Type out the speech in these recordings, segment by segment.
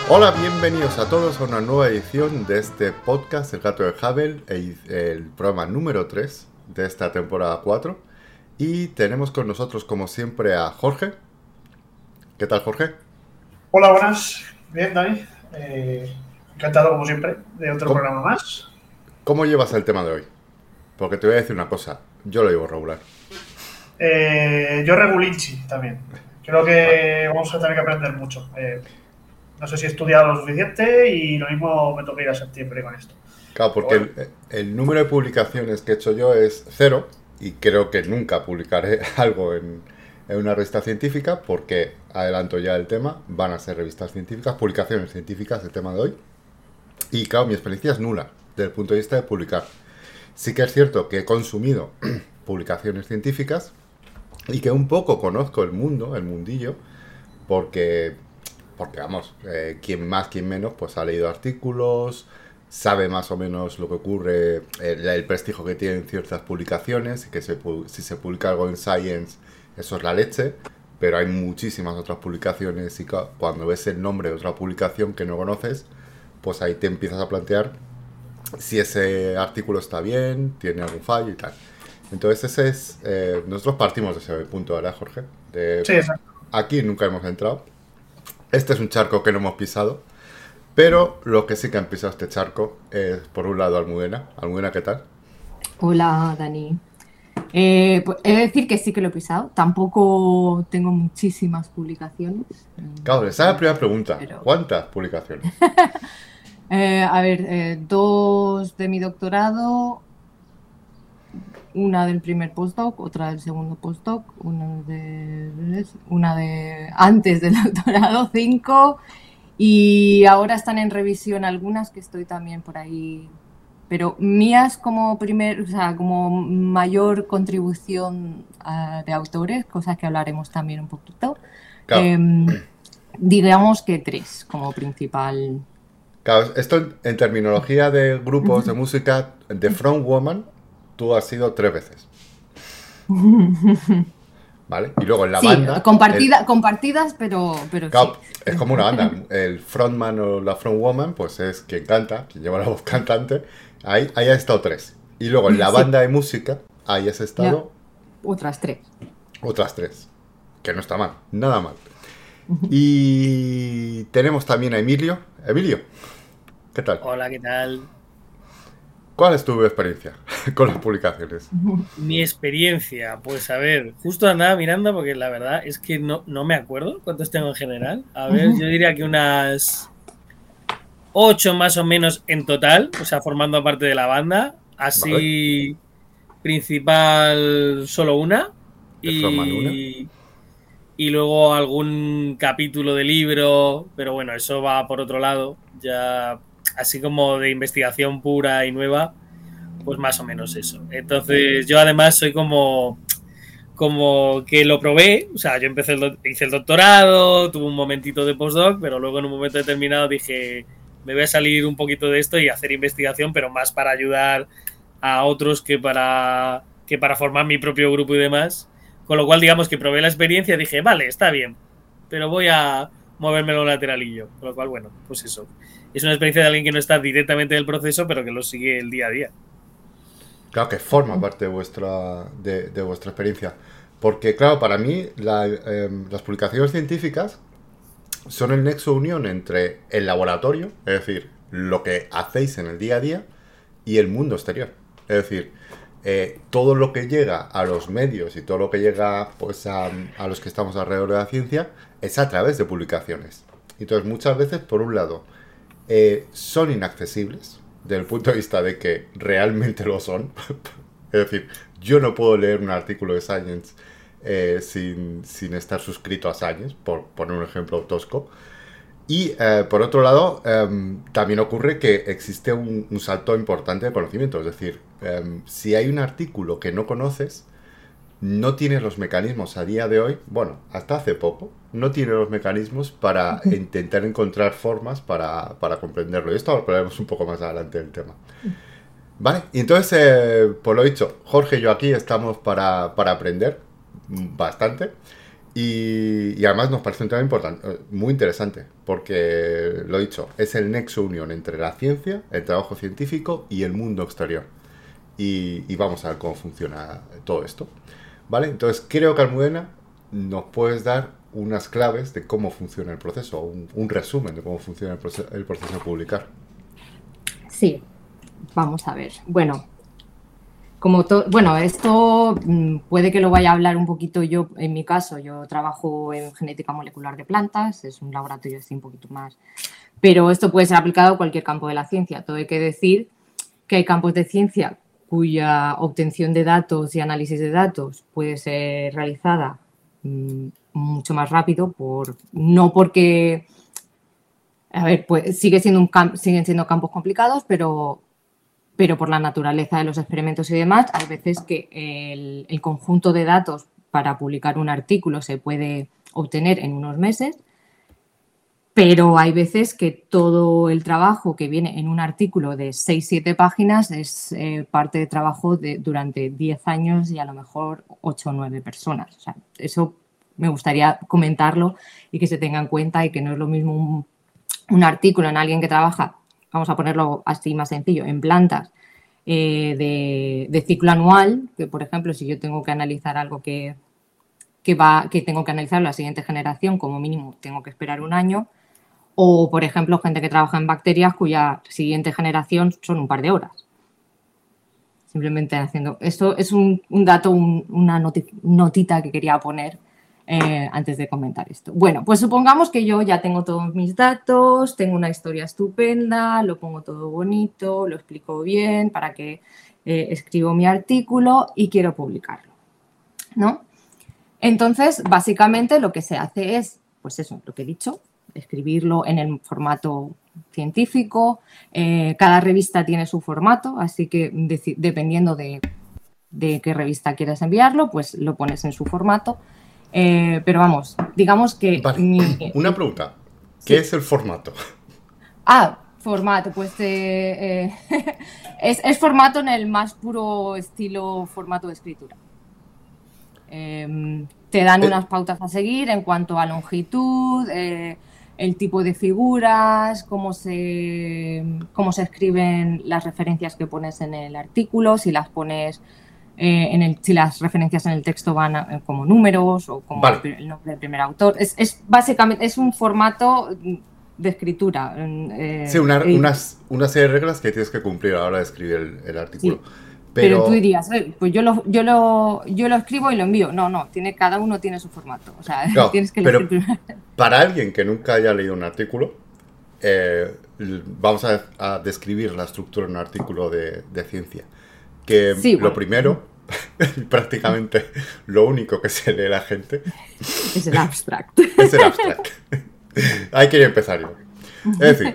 Hola, bienvenidos a todos a una nueva edición de este podcast, El Gato de Hubble, el programa número 3 de esta temporada 4. Y tenemos con nosotros, como siempre, a Jorge. ¿Qué tal, Jorge? Hola, buenas. Bien, Dani. Encantado, como siempre, de otro ¿Cómo, programa más. cómo llevas el tema de hoy? Porque te voy a decir una cosa, yo lo llevo regular. Yo regulinchi también. Creo que vamos a tener que aprender mucho. No sé si he estudiado lo suficiente y lo mismo me toca ir a septiembre con esto. Claro, Pero porque bueno, el número de publicaciones que he hecho yo es 0 y creo que nunca publicaré algo en una revista científica porque, adelanto ya el tema, van a ser revistas científicas, publicaciones científicas, el tema de hoy. Y claro, mi experiencia es nula desde el punto de vista de publicar. Sí que es cierto que he consumido publicaciones científicas y que un poco conozco el mundo, el mundillo, porque, porque vamos, quien más, quien menos, pues ha leído artículos, sabe más o menos lo que ocurre, el prestigio que tienen ciertas publicaciones, y que si se publica algo en Science, eso es la leche, pero hay muchísimas otras publicaciones y cuando ves el nombre de otra publicación que no conoces, pues ahí te empiezas a plantear si ese artículo está bien, tiene algún fallo y tal. Entonces ese es, nosotros partimos de ese punto, ¿verdad, Jorge? sí, exacto. Aquí nunca hemos entrado. Este es un charco que no hemos pisado, pero lo que sí que han pisado este charco es, por un lado, Almudena. Almudena, ¿qué tal? Hola, Dani. Pues he de decir que sí que lo he pisado. Tampoco tengo muchísimas publicaciones. Claro, esa es la primera pregunta. Pero, ¿Cuántas publicaciones? dos de mi doctorado, una del primer postdoc, otra del segundo postdoc, una de antes del doctorado, 5, y ahora están en revisión algunas que estoy también por ahí. Pero mías como como mayor contribución de autores, cosas que hablaremos también un poquito. Claro, Digamos que 3 como principal. claro, esto en terminología de grupos de música, de frontwoman, tú has sido 3 veces, ¿vale? Y luego en la Sí, banda, compartidas, pero claro, sí. es como una banda. El frontman o la frontwoman, pues es quien canta, quien lleva la voz cantante. Ahí has estado 3. Y luego en la Sí, banda de música, ahí has ya, estado otras 3. otras 3. Que no está mal, nada mal. Y tenemos también a Emilio. Emilio, ¿qué tal? Hola, ¿qué tal? ¿Cuál es tu experiencia con las publicaciones? Mi experiencia, pues a ver, justo andaba mirando porque la verdad es que no me acuerdo cuántos tengo en general. A ver, yo diría que unas 8 más o menos en total, o sea, formando parte de la banda. ¿Vale? Así, principal solo una. De Frontman 1. Y, y luego algún capítulo de libro, pero bueno, eso va por otro lado. Ya, así como de investigación pura y nueva, pues más o menos eso. Entonces, yo además soy como que lo probé, o sea, yo hice el doctorado, tuve un momentito de postdoc, pero luego en un momento determinado dije, me voy a salir un poquito de esto y hacer investigación, pero más para ayudar a otros que para formar mi propio grupo y demás. Con lo cual, digamos que probé la experiencia y dije, vale, está bien, pero voy a movérmelo lateralillo. Con lo cual, bueno, pues eso. Es una experiencia de alguien que no está directamente en el proceso, pero que lo sigue el día a día. Claro que forma parte de vuestra experiencia. Porque, claro, para mí las publicaciones científicas son el nexo de unión entre el laboratorio, es decir, lo que hacéis en el día a día, y el mundo exterior. Es decir, todo lo que llega a los medios y todo lo que llega pues, a los que estamos alrededor de la ciencia es a través de publicaciones. Entonces, muchas veces, por un lado, son inaccesibles, desde el punto de vista de que realmente lo son. Es decir, yo no puedo leer un artículo de Science sin estar suscrito a Science, por poner un ejemplo tosco. Y por otro lado, también ocurre que existe un salto importante de conocimiento. Es decir, si hay un artículo que no conoces, no tiene los mecanismos a día de hoy, bueno, hasta hace poco, no tiene los mecanismos para intentar encontrar formas para comprenderlo. Y esto lo hablaremos un poco más adelante del tema. Vale, y entonces, por lo dicho, Jorge y yo aquí estamos para aprender bastante. Y además nos parece un tema importante, muy interesante, porque, lo dicho, es el nexo unión entre la ciencia, el trabajo científico y el mundo exterior. Y vamos a ver cómo funciona todo esto. ¿Vale? Entonces, creo que, Almudena, nos puedes dar unas claves de cómo funciona el proceso, un resumen de cómo funciona el proceso de publicar. Sí, vamos a ver. Bueno, esto puede que lo vaya a hablar un poquito yo, en mi caso. Yo trabajo en genética molecular de plantas, es un laboratorio así un poquito más. Pero esto puede ser aplicado a cualquier campo de la ciencia. Todo hay que decir que hay campos de ciencia cuya obtención de datos y análisis de datos puede ser realizada mucho más rápido, no porque, a ver, pues siguen siendo campos complicados, pero por la naturaleza de los experimentos y demás, hay veces que el conjunto de datos para publicar un artículo se puede obtener en unos meses, pero hay veces que todo el trabajo que viene en un artículo de 6-7 páginas es parte de trabajo durante 10 años y a lo mejor 8 o 9 personas. O sea, eso me gustaría comentarlo y que se tenga en cuenta, y que no es lo mismo un artículo en alguien que trabaja, vamos a ponerlo así más sencillo, en plantas de ciclo anual, que por ejemplo, si yo tengo que analizar algo que tengo que analizar la siguiente generación, como mínimo tengo que esperar un año, o por ejemplo, gente que trabaja en bacterias cuya siguiente generación son un par de horas. Simplemente haciendo esto es un dato, una notita que quería poner antes de comentar esto. Bueno, pues supongamos que yo ya tengo todos mis datos, tengo una historia estupenda, lo pongo todo bonito, lo explico bien para que escribo mi artículo y quiero publicarlo, ¿no? Entonces, básicamente lo que se hace es, pues eso, lo que he dicho, escribirlo en el formato científico. Cada revista tiene su formato, así que dependiendo de qué revista quieras enviarlo, pues lo pones en su formato. Pero vamos, digamos que... Vale. Una pregunta. ¿Qué es el formato? Formato, pues es formato en el más puro estilo formato de escritura. Te dan unas pautas a seguir en cuanto a longitud, el tipo de figuras, cómo se escriben las referencias que pones en el artículo, si las pones... si las referencias en el texto van como números o como el nombre del primer autor. Es básicamente es un formato de escritura. Sí, una serie de reglas que tienes que cumplir a la hora de escribir el artículo. Sí. Pero tú dirías, pues yo lo escribo y lo envío. No, cada uno tiene su formato. O sea, no, tienes que elegir primero. Para alguien que nunca haya leído un artículo, vamos a describir la estructura de un artículo de ciencia. Que sí, lo primero, prácticamente lo único que se lee la gente es el abstract. Es el abstract. Ahí quería empezar yo. Es decir,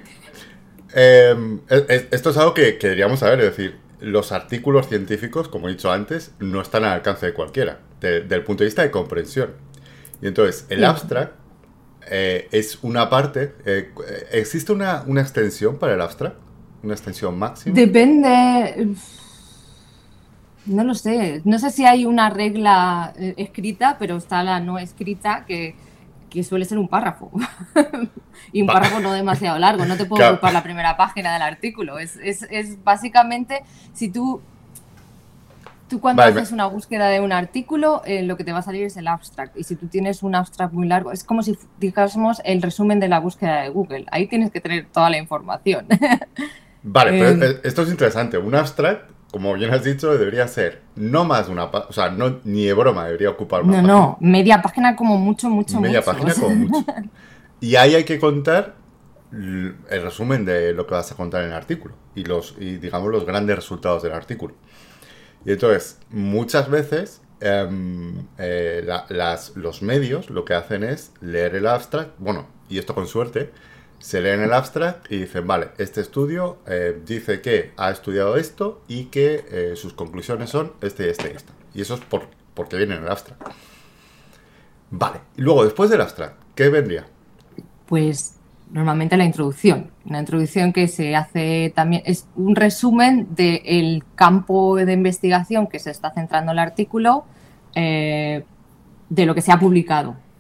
esto es algo que deberíamos saber. Es decir, los artículos científicos, como he dicho antes, no están al alcance de cualquiera, desde el punto de vista de comprensión. Y entonces, el abstract es una parte... ¿existe una extensión para el abstract? ¿Una extensión máxima? Depende... No lo sé. No sé si hay una regla escrita, pero está la no escrita que suele ser un párrafo. Y un párrafo no demasiado largo. No te puedo ocupar la primera página del artículo. Es básicamente, si tú cuando haces una búsqueda de un artículo, lo que te va a salir es el abstract. Y si tú tienes un abstract muy largo, es como si dijésemos el resumen de la búsqueda de Google. Ahí tienes que tener toda la información. Vale, pero esto es interesante. Un abstract, como bien has dicho, debería ser no más una página, o sea, ni de broma debería ocupar una página. No, media página como mucho. Media página como mucho. Y ahí hay que contar el resumen de lo que vas a contar en el artículo y digamos los grandes resultados del artículo. Y entonces, muchas veces los medios lo que hacen es leer el abstract, y esto con suerte, se leen el abstract y dicen, vale, este estudio dice que ha estudiado esto y que sus conclusiones son este y este y esto. Y eso es porque viene en el abstract. Vale, y luego, después del abstract, ¿qué vendría? Pues normalmente la introducción. Una introducción que se hace también, es un resumen del campo de investigación que se está centrando el artículo, de lo que se ha publicado.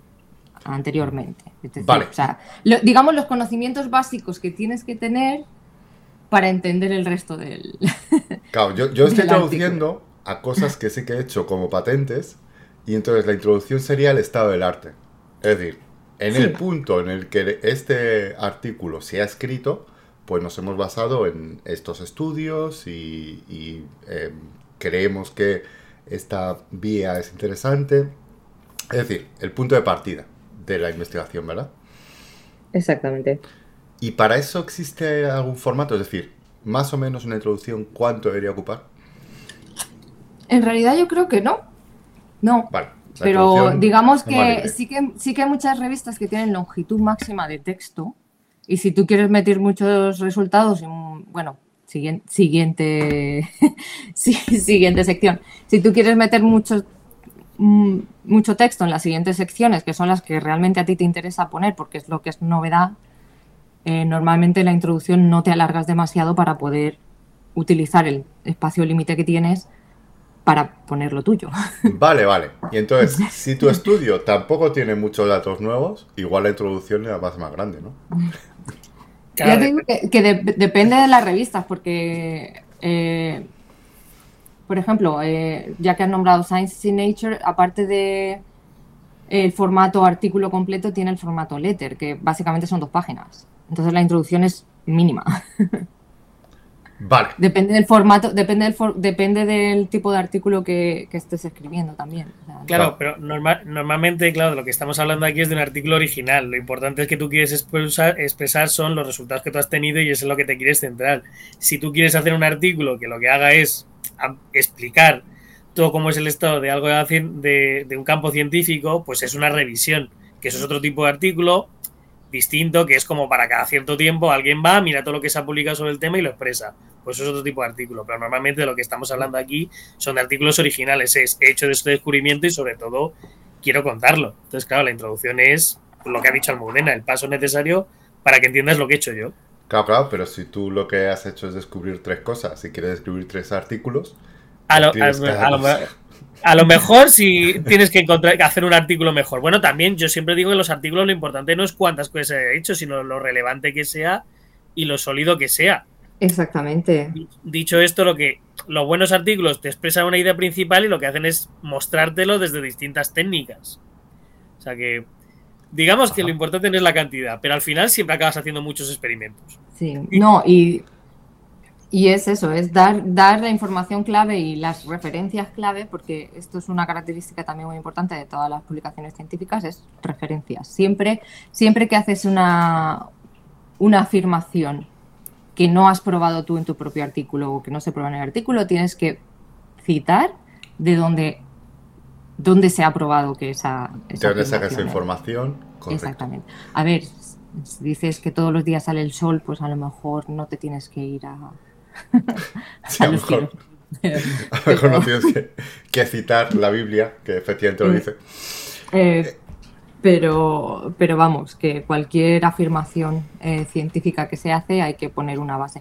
anteriormente. Es decir, Vale. o sea, digamos los conocimientos básicos que tienes que tener para entender el resto del... Claro, yo estoy del traduciendo a cosas que sí que he hecho como patentes, y entonces la introducción sería el estado del arte. Es decir, en Sí. el punto en el que este artículo se ha escrito, pues nos hemos basado en estos estudios y creemos que esta vía es interesante. Es decir, el punto de partida de la investigación, ¿verdad? Exactamente. ¿Y para eso existe algún formato? Es decir, más o menos una introducción, ¿cuánto debería ocupar? En realidad yo creo que no. No. Vale. La Pero introducción digamos es más que libre. sí que hay muchas revistas que tienen longitud máxima de texto. Y si tú quieres meter muchos resultados, bueno, siguiente sección. Si tú quieres meter mucho texto en las siguientes secciones, que son las que realmente a ti te interesa poner, porque es lo que es novedad, normalmente la introducción no te alargas demasiado para poder utilizar el espacio límite que tienes para poner lo tuyo. Vale, vale. Y entonces, si tu estudio tampoco tiene muchos datos nuevos, igual la introducción es más grande, ¿no? Claro, Ya te digo que depende de las revistas, porque, por ejemplo, ya que has nombrado Science in Nature, aparte de el formato artículo completo, tiene el formato letter, que básicamente son 2 páginas. Entonces la introducción es mínima. Vale. Depende del formato, depende del tipo de artículo que estés escribiendo también. O sea, Claro, pero normalmente, claro, de lo que estamos hablando aquí es de un artículo original. Lo importante es que tú quieres expresar son los resultados que tú has tenido y eso es lo que te quieres centrar. Si tú quieres hacer un artículo que lo que haga es explicar todo cómo es el estado de algo de un campo científico, pues es una revisión, que eso es otro tipo de artículo distinto, que es como para cada cierto tiempo alguien va, mira todo lo que se ha publicado sobre el tema y lo expresa. Pues eso es otro tipo de artículo, pero normalmente de lo que estamos hablando aquí son de artículos originales, es he hecho de este descubrimiento y sobre todo quiero contarlo. Entonces, claro, la introducción es lo que ha dicho Almudena, el paso necesario para que entiendas lo que he hecho yo. Claro, pero si tú lo que has hecho es descubrir 3 cosas, si quieres descubrir 3 artículos, A lo, escribes cada cosa. a lo mejor si tienes que hacer un artículo mejor. Bueno, también yo siempre digo que los artículos lo importante no es cuántas cosas haya hecho, sino lo relevante que sea y lo sólido que sea. exactamente. Dicho esto, los buenos artículos te expresan una idea principal y lo que hacen es mostrártelo desde distintas técnicas. O sea que, digamos que lo importante no es la cantidad, pero al final siempre acabas haciendo muchos experimentos. Sí, no, y es eso, es dar la información clave y las referencias clave, porque esto es una característica también muy importante de todas las publicaciones científicas, es referencias. Siempre que haces una afirmación que no has probado tú en tu propio artículo o que no se prueba en el artículo, tienes que citar de dónde se ha probado que esa ¿De dónde sacas esa afirmación es. información? Correcto. Exactamente. A ver, si dices que todos los días sale el sol, pues a lo mejor no te tienes que ir a... Sí, a lo mejor no tienes que citar la Biblia, que efectivamente lo dice. Pero vamos, que cualquier afirmación científica que se hace hay que poner una base.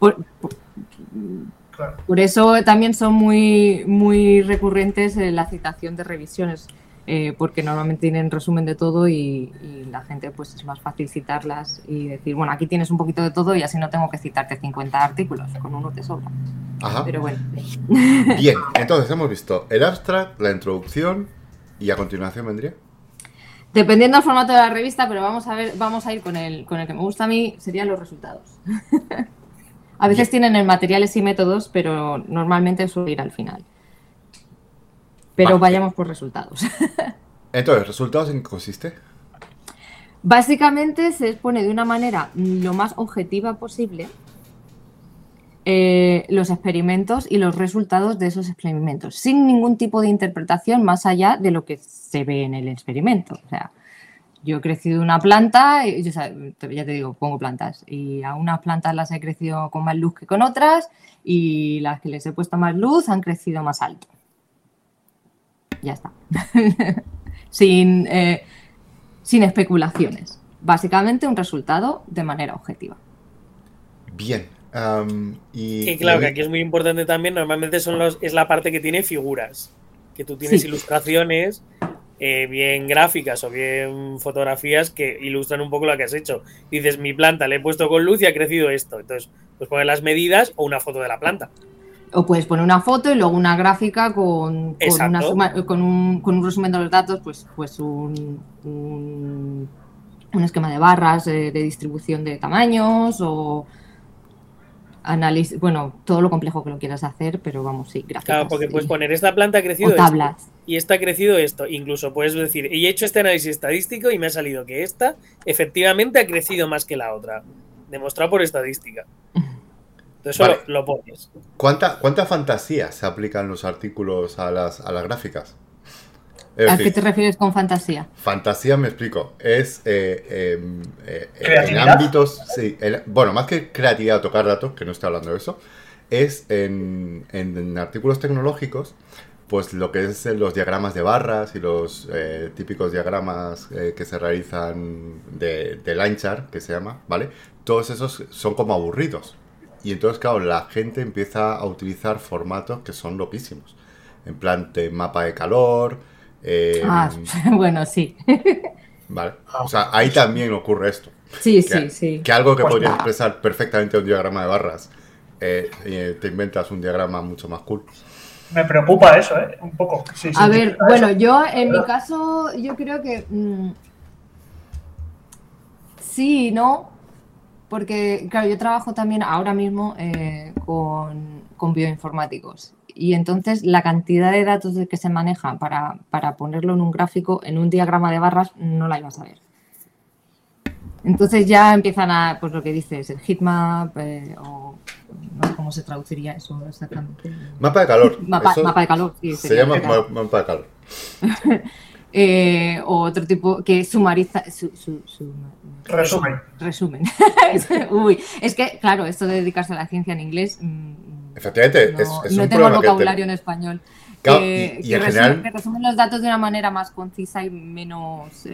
Claro. Por eso también son muy recurrentes la citación de revisiones, porque normalmente tienen resumen de todo y la gente pues es más fácil citarlas y decir, bueno, aquí tienes un poquito de todo y así no tengo que citarte 50 artículos, con uno te sobra. Ajá. Pero bueno. Bien, entonces hemos visto el abstract, la introducción y a continuación vendría. Dependiendo del formato de la revista, pero vamos a ir con el que me gusta a mí, serían los resultados. A veces tienen el materiales y métodos, pero normalmente suele ir al final. Pero vayamos por resultados. Entonces, ¿resultados en qué consiste? Básicamente se expone de una manera lo más objetiva posible los experimentos y los resultados de esos experimentos, sin ningún tipo de interpretación más allá de lo que se ve en el experimento. O sea, yo he crecido una planta, ya te digo, pongo plantas, y a unas plantas las he crecido con más luz que con otras, y las que les he puesto más luz han crecido más alto. Ya está. sin especulaciones. Básicamente un resultado de manera objetiva. Bien. Y claro, que aquí es muy importante también, normalmente es la parte que tiene figuras, que tú tienes ilustraciones bien gráficas o bien fotografías que ilustran un poco lo que has hecho. Dices, mi planta le he puesto con luz y ha crecido esto. Entonces, pues poner las medidas o una foto de la planta. O puedes poner una foto y luego una gráfica con un resumen de los datos, pues un esquema de barras de distribución de tamaños o análisis, bueno, todo lo complejo que lo quieras hacer, pero vamos, sí, gráficas. Claro, porque puedes poner esta planta ha crecido o tablas. Esto, y esta ha crecido esto. Incluso puedes decir, y he hecho este análisis estadístico y me ha salido que esta efectivamente ha crecido más que la otra. Demostrado por estadística. Entonces vale. Lo pones. ¿Cuánta fantasía se aplican los artículos a las gráficas? ¿A qué te refieres con fantasía? Fantasía, me explico. Es en ámbitos... Sí, bueno, más que creatividad o tocar datos, que no estoy hablando de eso, es en artículos tecnológicos, pues lo que es los diagramas de barras y los típicos diagramas que se realizan de line chart, que se llama, ¿vale? Todos esos son como aburridos. Y entonces, claro, la gente empieza a utilizar formatos que son loquísimos. En plan de mapa de calor... bueno, sí. Vale. O sea, ahí también ocurre esto. Sí, sí. Que algo que podría expresar perfectamente un diagrama de barras, te inventas un diagrama mucho más cool. Me preocupa eso, un poco. Sí, a ver, bueno, yo en mi caso, yo creo que sí, ¿no? Porque, claro, yo trabajo también ahora mismo con bioinformáticos y entonces la cantidad de datos que se maneja para ponerlo en un gráfico, en un diagrama de barras, no la ibas a ver. Entonces ya empiezan a, pues lo que dices, el heatmap o no sé cómo se traduciría eso exactamente. Mapa de calor. Mapa de calor, sí. Se llama mapa de calor. O otro tipo que sumariza... Resumen. Uy, es que, claro, esto de dedicarse a la ciencia en inglés... Efectivamente, es no un tengo el vocabulario en español. Claro, que en general... que resumen los datos de una manera más concisa y menos...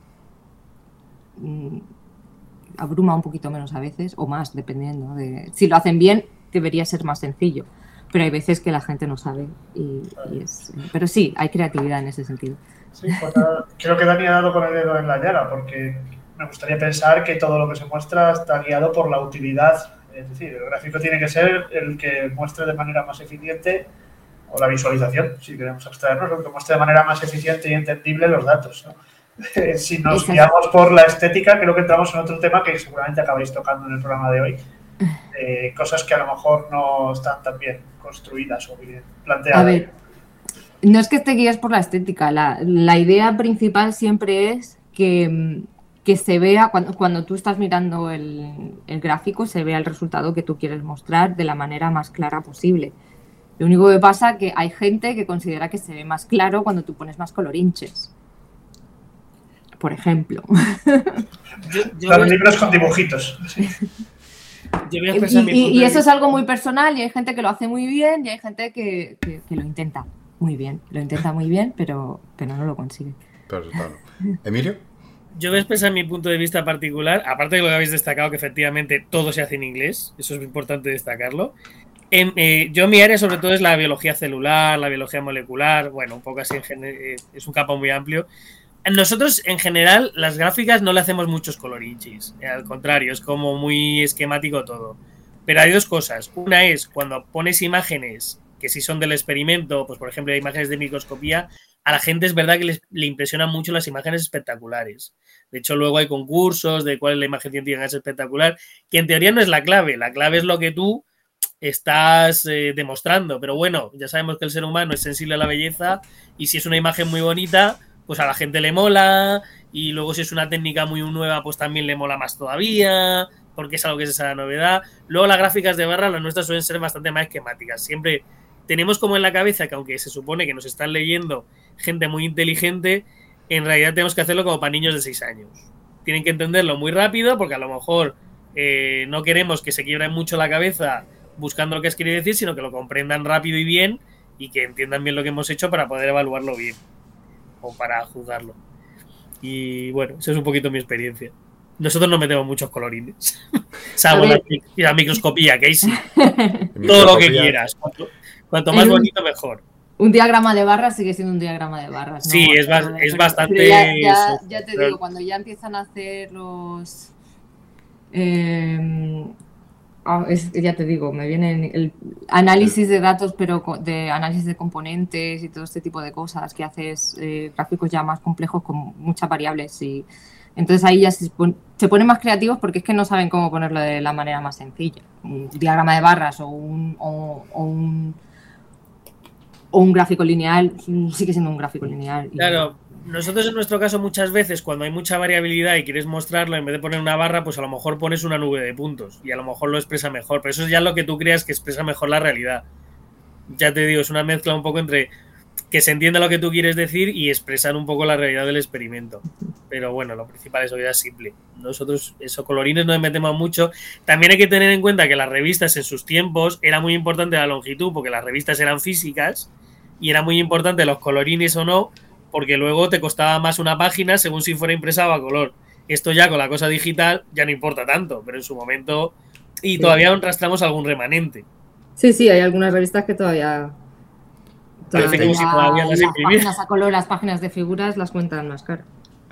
abruma un poquito menos a veces, o más, dependiendo de... Si lo hacen bien, debería ser más sencillo. Pero hay veces que la gente no sabe pero sí, hay creatividad en ese sentido. Sí, pues creo que Dani ha dado con el dedo en la llaga, porque me gustaría pensar que todo lo que se muestra está guiado por la utilidad. Es decir, el gráfico tiene que ser el que muestre de manera más eficiente, o la visualización, si queremos abstraernos, el que muestre de manera más eficiente y entendible los datos, ¿no? Si nos guiamos por la estética, creo que entramos en otro tema que seguramente acabáis tocando en el programa de hoy. Cosas que a lo mejor no están tan bien construidas o bien planteadas. A ver, no es que te guíes por la estética, la idea principal siempre es que se vea, cuando tú estás mirando el gráfico, se vea el resultado que tú quieres mostrar de la manera más clara posible. Lo único que pasa es que hay gente que considera que se ve más claro cuando tú pones más colorinches. Por ejemplo. Los libros con dibujitos. Sí. Y eso es algo muy personal y hay gente que lo hace muy bien y hay gente que lo intenta muy bien. Lo intenta muy bien, pero no lo consigue. Pero claro. ¿Emilio? Yo voy a expresar mi punto de vista particular, aparte de lo que habéis destacado, que efectivamente todo se hace en inglés, eso es importante destacarlo. Yo mi área sobre todo es la biología celular, la biología molecular, bueno, un poco así, es un campo muy amplio. Nosotros, en general, las gráficas no le hacemos muchos colorinchis. Al contrario, es como muy esquemático todo. Pero hay dos cosas. Una es cuando pones imágenes que si son del experimento, pues por ejemplo, imágenes de microscopía, a la gente es verdad que le impresionan mucho las imágenes espectaculares. De hecho, luego hay concursos de cuál es la imagen científica más espectacular, que en teoría no es la clave. La clave es lo que tú estás demostrando. Pero bueno, ya sabemos que el ser humano es sensible a la belleza y si es una imagen muy bonita, pues a la gente le mola, y luego si es una técnica muy nueva, pues también le mola más todavía, porque es algo que es esa novedad. Luego las gráficas de barra, las nuestras suelen ser bastante más esquemáticas. Siempre tenemos como en la cabeza que aunque se supone que nos están leyendo gente muy inteligente, en realidad tenemos que hacerlo como para niños de 6 años. Tienen que entenderlo muy rápido, porque a lo mejor no queremos que se quiebren mucho la cabeza buscando lo que quiere decir, sino que lo comprendan rápido y bien, y que entiendan bien lo que hemos hecho para poder evaluarlo bien. O para juzgarlo. Y bueno, esa es un poquito mi experiencia. Nosotros no metemos muchos colorines. Salvo la microscopía, que ahí sí. Todo lo que quieras. Cuanto más bonito, mejor. Un diagrama de barras sigue siendo un diagrama de barras, ¿no? Sí, es bastante... Pero ya te digo, cuando ya empiezan a hacer los... ya te digo, me viene el análisis de datos, pero de análisis de componentes y todo este tipo de cosas que haces, gráficos ya más complejos con muchas variables. Y entonces ahí ya se ponen más creativos porque es que no saben cómo ponerlo de la manera más sencilla. Un diagrama de barras o un gráfico lineal sigue siendo un gráfico lineal. Claro, nosotros en nuestro caso muchas veces cuando hay mucha variabilidad y quieres mostrarlo, en vez de poner una barra, pues a lo mejor pones una nube de puntos y a lo mejor lo expresa mejor, pero eso es ya lo que tú creas que expresa mejor la realidad. Ya te digo, es una mezcla un poco entre que se entienda lo que tú quieres decir y expresar un poco la realidad del experimento. Pero bueno, lo principal es ya simple. Nosotros, eso, colorines no metemos mucho. También hay que tener en cuenta que las revistas en sus tiempos era muy importante la longitud, porque las revistas eran físicas y era muy importante los colorines o no, porque luego te costaba más una página según si fuera impresa o a color. Esto ya con la cosa digital ya no importa tanto, pero en su momento... Y todavía arrastramos algún remanente. Sí, hay algunas revistas que todavía todavía las páginas a color, las páginas de figuras las cuentan más caras.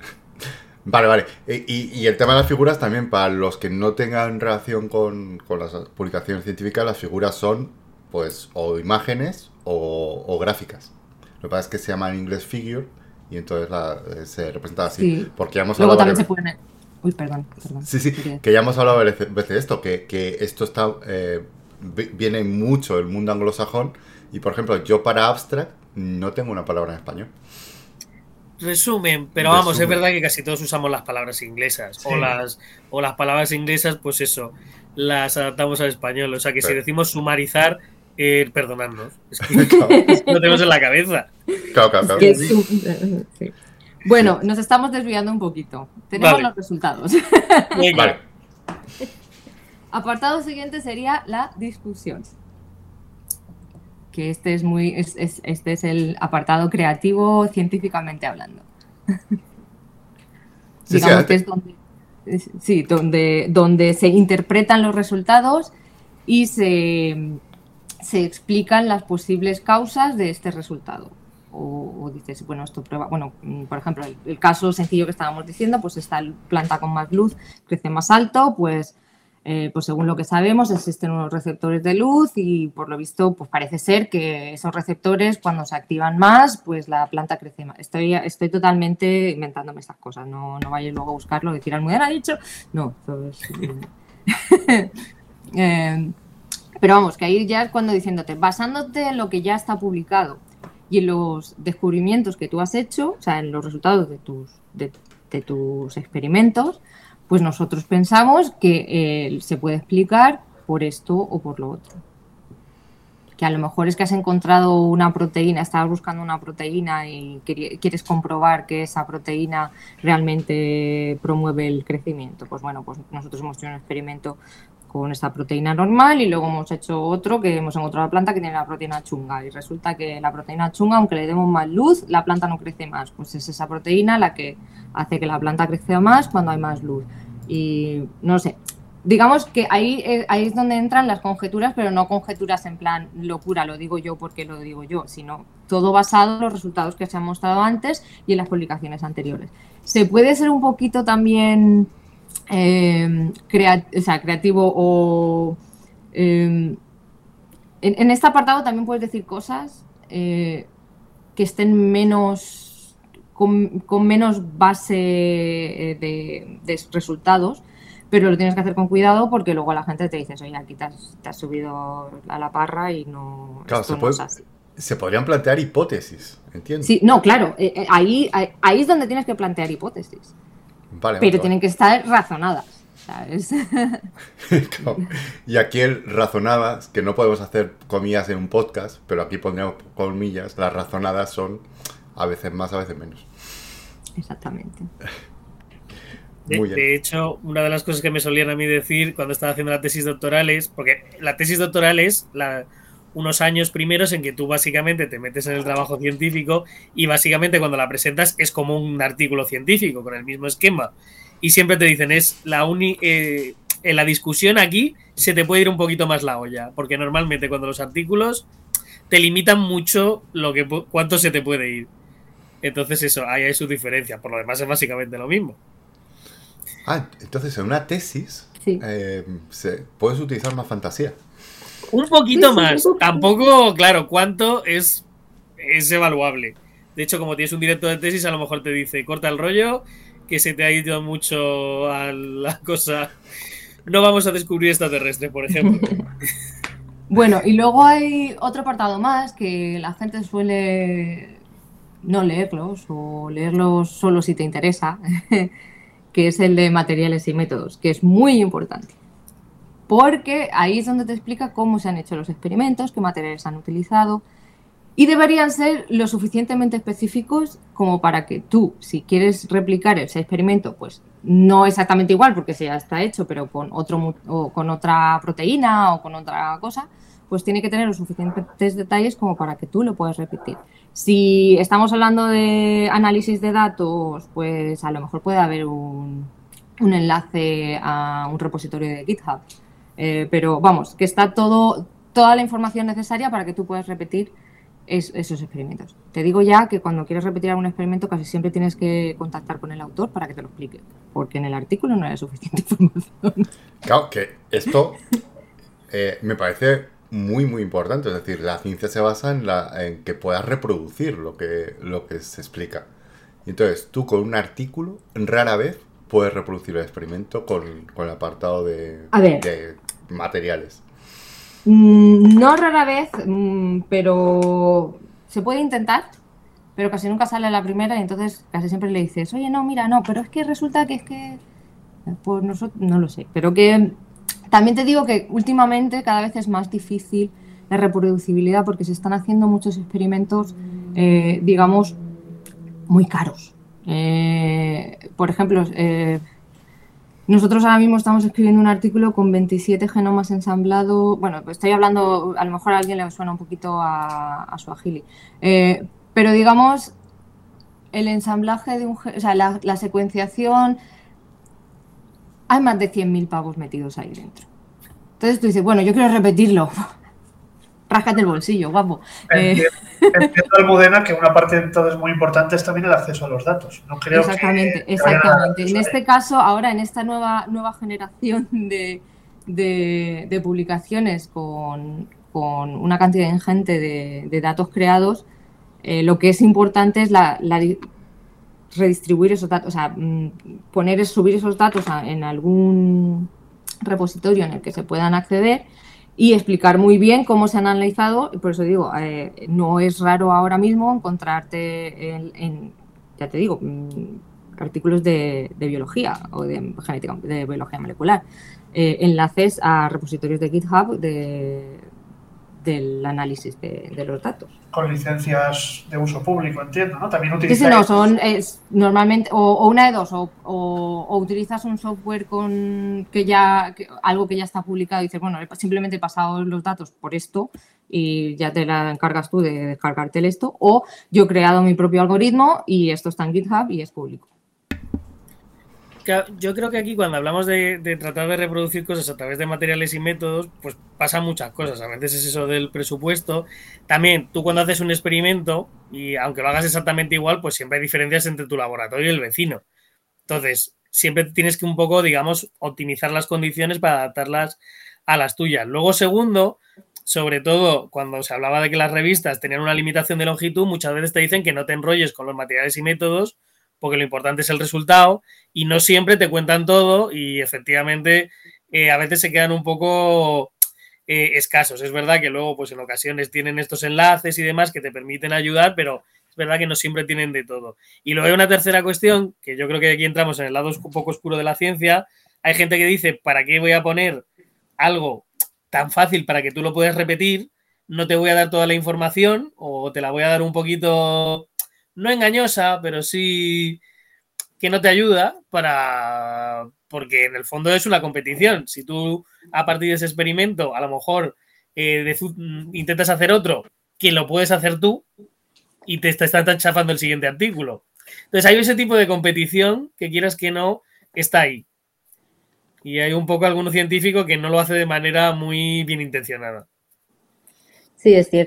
Vale. Y el tema de las figuras también, para los que no tengan relación con las publicaciones científicas, las figuras son, pues, o imágenes o gráficas. Lo que pasa es que se llama en inglés figure y entonces se representa así. Sí. Porque ya hemos Luego hablado también se pueden... Uy, perdón. Sí, que ya hemos hablado varias veces de esto, que esto está viene mucho del mundo anglosajón y, por ejemplo, yo para abstract no tengo una palabra en español. Resumen, pero vamos, es verdad que casi todos usamos las palabras inglesas, sí. o las palabras inglesas, pues eso, las adaptamos al español. O sea que si decimos sumarizar, perdonadnos, es que lo tenemos en la cabeza. Claro. Sí. Bueno, nos estamos desviando un poquito. Tenemos los resultados. Vale. Apartado siguiente sería la discusión. Que este es el apartado creativo científicamente hablando. Digamos que es donde se interpretan los resultados y se explican las posibles causas de este resultado. O dices, bueno, esto prueba, bueno, por ejemplo, el caso sencillo que estábamos diciendo, pues esta planta con más luz crece más alto, pues según lo que sabemos existen unos receptores de luz y por lo visto pues parece ser que esos receptores cuando se activan más pues la planta crece más. Estoy totalmente inventándome estas cosas, no vayáis luego a buscarlo y decir Almudena ha dicho, no, pero vamos, que ahí ya es cuando diciéndote, basándote en lo que ya está publicado y en los descubrimientos que tú has hecho, o sea, en los resultados de tus experimentos, pues nosotros pensamos que se puede explicar por esto o por lo otro. Que a lo mejor es que has encontrado una proteína, estabas buscando una proteína y quieres comprobar que esa proteína realmente promueve el crecimiento. Pues bueno, pues nosotros hemos hecho un experimento con esta proteína normal y luego hemos hecho otro que hemos encontrado la planta que tiene la proteína chunga y resulta que la proteína chunga, aunque le demos más luz, la planta no crece más. Pues es esa proteína la que hace que la planta crezca más cuando hay más luz. Y no sé, digamos que ahí es donde entran las conjeturas, pero no conjeturas en plan locura, lo digo yo porque lo digo yo, sino todo basado en los resultados que se han mostrado antes y en las publicaciones anteriores. Se puede ser un poquito también creativo o en este apartado también puedes decir cosas que estén menos con menos base de resultados, pero lo tienes que hacer con cuidado porque luego la gente te dice, oye, aquí te has subido a la parra y no, claro, esto no es así. Se podrían plantear hipótesis, ¿entiendes? Sí, no, claro, ahí es donde tienes que plantear hipótesis. Vale, pero tienen que estar razonadas, ¿sabes? Claro. Y aquí el razonadas, que no podemos hacer comillas en un podcast, pero aquí pondríamos comillas, las razonadas son a veces más, a veces menos. Exactamente. De hecho, una de las cosas que me solían a mí decir cuando estaba haciendo la tesis doctoral es, porque la tesis doctoral es unos años primeros en que tú básicamente te metes en el trabajo científico y básicamente cuando la presentas es como un artículo científico con el mismo esquema y siempre te dicen en la discusión aquí se te puede ir un poquito más la olla porque normalmente cuando los artículos te limitan mucho cuánto se te puede ir. Entonces eso, ahí hay su diferencia. Por lo demás es básicamente lo mismo. Entonces en una tesis Sí. puedes utilizar más fantasía. Un poquito Sí, más. un poco. Tampoco, claro, cuánto es evaluable. De hecho, como tienes un director de tesis, a lo mejor te dice, corta el rollo, que se te ha ido mucho a la cosa. No vamos a descubrir extraterrestres, por ejemplo. Bueno, y luego hay otro apartado más que la gente suele no leerlos o leerlos solo si te interesa, que es el de materiales y métodos, que es muy importante. Porque ahí es donde te explica cómo se han hecho los experimentos, qué materiales han utilizado, y deberían ser lo suficientemente específicos como para que tú, si quieres replicar ese experimento, pues no exactamente igual, porque se ya está hecho, pero con otra proteína o con otra cosa, pues tiene que tener los suficientes detalles como para que tú lo puedas repetir. Si estamos hablando de análisis de datos, pues a lo mejor puede haber un enlace a un repositorio de GitHub. Pero vamos, que está toda la información necesaria para que tú puedas repetir esos experimentos. Te digo ya que cuando quieres repetir algún experimento casi siempre tienes que contactar con el autor para que te lo explique, porque en el artículo no hay suficiente información. Claro, que esto me parece muy, muy importante. Es decir, la ciencia se basa en que puedas reproducir lo que se explica. Y entonces, tú con un artículo, rara vez puedes reproducir el experimento con el apartado de materiales. No rara vez, pero se puede intentar, pero casi nunca sale a la primera y entonces casi siempre le dices, oye, no, mira, no, pero es que resulta que pues nosotros, no lo sé, pero que también te digo que últimamente cada vez es más difícil la reproducibilidad porque se están haciendo muchos experimentos, digamos, muy caros. Por ejemplo, nosotros ahora mismo estamos escribiendo un artículo con 27 genomas ensamblados. Bueno, estoy hablando, a lo mejor a alguien le suena un poquito a Swahili. Pero digamos, el ensamblaje de o sea, la secuenciación, hay más de 100.000 pavos metidos ahí dentro. Entonces tú dices, bueno, yo quiero repetirlo. Ráscate el bolsillo, guapo. Entiendo, Almudena, que una parte entonces muy importante es también el acceso a los datos. No creo exactamente. En este caso, ahora en esta nueva generación de publicaciones con una cantidad ingente de datos creados, lo que es importante es redistribuir esos datos, o sea, subir esos datos en algún repositorio en el que se puedan acceder y explicar muy bien cómo se han analizado. Por eso digo, no es raro ahora mismo encontrarte ya te digo, artículos de biología o de genética, de biología molecular, enlaces a repositorios de GitHub del análisis de los datos. Con licencias de uso público, entiendo, ¿no? También utilizas... Sí, no, son normalmente o una de dos, o utilizas un software algo que ya está publicado y dices, bueno, simplemente he pasado los datos por esto y ya te la encargas tú de descargarte esto, o yo he creado mi propio algoritmo y esto está en GitHub y es público. Yo creo que aquí cuando hablamos de tratar de reproducir cosas a través de materiales y métodos, pues pasan muchas cosas. A veces es eso del presupuesto. También tú cuando haces un experimento, y aunque lo hagas exactamente igual, pues siempre hay diferencias entre tu laboratorio y el vecino. Entonces, siempre tienes que un poco, digamos, optimizar las condiciones para adaptarlas a las tuyas. Luego, segundo, sobre todo cuando se hablaba de que las revistas tenían una limitación de longitud, muchas veces te dicen que no te enrolles con los materiales y métodos, porque lo importante es el resultado y no siempre te cuentan todo y efectivamente a veces se quedan un poco escasos. Es verdad que luego pues en ocasiones tienen estos enlaces y demás que te permiten ayudar, pero es verdad que no siempre tienen de todo. Y luego hay una tercera cuestión, que yo creo que aquí entramos en el lado un poco oscuro de la ciencia. Hay gente que dice, ¿para qué voy a poner algo tan fácil para que tú lo puedas repetir? No te voy a dar toda la información o te la voy a dar un poquito... no engañosa, pero sí que no te ayuda porque en el fondo es una competición. Si tú a partir de ese experimento a lo mejor intentas hacer otro que lo puedes hacer tú y te están chafando el siguiente artículo. Entonces hay ese tipo de competición que quieras que no está ahí. Y hay un poco alguno científico que no lo hace de manera muy bien intencionada. Sí, es cierto.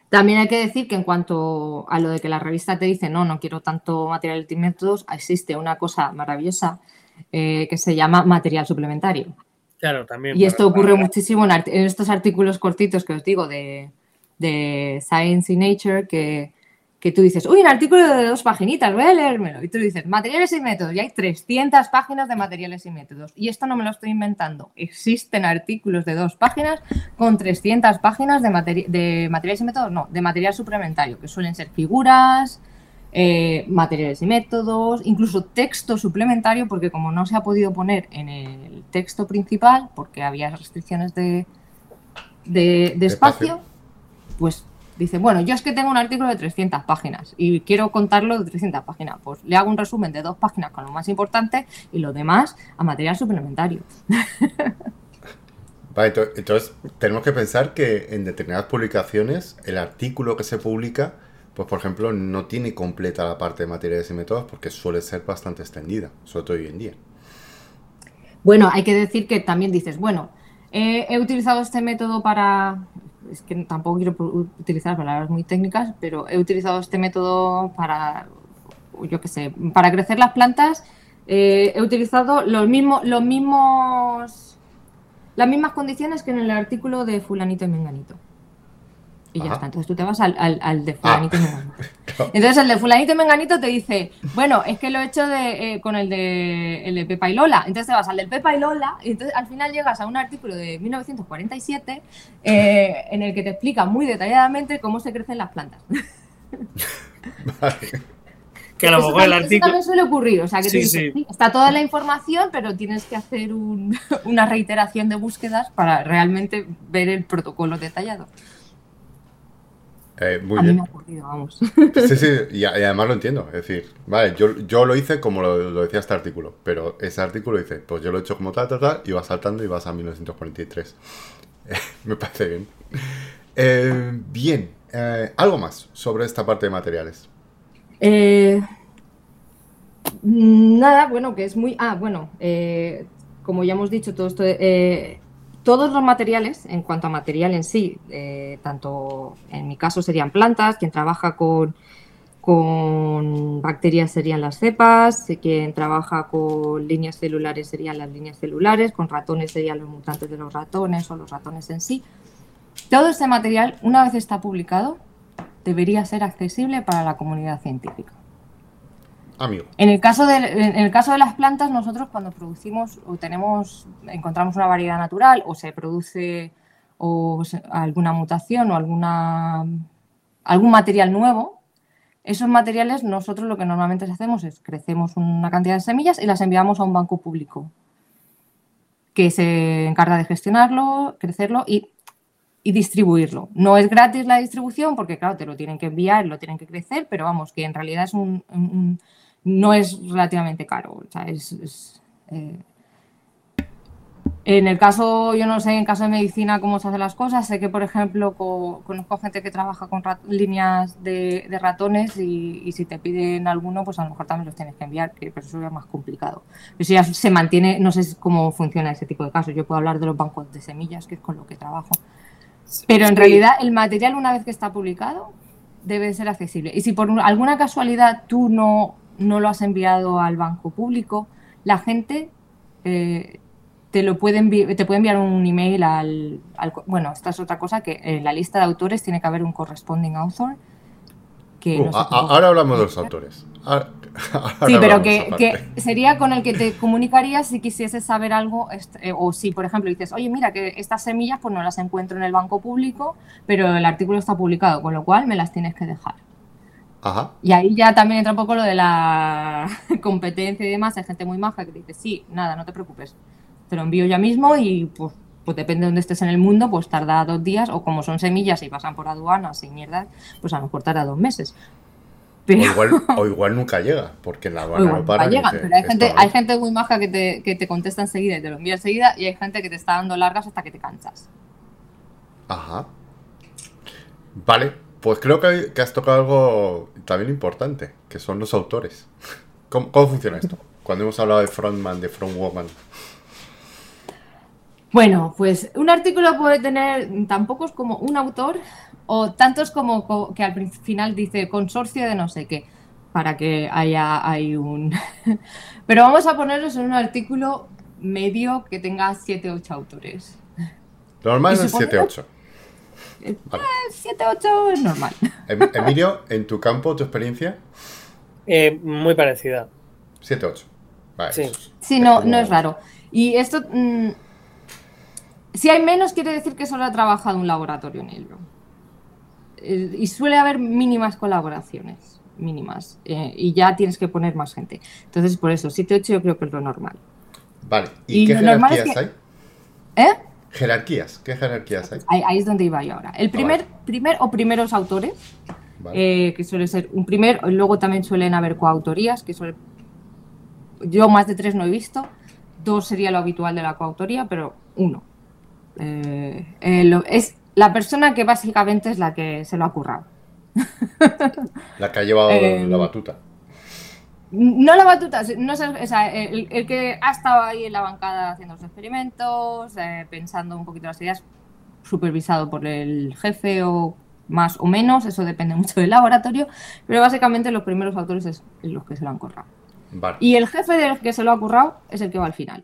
También hay que decir que en cuanto a lo de que la revista te dice no quiero tanto material y métodos, existe una cosa maravillosa que se llama material suplementario. Claro, también. Y esto ocurre muchísimo en estos artículos cortitos que os digo de Science y Nature, que tú dices, uy, un artículo de 2 paginitas, voy a leérmelo. Y tú dices, materiales y métodos, y hay 300 páginas de materiales y métodos. Y esto no me lo estoy inventando. Existen artículos de 2 páginas con 300 páginas de materiales y métodos, no, de material suplementario, que suelen ser figuras, materiales y métodos, incluso texto suplementario, porque como no se ha podido poner en el texto principal, porque había restricciones de espacio, pues dice, bueno, yo es que tengo un artículo de 300 páginas y quiero contarlo de 300 páginas, pues le hago un resumen de 2 páginas con lo más importante y lo demás a material suplementario. Vale, entonces tenemos que pensar que en determinadas publicaciones el artículo que se publica, pues por ejemplo, no tiene completa la parte de materiales y métodos porque suele ser bastante extendida, sobre todo hoy en día. Bueno, hay que decir que también dices, bueno, he utilizado este método para... Es que tampoco quiero utilizar palabras muy técnicas, pero he utilizado este método para, yo qué sé, para crecer las plantas. He utilizado las mismas condiciones que en el artículo de fulanito y menganito. Y ya está. Entonces tú te vas al de fulanito y menganito. Entonces el de fulanito y menganito te dice, bueno, es que lo he hecho con el de Pepa y Lola. Entonces te vas al del Pepa y Lola y entonces al final llegas a un artículo de 1947 en el que te explica muy detalladamente cómo se crecen las plantas. Vale. Que a lo mejor el artículo... Eso también suele ocurrir, o sea que sí, está toda la información, pero tienes que hacer una reiteración de búsquedas para realmente ver el protocolo detallado. Muy a bien. mí me ha ocurrido, vamos. Sí, y además lo entiendo. Es decir, vale, yo lo hice como lo decía este artículo, pero ese artículo dice, pues yo lo he hecho como tal, y vas saltando y vas a 1943. Me parece bien. Bien, algo más sobre esta parte de materiales. Nada, bueno, que es muy... como ya hemos dicho, todo esto... todos los materiales, en cuanto a material en sí, tanto en mi caso serían plantas, quien trabaja con bacterias serían las cepas, quien trabaja con líneas celulares serían las líneas celulares, con ratones serían los mutantes de los ratones o los ratones en sí. Todo este material, una vez está publicado, debería ser accesible para la comunidad científica. Amigo. En el caso de las plantas, nosotros cuando producimos o encontramos una variedad natural o se produce alguna mutación o algún material nuevo, esos materiales nosotros lo que normalmente hacemos es crecemos una cantidad de semillas y las enviamos a un banco público que se encarga de gestionarlo, crecerlo y distribuirlo. No es gratis la distribución porque, claro, te lo tienen que enviar, lo tienen que crecer, pero vamos, que en realidad es no es relativamente caro. O sea, en el caso, yo no sé, en caso de medicina cómo se hacen las cosas. Sé que, por ejemplo, conozco gente que trabaja con líneas de ratones y si te piden alguno, pues a lo mejor también los tienes que enviar, pero eso es más complicado. Pero si ya se mantiene, no sé cómo funciona ese tipo de casos. Yo puedo hablar de los bancos de semillas, que es con lo que trabajo. Pero en realidad el material, una vez que está publicado, debe ser accesible. Y si por alguna casualidad tú no lo has enviado al banco público, la gente te puede enviar un email bueno, esta es otra cosa, que en la lista de autores tiene que haber un corresponding author. Ahora hablamos de los autores. Sí, pero que sería con el que te comunicarías si quisieses saber algo, o si, por ejemplo, dices, oye, mira, que estas semillas pues no las encuentro en el banco público, pero el artículo está publicado, con lo cual me las tienes que dejar. Ajá. Y ahí ya también entra un poco lo de la competencia y demás. Hay gente muy maja que te dice, sí, nada, no te preocupes, te lo envío ya mismo y pues depende de dónde estés en el mundo, pues tarda 2 días, o como son semillas y pasan por aduanas y mierda, pues a lo mejor tarda 2 meses. Pero... O igual nunca llega, porque en la aduana no para. Pero hay gente muy maja que te contesta enseguida y te lo envía enseguida, y hay gente que te está dando largas hasta que te cansas. Ajá. Vale, pues creo que has tocado algo también importante, que son los autores. ¿Cómo funciona esto? Cuando hemos hablado de frontman, de frontwoman. Bueno, pues un artículo puede tener tan pocos como un autor o tantos como que al final dice consorcio de no sé qué, para que hay un... Pero vamos a ponerlos en un artículo medio que tenga 7 8 autores. Lo normal Y es suponemos- 7-8. Vale. 7 8 es normal. Emilio, en tu campo, tu experiencia, Muy parecida. 7-8. Vale, Sí. Sí, no como- es raro. Y esto, si hay menos, quiere decir que solo ha trabajado un laboratorio en ello. Y suele haber mínimas colaboraciones, mínimas, y ya tienes que poner más gente. Entonces, por eso, 7 8 yo creo que es lo normal. Vale, Y ¿y qué lo normal es jerarquías que- hay? ¿Eh? ¿Jerarquías? ¿Qué jerarquías hay? Ahí es donde iba yo ahora. El vale. primer o primeros autores, Vale. que suele ser un primer, luego también suelen haber coautorías, yo más de 3 no he visto, 2 sería lo habitual de la coautoría, pero 1. Es la persona que básicamente es la que se lo ha currado. La que ha llevado Eh, la batuta. No la batuta, no sé, o sea, el que ha estado ahí en la bancada haciendo los experimentos, pensando un poquito las ideas, supervisado por el jefe o más o menos, eso depende mucho del laboratorio, pero básicamente los primeros autores es los que se lo han currado. Vale. Y el jefe del que se lo ha currado es el que va al final.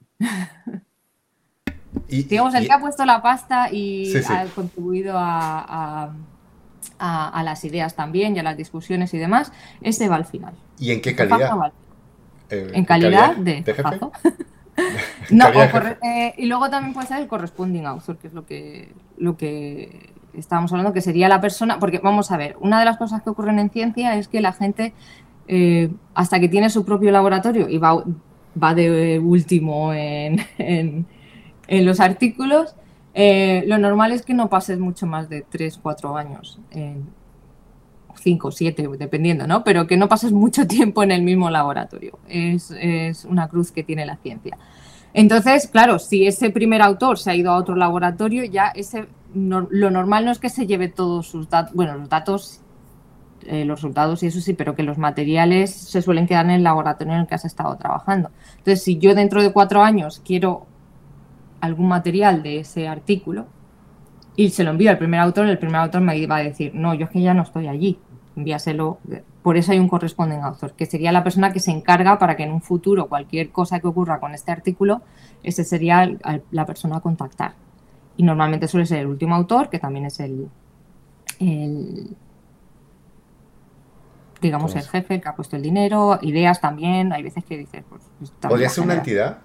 Digamos, el que ha puesto la pasta y Sí, sí. ha contribuido a las ideas también y a las discusiones y demás, ese va al final. ¿Y en qué El jefazo calidad? va al final. En calidad de jefe? jefazo. No, Calidad de jefe. y luego también puede ser el corresponding author, que es lo que estábamos hablando, que sería la persona, porque vamos a ver, una de las cosas que ocurren en ciencia es que la gente, hasta que tiene su propio laboratorio y va de último en los artículos, lo normal es que no pases mucho más de 3, 4 años, 5, 7, dependiendo, ¿no? Pero que no pases mucho tiempo en el mismo laboratorio. Es una cruz que tiene la ciencia. Entonces, claro, si ese primer autor se ha ido a otro laboratorio, ya lo normal no es que se lleve todos sus datos, bueno, los datos, los resultados y eso sí, pero que los materiales se suelen quedar en el laboratorio en el que has estado trabajando. Entonces, si yo dentro de 4 años quiero algún material de ese artículo y se lo envío al primer autor, el primer autor me va a decir, no, yo es que ya no estoy allí, envíaselo. Por eso hay un corresponding author, que sería la persona que se encarga para que en un futuro cualquier cosa que ocurra con este artículo, ese sería la persona a contactar. Y normalmente suele ser el último autor, que también es digamos, el jefe, el que ha puesto el dinero, ideas también, hay veces que dices, pues... ¿Podría ser una entidad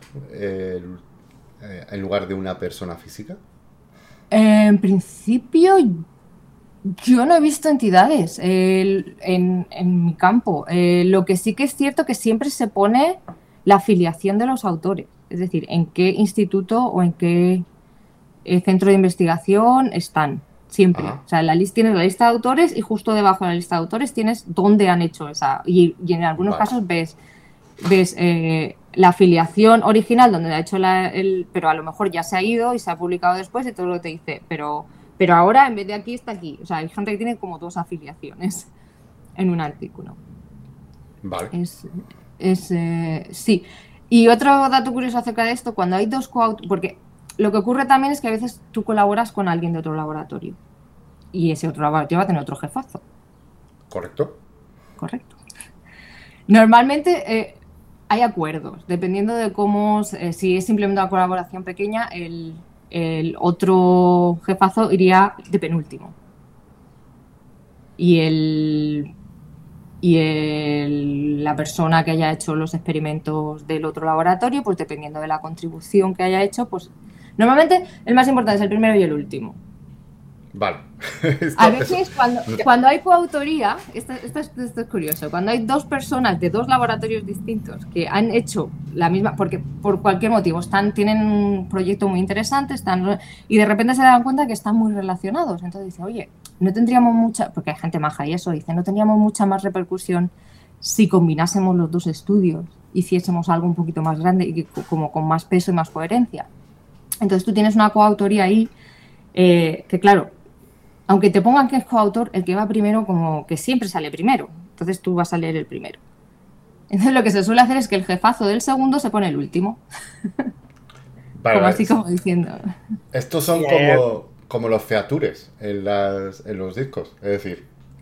en lugar de una persona física? En principio, yo no he visto entidades en mi campo. Lo que sí que es cierto que siempre se pone la afiliación de los autores, es decir, en qué instituto o en qué centro de investigación están, siempre. Ajá. O sea, tienes la lista de autores y justo debajo de la lista de autores tienes dónde han hecho esa. Y en algunos casos ves la afiliación original donde ha hecho pero a lo mejor ya se ha ido y se ha publicado después y todo lo que te dice, pero ahora en vez de aquí está aquí. O sea, hay gente que tiene como 2 afiliaciones en un artículo. Vale. Sí. Y otro dato curioso acerca de esto, cuando hay 2 coautores, porque lo que ocurre también es que a veces tú colaboras con alguien de otro laboratorio y ese otro laboratorio va a tener otro jefazo. ¿Correcto? Correcto. Normalmente hay acuerdos, dependiendo de cómo, si es simplemente una colaboración pequeña, el otro jefazo iría de penúltimo. Y la persona que haya hecho los experimentos del otro laboratorio, pues dependiendo de la contribución que haya hecho, pues normalmente el más importante es el primero y el último. Vale. A veces cuando hay coautoría, esto es curioso, cuando hay 2 personas de 2 laboratorios distintos que han hecho la misma, porque por cualquier motivo tienen un proyecto muy interesante, y de repente se dan cuenta que están muy relacionados, entonces dicen, oye, no tendríamos mucha, porque hay gente maja y eso, dice, no tendríamos mucha más repercusión si combinásemos los 2 estudios, hiciésemos algo un poquito más grande y como con más peso y más coherencia. Entonces tú tienes una coautoría ahí que claro, aunque te pongan que es coautor, el que va primero como que siempre sale primero. Entonces tú vas a leer el primero. Entonces lo que se suele hacer es que el jefazo del segundo se pone el último. Vale, como vale. así como diciendo. Estos son Sí, como los features en los discos. Es decir,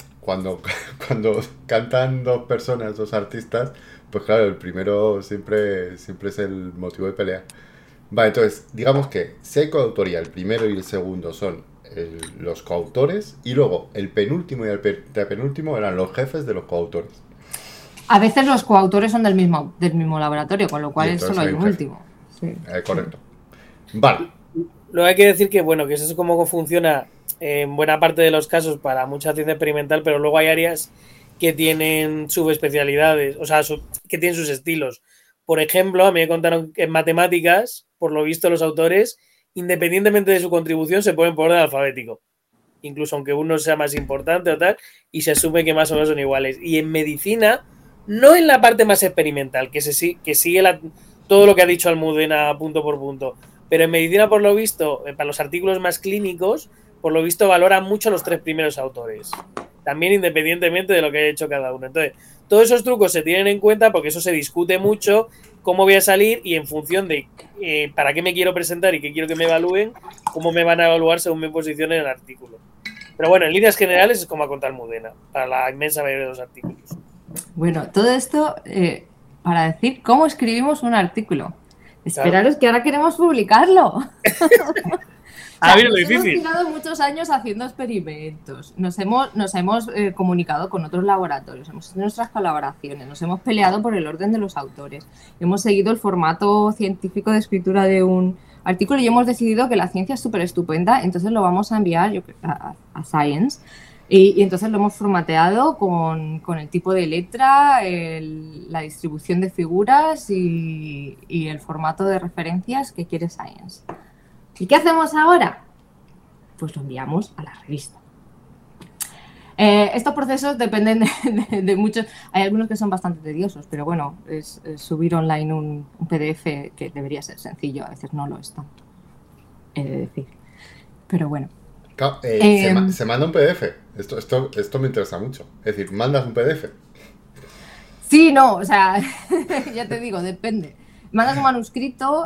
cuando cantan dos personas, dos artistas, pues claro, el primero siempre es el motivo de pelea. Vale, entonces, digamos que si hay coautoría, el primero y el segundo son los coautores, y luego el penúltimo y el penúltimo eran los jefes de los coautores. A veces los coautores son del mismo laboratorio, con lo Y cual entonces solo hay hay un un jefe. último. Sí. Correcto. Vale. Luego hay que decir que, bueno, que eso es como funciona en buena parte de los casos para mucha ciencia experimental, pero luego hay áreas que tienen subespecialidades, o sea, que tienen sus estilos. Por ejemplo, a mí me contaron que en matemáticas, por lo visto, los autores, independientemente de su contribución, se ponen por orden alfabético. Incluso aunque uno sea más importante o tal, y se asume que más o menos son iguales. Y en medicina, no en la parte más experimental, que sigue todo lo que ha dicho Almudena punto por punto, pero en medicina, por lo visto, para los artículos más clínicos, por lo visto valoran mucho a los 3 primeros autores. También independientemente de lo que haya hecho cada uno. Entonces, todos esos trucos se tienen en cuenta porque eso se discute mucho, cómo voy a salir y en función de para qué me quiero presentar y qué quiero que me evalúen, cómo me van a evaluar según me posicione en el artículo. Pero bueno, en líneas generales es como ha contado Almudena, para la inmensa mayoría de los artículos. Bueno, todo esto para decir cómo escribimos un artículo. Esperaros que ahora queremos publicarlo. A ver, lo Nos difícil. hemos tirado muchos años haciendo experimentos, nos hemos comunicado con otros laboratorios, hemos hecho nuestras colaboraciones, nos hemos peleado por el orden de los autores, hemos seguido el formato científico de escritura de un artículo y hemos decidido que la ciencia es súper estupenda, entonces lo vamos a enviar a Science y entonces lo hemos formateado con el tipo de letra, la distribución de figuras y el formato de referencias que quiere Science. ¿Y qué hacemos ahora? Pues lo enviamos a la revista. Estos procesos dependen de muchos. Hay algunos que son bastante tediosos, pero bueno, es subir online un PDF que debería ser sencillo, a veces no lo es tanto, he de decir. Pero bueno. Se manda un PDF. Esto me interesa mucho. Es decir, mandas un PDF. Sí, no, o sea, ya te digo, depende. Mandas un manuscrito.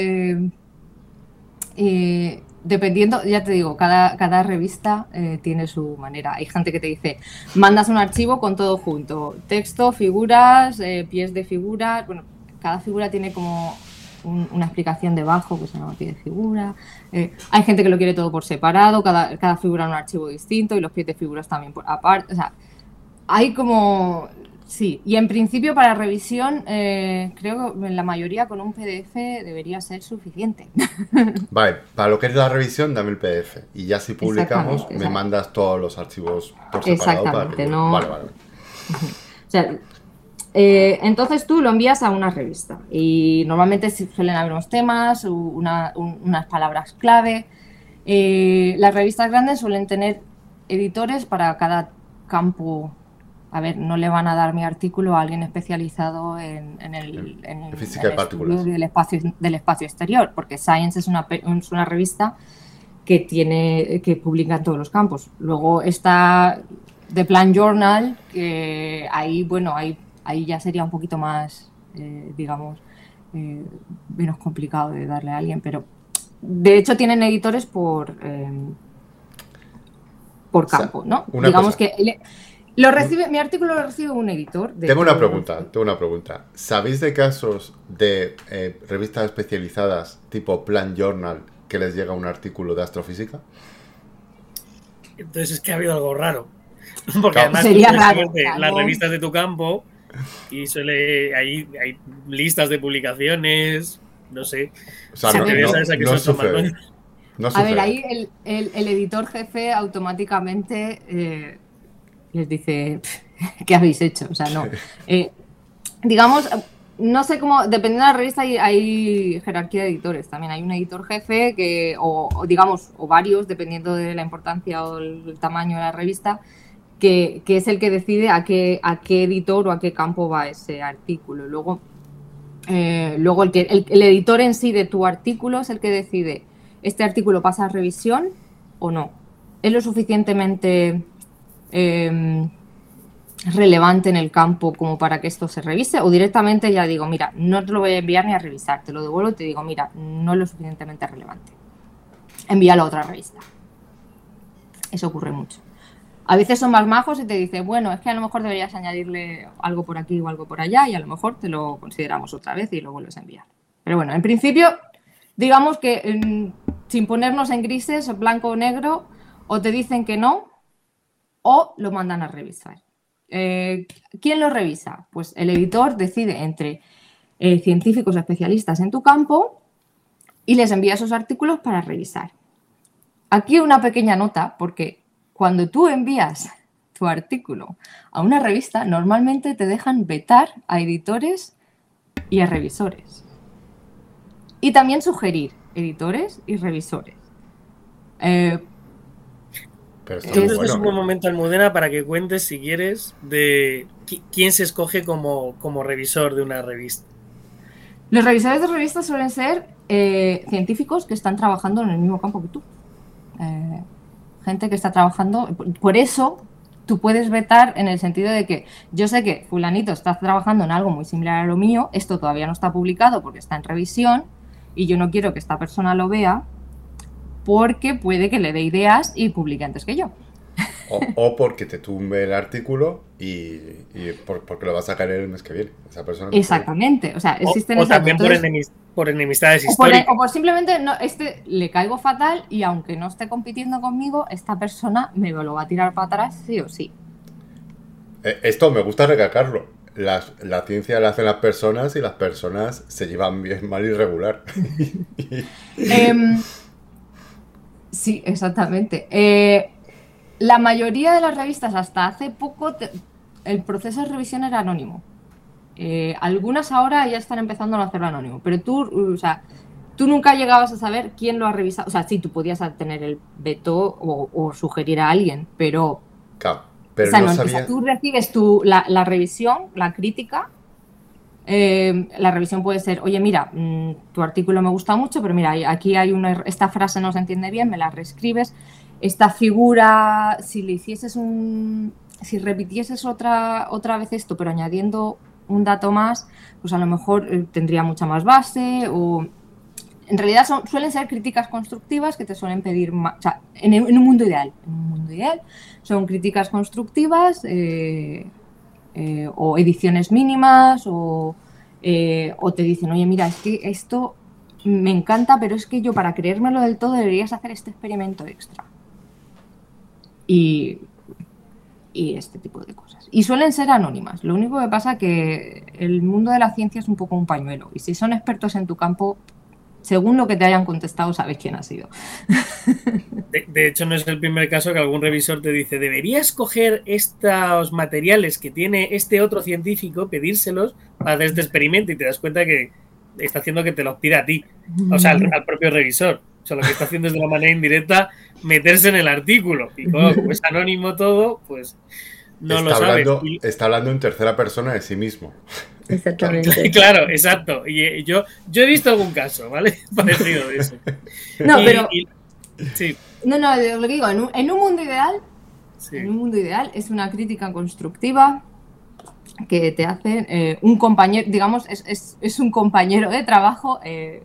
Dependiendo, ya te digo, cada revista tiene su manera. Hay gente que te dice, mandas un archivo con todo junto, texto, figuras, pies de figuras. Bueno, cada figura tiene como una explicación debajo, que se llama pie de figura. Hay gente que lo quiere todo por separado, cada figura en un archivo distinto y los pies de figuras también por aparte. O sea, hay como... Sí, y en principio para revisión creo que en la mayoría con un PDF debería ser suficiente. Vale, para lo que es la revisión, dame el PDF. Y ya si publicamos, Exactamente, me mandas todos los archivos por separado. Exactamente, para que... no... Vale. O sea, entonces tú lo envías a una revista y normalmente suelen haber unos temas, unas palabras clave. Las revistas grandes suelen tener editores para cada campo. A ver, no le van a dar mi artículo a alguien especializado en física de partículas del espacio exterior, porque Science es una revista que publica en todos los campos. Luego está The Plant Journal, que ahí ya sería un poquito más, digamos, menos complicado de darle a alguien, pero de hecho tienen editores por campo, ¿no? Digamos que mi artículo lo recibe un editor. Tengo una pregunta. ¿Sabéis de casos de revistas especializadas tipo Plant Journal que les llega un artículo de astrofísica? Entonces es que ha habido algo raro. Porque Claro. además Sería raro, las revistas de tu campo y hay listas de publicaciones, no sé. O sea, no sucede. A ver, ahí el editor jefe automáticamente les dice, ¿qué habéis hecho? O sea, no. Digamos, no sé cómo, dependiendo de la revista hay jerarquía de editores también. Hay un editor jefe o varios, dependiendo de la importancia o el tamaño de la revista, que es el que decide a qué editor o a qué campo va ese artículo. Luego el editor en sí de tu artículo es el que decide, ¿este artículo pasa a revisión o no? ¿Es lo suficientemente relevante en el campo como para que esto se revise, o directamente ya digo, mira, no te lo voy a enviar ni a revisar, te lo devuelvo y te digo, mira, no es lo suficientemente relevante. Envíalo a otra revista. Eso ocurre mucho. A veces son más majos y te dicen, bueno, es que a lo mejor deberías añadirle algo por aquí o algo por allá y a lo mejor te lo consideramos otra vez y lo vuelves a enviar. Pero bueno, en principio, digamos que sin ponernos en grises, blanco o negro, o te dicen que no o lo mandan a revisar. ¿Quién lo revisa? Pues el editor decide entre científicos especialistas en tu campo y les envía esos artículos para revisar. Aquí una pequeña nota, porque cuando tú envías tu artículo a una revista, normalmente te dejan vetar a editores y a revisores. Y también sugerir editores y revisores. Pero está Creo muy que este es bueno, un buen ¿eh? momento, Almudena, para que cuentes, si quieres, de quién se escoge como revisor de una revista. Los revisores de revistas suelen ser científicos que están trabajando en el mismo campo que tú. Gente que está trabajando. Por eso tú puedes vetar en el sentido de que yo sé que fulanito está trabajando en algo muy similar a lo mío, esto todavía no está publicado porque está en revisión y yo no quiero que esta persona lo vea porque puede que le dé ideas y publique antes que yo. O porque te tumbe el artículo porque lo vas a sacar el mes que viene. Esa persona no Exactamente. O sea, existen O también entonces, por enemistades o históricas. por simplemente no, le caigo fatal y aunque no esté compitiendo conmigo, esta persona me lo va a tirar para atrás sí o sí. Esto me gusta recalcarlo. La ciencia la hacen las personas y las personas se llevan bien, mal y regular. Sí, exactamente. La mayoría de las revistas hasta hace poco el proceso de revisión era anónimo. Algunas ahora ya están empezando a hacerlo anónimo, pero tú nunca llegabas a saber quién lo ha revisado. O sea, sí, tú podías tener el veto o sugerir a alguien, pero, Claro, pero no sabía. tú recibes la revisión, la crítica. La revisión puede ser, oye, mira, tu artículo me gusta mucho, pero mira, aquí hay esta frase no se entiende bien, me la reescribes. Esta figura, si repitieses otra vez esto, pero añadiendo un dato más, pues a lo mejor tendría mucha más base o... En realidad suelen ser críticas constructivas que te suelen pedir más, o sea, en un mundo ideal, son críticas constructivas o ediciones mínimas o te dicen, oye, mira, es que esto me encanta, pero es que yo para creérmelo del todo deberías hacer este experimento extra. Y este tipo de cosas. Y suelen ser anónimas. Lo único que pasa es que el mundo de la ciencia es un poco un pañuelo. Y si son expertos en tu campo, según lo que te hayan contestado, sabes quién ha sido. De hecho, no es el primer caso que algún revisor te dice, deberías coger estos materiales que tiene este otro científico, pedírselos para hacer este experimento y te das cuenta que está haciendo que te los pida a ti. O sea, al propio revisor. O sea, lo que está haciendo es de una manera indirecta meterse en el artículo. Y como es anónimo todo, pues no lo sabes. Está hablando en tercera persona de sí mismo. Exactamente. Claro, exacto. Y yo he visto algún caso, ¿vale? Parecido de eso. No, pero... Sí. No, lo que digo, en un mundo ideal, sí. En un mundo ideal es una crítica constructiva que te hace un compañero, digamos, es un compañero de trabajo.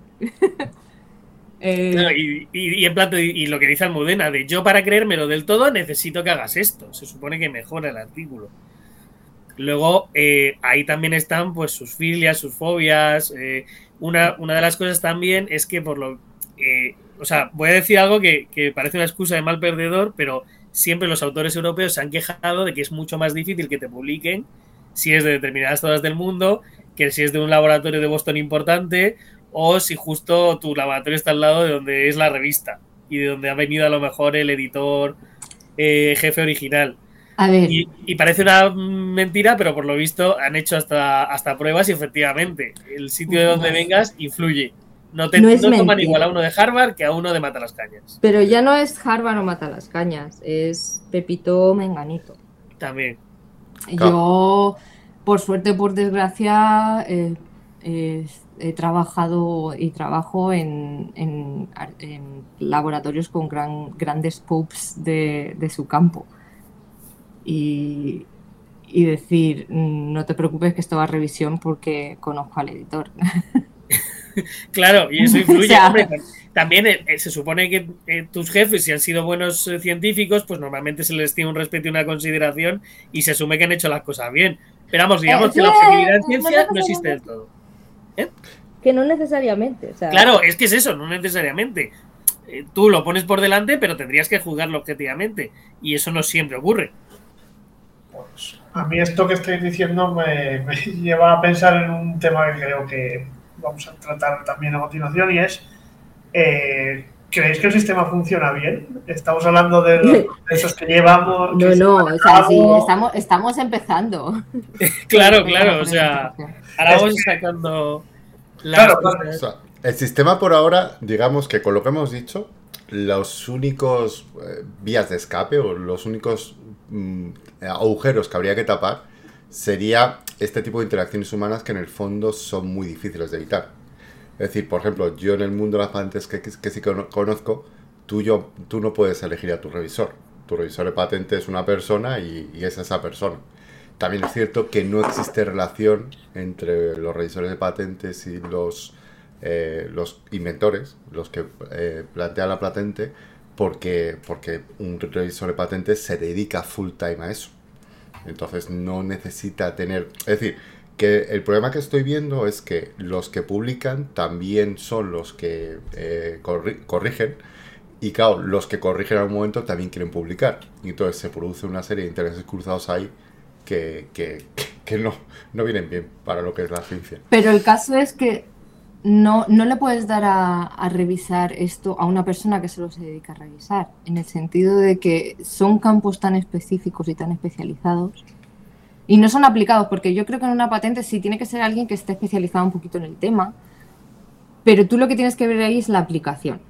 No, y en plan, y lo que dice Almudena, de yo para creérmelo del todo necesito que hagas esto. Se supone que mejora el artículo. Luego, ahí también están pues sus filias, sus fobias. Una de las cosas también es que o sea, voy a decir algo que parece una excusa de mal perdedor, pero siempre los autores europeos se han quejado de que es mucho más difícil que te publiquen si es de determinadas zonas del mundo, que si es de un laboratorio de Boston importante o si justo tu laboratorio está al lado de donde es la revista y de donde ha venido a lo mejor el editor jefe original. A ver. Y parece una mentira, pero por lo visto han hecho hasta pruebas y efectivamente el sitio de donde vengas influye. No toman igual a uno de Harvard que a uno de Matalascañas. Pero ya no es Harvard o Matalascañas, es Pepito Menganito. También. Yo, por suerte, por desgracia, he trabajado y trabajo en laboratorios con grandes popes de su campo. Y y decir, no te preocupes que esto va a revisión porque conozco al editor. Claro, y eso influye. O sea, hombre, también se supone que tus jefes, si han sido buenos científicos, pues normalmente se les tiene un respeto y una consideración y se asume que han hecho las cosas bien. Pero vamos, digamos que la objetividad en ciencia no existe del todo. Que no necesariamente. O sea, Claro, es que es eso, no necesariamente. Tú lo pones por delante, pero tendrías que juzgarlo objetivamente. Y eso no siempre ocurre. Pues a mí esto que estáis diciendo me lleva a pensar en un tema que creo que vamos a tratar también a continuación y es, ¿creéis que el sistema funciona bien? Estamos hablando de los procesos que llevamos. No, o sea, sí, estamos empezando. Claro, o sea, ahora vamos sacando las Claro, cosas. O sea, el sistema por ahora, digamos que con lo que hemos dicho, los únicos vías de escape o los únicos agujeros que habría que tapar sería este tipo de interacciones humanas que en el fondo son muy difíciles de evitar. Es decir, por ejemplo, yo en el mundo de las patentes que sí conozco, tú no puedes elegir a tu revisor. Tu revisor de patente es una persona y es esa persona. También es cierto que no existe relación entre los revisores de patentes y los inventores, los que plantean la patente, porque un revisor de patentes se dedica full time a eso. Entonces no necesita tener... Es decir, que el problema que estoy viendo es que los que publican también son los que corrigen. Y claro, los que corrigen a un momento también quieren publicar. Y entonces se produce una serie de intereses cruzados ahí que no vienen bien para lo que es la ciencia. Pero el caso es que no le puedes dar a revisar esto a una persona que solo se dedica a revisar, en el sentido de que son campos tan específicos y tan especializados y no son aplicados, porque yo creo que en una patente sí tiene que ser alguien que esté especializado un poquito en el tema, pero tú lo que tienes que ver ahí es la aplicación.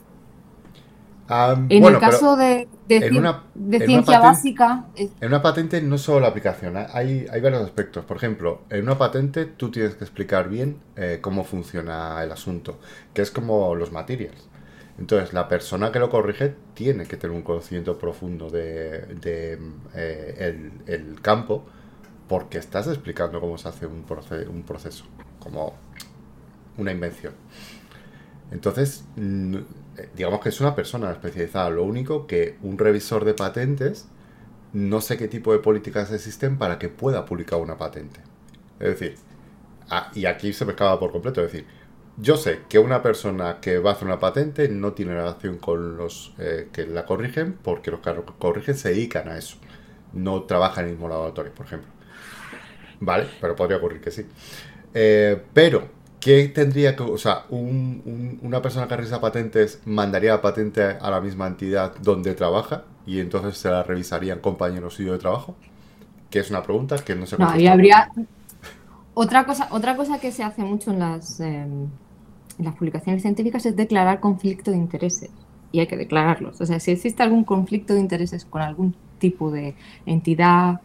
En Bueno, el caso de ciencia básica... En una patente no solo la aplicación, hay varios aspectos. Por ejemplo, en una patente tú tienes que explicar bien cómo funciona el asunto, que es como los materials. Entonces, la persona que lo corrige tiene que tener un conocimiento profundo de el campo, porque estás explicando cómo se hace un proceso, como una invención. Entonces, digamos que es una persona especializada. Lo único que un revisor de patentes, no sé qué tipo de políticas existen para que pueda publicar una patente. Es decir, y aquí se me acaba por completo. Es decir, yo sé que una persona que va a hacer una patente no tiene relación con los que la corrigen, porque los que la corrigen se dedican a eso. No trabajan en el mismo laboratorio, por ejemplo. Vale, pero podría ocurrir que sí. Pero... ¿qué tendría que, o sea, una persona que revisa patentes mandaría la patente a la misma entidad donde trabaja y entonces se la revisarían compañeros suyos de trabajo? Que es una pregunta que no sé. No, y habría otra cosa que se hace mucho en las publicaciones científicas es declarar conflicto de intereses, y hay que declararlos. O sea, si existe algún conflicto de intereses con algún tipo de entidad,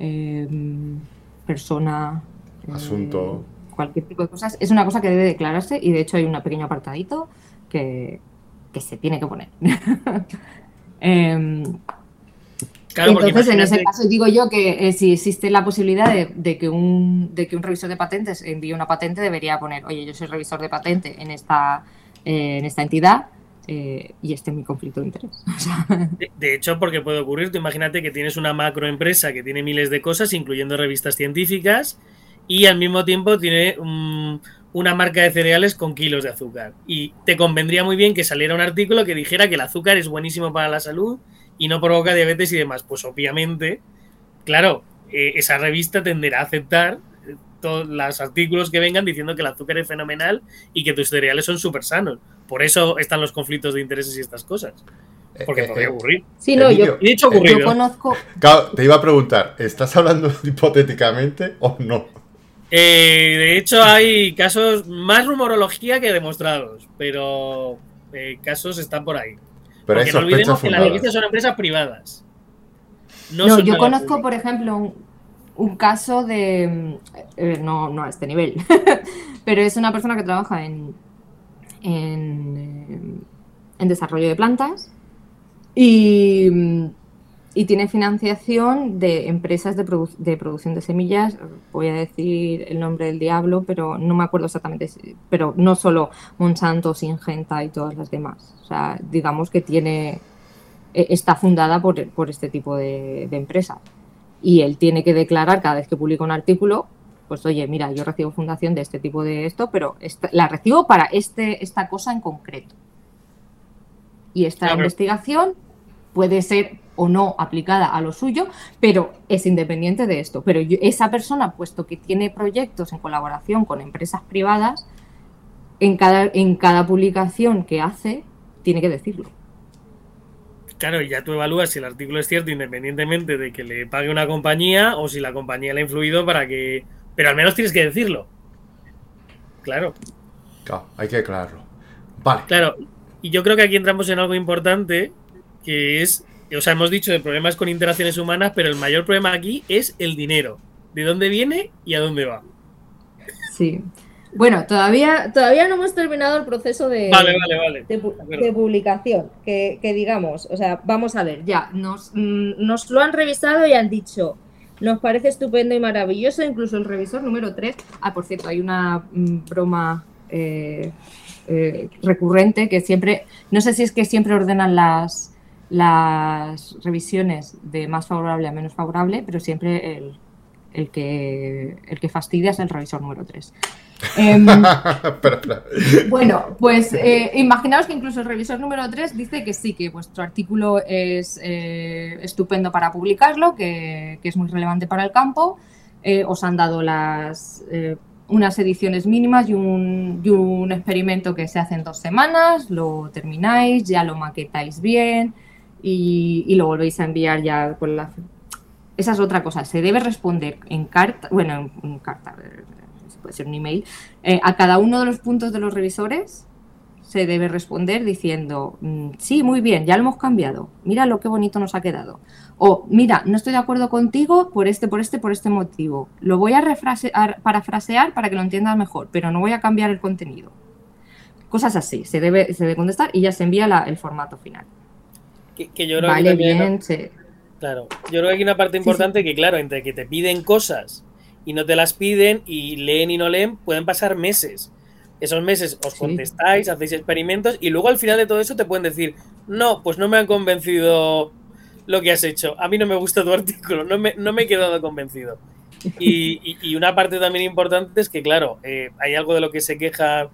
persona, asunto, cualquier tipo de cosas, es una cosa que debe declararse, y de hecho hay un pequeño apartadito que se tiene que poner. Claro, entonces, en ese caso digo yo que si existe la posibilidad de que un revisor de patentes envíe una patente, debería poner, oye, yo soy revisor de patente en esta entidad y este es mi conflicto de interés. De hecho, porque puede ocurrir, tú imagínate que tienes una macroempresa que tiene miles de cosas, incluyendo revistas científicas, y al mismo tiempo tiene una marca de cereales con kilos de azúcar. Y te convendría muy bien que saliera un artículo que dijera que el azúcar es buenísimo para la salud y no provoca diabetes y demás. Pues obviamente, claro, esa revista tenderá a aceptar todos los artículos que vengan diciendo que el azúcar es fenomenal y que tus cereales son súper sanos. Por eso están los conflictos de intereses y estas cosas. Porque podría ocurrir. Sí, no, yo conozco... Claro, te iba a preguntar, ¿estás hablando hipotéticamente o no? De hecho, hay casos, más rumorología que demostrados, pero casos están por ahí. Pero porque no olvidemos que las revistas son empresas privadas. No, yo conozco, por ejemplo, un caso de... no a este nivel, pero es una persona que trabaja en desarrollo de plantas y y tiene financiación de empresas de producción de semillas. Voy a decir el nombre del diablo, pero no me acuerdo exactamente. Pero no solo Monsanto, Syngenta y todas las demás. O sea, digamos que está fundada por este tipo de empresas. Y él tiene que declarar cada vez que publica un artículo, pues oye, mira, yo recibo fundación de este tipo de esto, pero la recibo para esta cosa en concreto. Y esta investigación puede ser o no aplicada a lo suyo, pero es independiente de esto. Pero esa persona, puesto que tiene proyectos en colaboración con empresas privadas, en cada publicación que hace, tiene que decirlo. Claro, y ya tú evalúas si el artículo es cierto independientemente de que le pague una compañía o si la compañía le ha influido para que... Pero al menos tienes que decirlo. Claro. Claro, hay que declararlo. Vale. Claro, y yo creo que aquí entramos en algo importante, que es... O sea, hemos dicho de problemas con interacciones humanas, pero el mayor problema aquí es el dinero. ¿De dónde viene y a dónde va? Sí. Bueno, todavía no hemos terminado el proceso de publicación. Que digamos, o sea, vamos a ver, ya, nos lo han revisado y han dicho, nos parece estupendo y maravilloso, incluso el revisor número 3. Por cierto, hay una broma recurrente que siempre, no sé si es que siempre ordenan las revisiones de más favorable a menos favorable, pero siempre el que fastidia es el revisor número 3. Espera. Bueno, pues imaginaos que incluso el revisor número 3 dice que sí, que vuestro artículo es estupendo para publicarlo, que es muy relevante para el campo. Os han dado unas ediciones mínimas y un experimento que se hace en 2 semanas, lo termináis, ya lo maquetáis bien y lo volvéis a enviar ya con la... Esa es otra cosa, se debe responder en carta, puede ser un email, a cada uno de los puntos de los revisores se debe responder diciendo, sí, muy bien, ya lo hemos cambiado, mira lo que bonito nos ha quedado. O, mira, no estoy de acuerdo contigo por este motivo. Lo voy a parafrasear para que lo entiendas mejor, pero no voy a cambiar el contenido. Cosas así, se debe contestar y ya se envía el formato final. Que yo creo vale, que también, bien, ¿no? sí. Claro, yo creo que hay una parte importante sí. Que, claro, entre que te piden cosas y no te las piden y leen y no leen, pueden pasar meses. Esos meses os contestáis, hacéis experimentos y luego al final de todo eso te pueden decir, no, pues no me han convencido lo que has hecho, a mí no me gusta tu artículo, no me he quedado convencido. Y una parte también importante es que, claro, hay algo de lo que se quejan.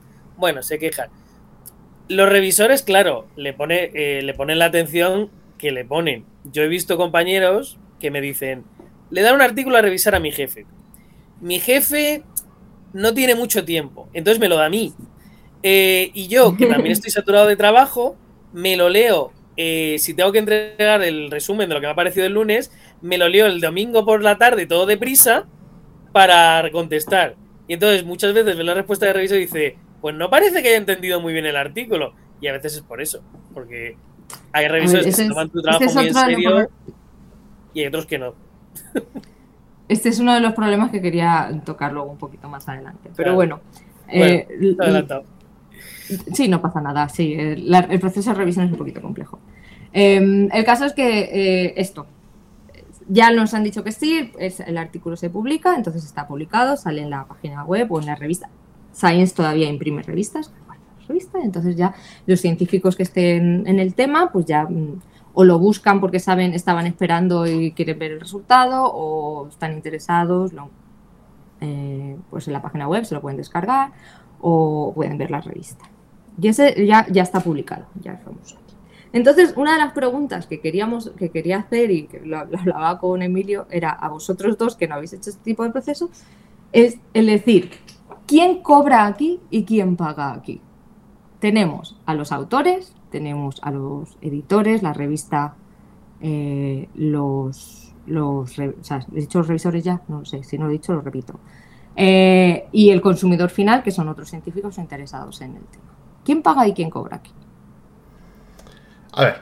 Los revisores, claro, le ponen la atención que le ponen. Yo he visto compañeros que me dicen, le dan un artículo a revisar a mi jefe. Mi jefe no tiene mucho tiempo, entonces me lo da a mí. Y yo, que también estoy saturado de trabajo, me lo leo. Si tengo que entregar el resumen de lo que me ha parecido el lunes, me lo leo el domingo por la tarde, todo deprisa, para contestar. Y entonces muchas veces ves la respuesta de revisor y dice, pues no parece que haya entendido muy bien el artículo. Y a veces es por eso, porque hay revisores que se toman tu trabajo muy en serio y hay otros que no. Este es uno de los problemas que quería tocar luego un poquito más adelante. Pero bueno, adelantado. Sí, no pasa nada. Sí, el proceso de revisión es un poquito complejo. El caso es que esto, ya nos han dicho que sí, el artículo se publica, entonces está publicado, sale en la página web o en la revista. Science todavía imprime revistas, entonces ya los científicos que estén en el tema, pues ya o lo buscan porque estaban esperando y quieren ver el resultado, o están interesados, pues en la página web se lo pueden descargar o pueden ver la revista. Y ese ya está publicado, ya es famoso. Entonces, una de las preguntas que quería hacer y que lo hablaba con Emilio era a vosotros dos que no habéis hecho este tipo de proceso, es el decir, ¿quién cobra aquí y quién paga aquí? Tenemos a los autores, tenemos a los editores, la revista, ¿he dicho los revisores ya? No lo sé, si no lo he dicho lo repito. Y el consumidor final, que son otros científicos interesados en el tema. ¿Quién paga y quién cobra aquí? A ver.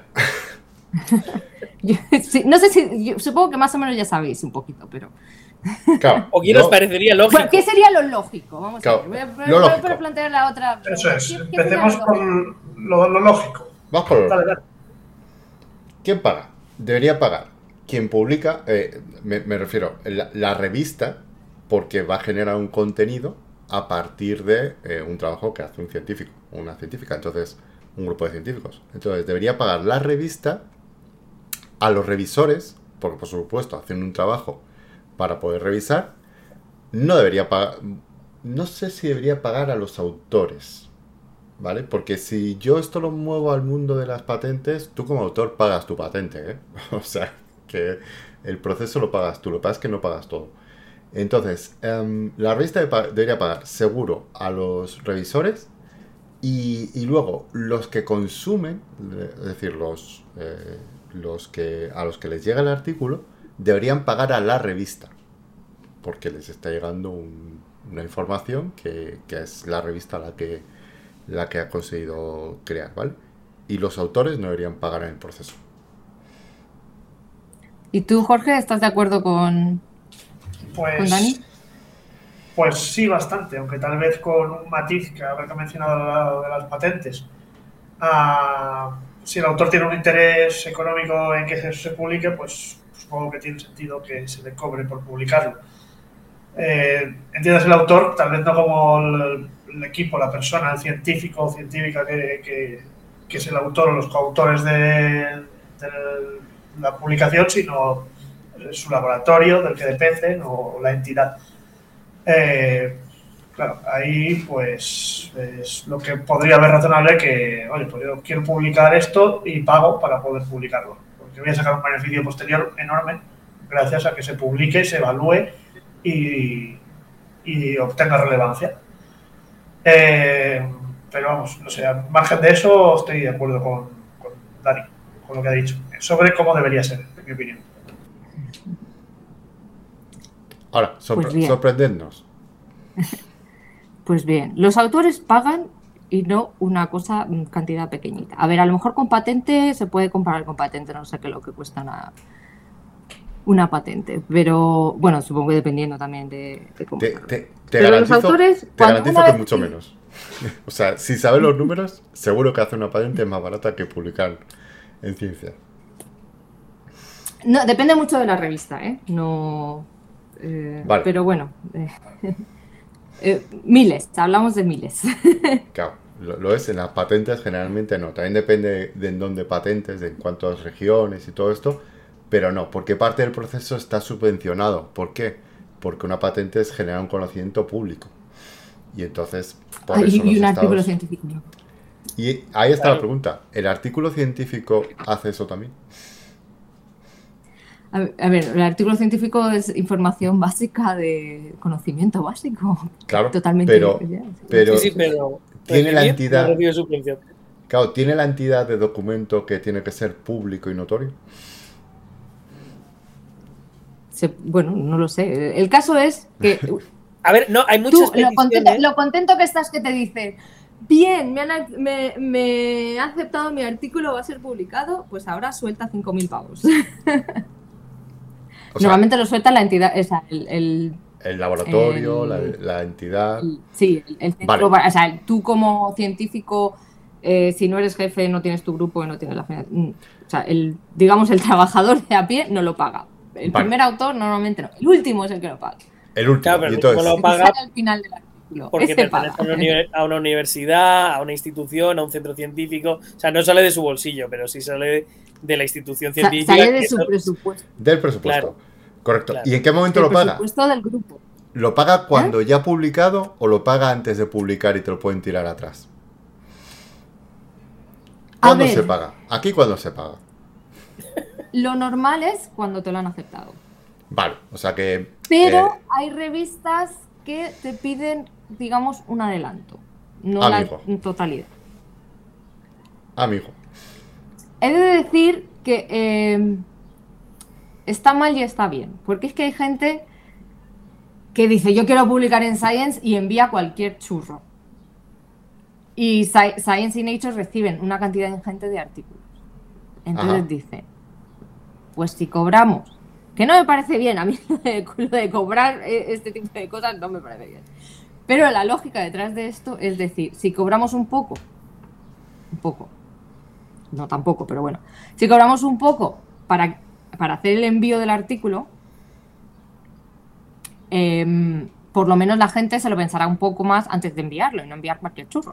No sé si, supongo que más o menos ya sabéis un poquito, pero... Claro, ¿O quién os parecería lógico? Bueno, ¿qué sería lo lógico? Vamos claro, a ver. Voy a plantear la otra. Eso es. ¿Qué Empecemos por lo lógico. Vamos por lo Dale. ¿Quién paga? Debería pagar quien publica, me refiero, la revista, porque va a generar un contenido a partir de un trabajo que hace un científico, una científica, entonces, un grupo de científicos. Entonces, debería pagar la revista a los revisores, porque por supuesto hacen un trabajo para poder revisar. No debería pagar, no sé si debería pagar a los autores, ¿vale? Porque si yo esto lo muevo al mundo de las patentes, tú como autor pagas tu patente, ¿eh? O sea, que el proceso lo pagas tú, lo que pasa es que no pagas todo. Entonces, la revista debería pagar seguro a los revisores y luego los que consumen, es decir, a los que les llega el artículo, deberían pagar a la revista, porque les está llegando una información que es la revista la que ha conseguido crear, ¿vale? Y los autores no deberían pagar en el proceso. ¿Y tú, Jorge, estás de acuerdo con Dani? Pues sí, bastante, aunque tal vez con un matiz que ahora que he mencionado de las patentes. Si el autor tiene un interés económico en que se publique, pues supongo que tiene sentido que se le cobre por publicarlo. Entiendes el autor, tal vez no como el equipo, la persona, el científico o científica que es el autor o los coautores de la publicación, sino su laboratorio del que dependen o la entidad. Claro, ahí pues es lo que podría haber razonable que, oye, pues yo quiero publicar esto y pago para poder publicarlo, porque voy a sacar un beneficio posterior enorme gracias a que se publique, se evalúe y obtenga relevancia. Pero vamos, no sé, al margen de eso estoy de acuerdo con Dani, con lo que ha dicho, sobre cómo debería ser, en mi opinión. Ahora, sorprendernos. Pues bien, los autores pagan y no una cantidad pequeñita. A ver, a lo mejor con patente se puede comparar con patente, no sé qué es lo que cuesta una patente, pero bueno, supongo que dependiendo también de cómo. Te garantizo que mucho menos. O sea, si sabes los números, seguro que hacer una patente es más barata que publicar en ciencia. No, depende mucho de la revista, ¿eh? No. Vale. Pero bueno. Miles, hablamos de miles. Claro, lo es, en las patentes generalmente no. También depende de en dónde patentes, de en cuántas regiones y todo esto, pero no, porque parte del proceso está subvencionado. ¿Por qué? Porque una patente es generar un conocimiento público. Y entonces, por eso y un artículo científico. Y ahí está la pregunta. ¿El artículo científico hace eso también? A ver, el artículo científico es información básica de conocimiento básico. Claro, totalmente. Pero tiene la entidad. Claro, tiene la entidad de documento que tiene que ser público y notorio. Bueno, no lo sé. El caso es que. A ver, no, hay muchas. Lo contento que estás que te dice. Bien, me ha aceptado mi artículo, va a ser publicado, pues ahora suelta 5.000 pavos. Normalmente lo suelta la entidad, el laboratorio, la entidad. Sí, el centro. Vale. O sea, tú como científico, si no eres jefe, no tienes tu grupo y no tienes la final. O sea, digamos, el trabajador de a pie no lo paga. El primer autor normalmente no. El último es el que lo paga. El último. Claro, pero entonces, lo paga al final del artículo. Porque pertenece a una universidad, a una institución, a un centro científico. O sea, no sale de su bolsillo, pero sí sale de la institución científica. Sale de su presupuesto. Del presupuesto. Claro. Correcto. Claro. ¿Y en qué momento lo paga? El presupuesto del grupo. ¿Lo paga cuando ya ha publicado o lo paga antes de publicar y te lo pueden tirar atrás? ¿Cuándo se paga? ¿Aquí cuándo se paga? Lo normal es cuando te lo han aceptado. Vale, o sea que... Pero hay revistas que te piden, digamos, un adelanto. No la totalidad. Amigo. He de decir que está mal y está bien. Porque es que hay gente que dice, yo quiero publicar en Science y envía cualquier churro. Y Science y Nature reciben una cantidad ingente de artículos. Entonces dicen, pues si cobramos, que no me parece bien, a mí lo de cobrar este tipo de cosas no me parece bien. Pero la lógica detrás de esto es decir, si cobramos un poco, no tampoco, pero bueno, si cobramos un poco para para hacer el envío del artículo, por lo menos la gente se lo pensará un poco más antes de enviarlo y no enviar cualquier churro.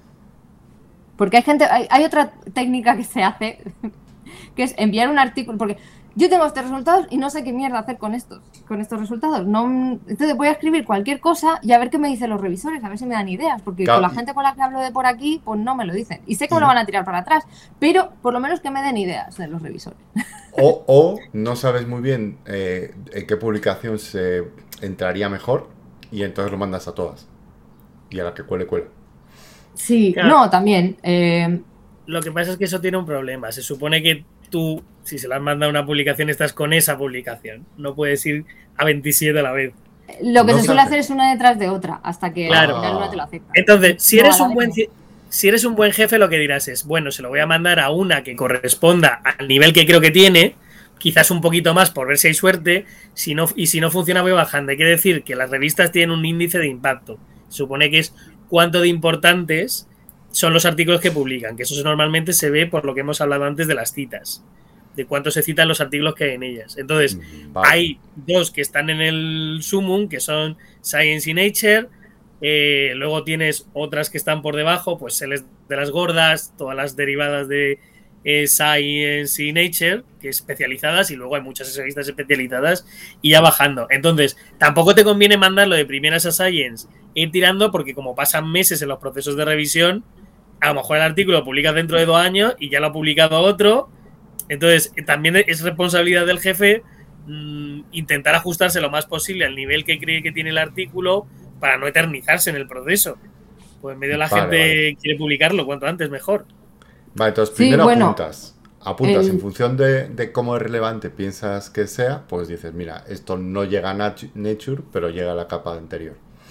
Porque hay otra técnica que se hace, que es enviar un artículo, porque yo tengo estos resultados y no sé qué mierda hacer con estos resultados. Entonces voy a escribir cualquier cosa y a ver qué me dicen los revisores, a ver si me dan ideas, porque Claro. con la gente con la que hablo de por aquí, pues no me lo dicen. Y sé que me lo van a tirar para atrás, pero por lo menos que me den ideas de los revisores. O no sabes muy bien en qué publicación se entraría mejor y entonces lo mandas a todas. Y a la que cuele. Sí, Claro. no, también. Lo que pasa es que eso tiene un problema. Se supone que tú, si se le has mandado una publicación, estás con esa publicación. No puedes ir a 27 a la vez. Lo que No se se suele hace. hacer es una detrás de otra, hasta que Claro. al final una te lo acepta. Entonces, si No, eres a la un vez buen no. si eres un buen jefe, lo que dirás es, bueno, se lo voy a mandar a una que corresponda al nivel que creo que tiene, quizás un poquito más por ver si hay suerte, si no funciona voy bajando. Hay que decir que las revistas tienen un índice de impacto. Se supone que es cuánto de importantes son los artículos que publican, que eso normalmente se ve por lo que hemos hablado antes de las citas, de cuánto se citan los artículos que hay en ellas. Entonces, Vale. hay dos que están en el sumum, que son Science y Nature. Luego tienes otras que están por debajo, pues Celes de las gordas, todas las derivadas de Science y Nature, que especializadas, y luego hay muchas revistas especializadas y ya bajando. Entonces, tampoco te conviene mandarlo de primeras a Science e ir tirando, porque como pasan meses en los procesos de revisión, a lo mejor el artículo lo publicas dentro de 2 años y ya lo ha publicado otro. Entonces, también es responsabilidad del jefe intentar ajustarse lo más posible al nivel que cree que tiene el artículo para no eternizarse en el proceso. Pues en medio la Vale, gente vale. quiere publicarlo cuanto antes mejor. Vale, entonces Sí, primero bueno, apuntas en función de cómo es relevante piensas que sea, pues dices, mira, esto no llega a Nature, pero llega a la capa anterior.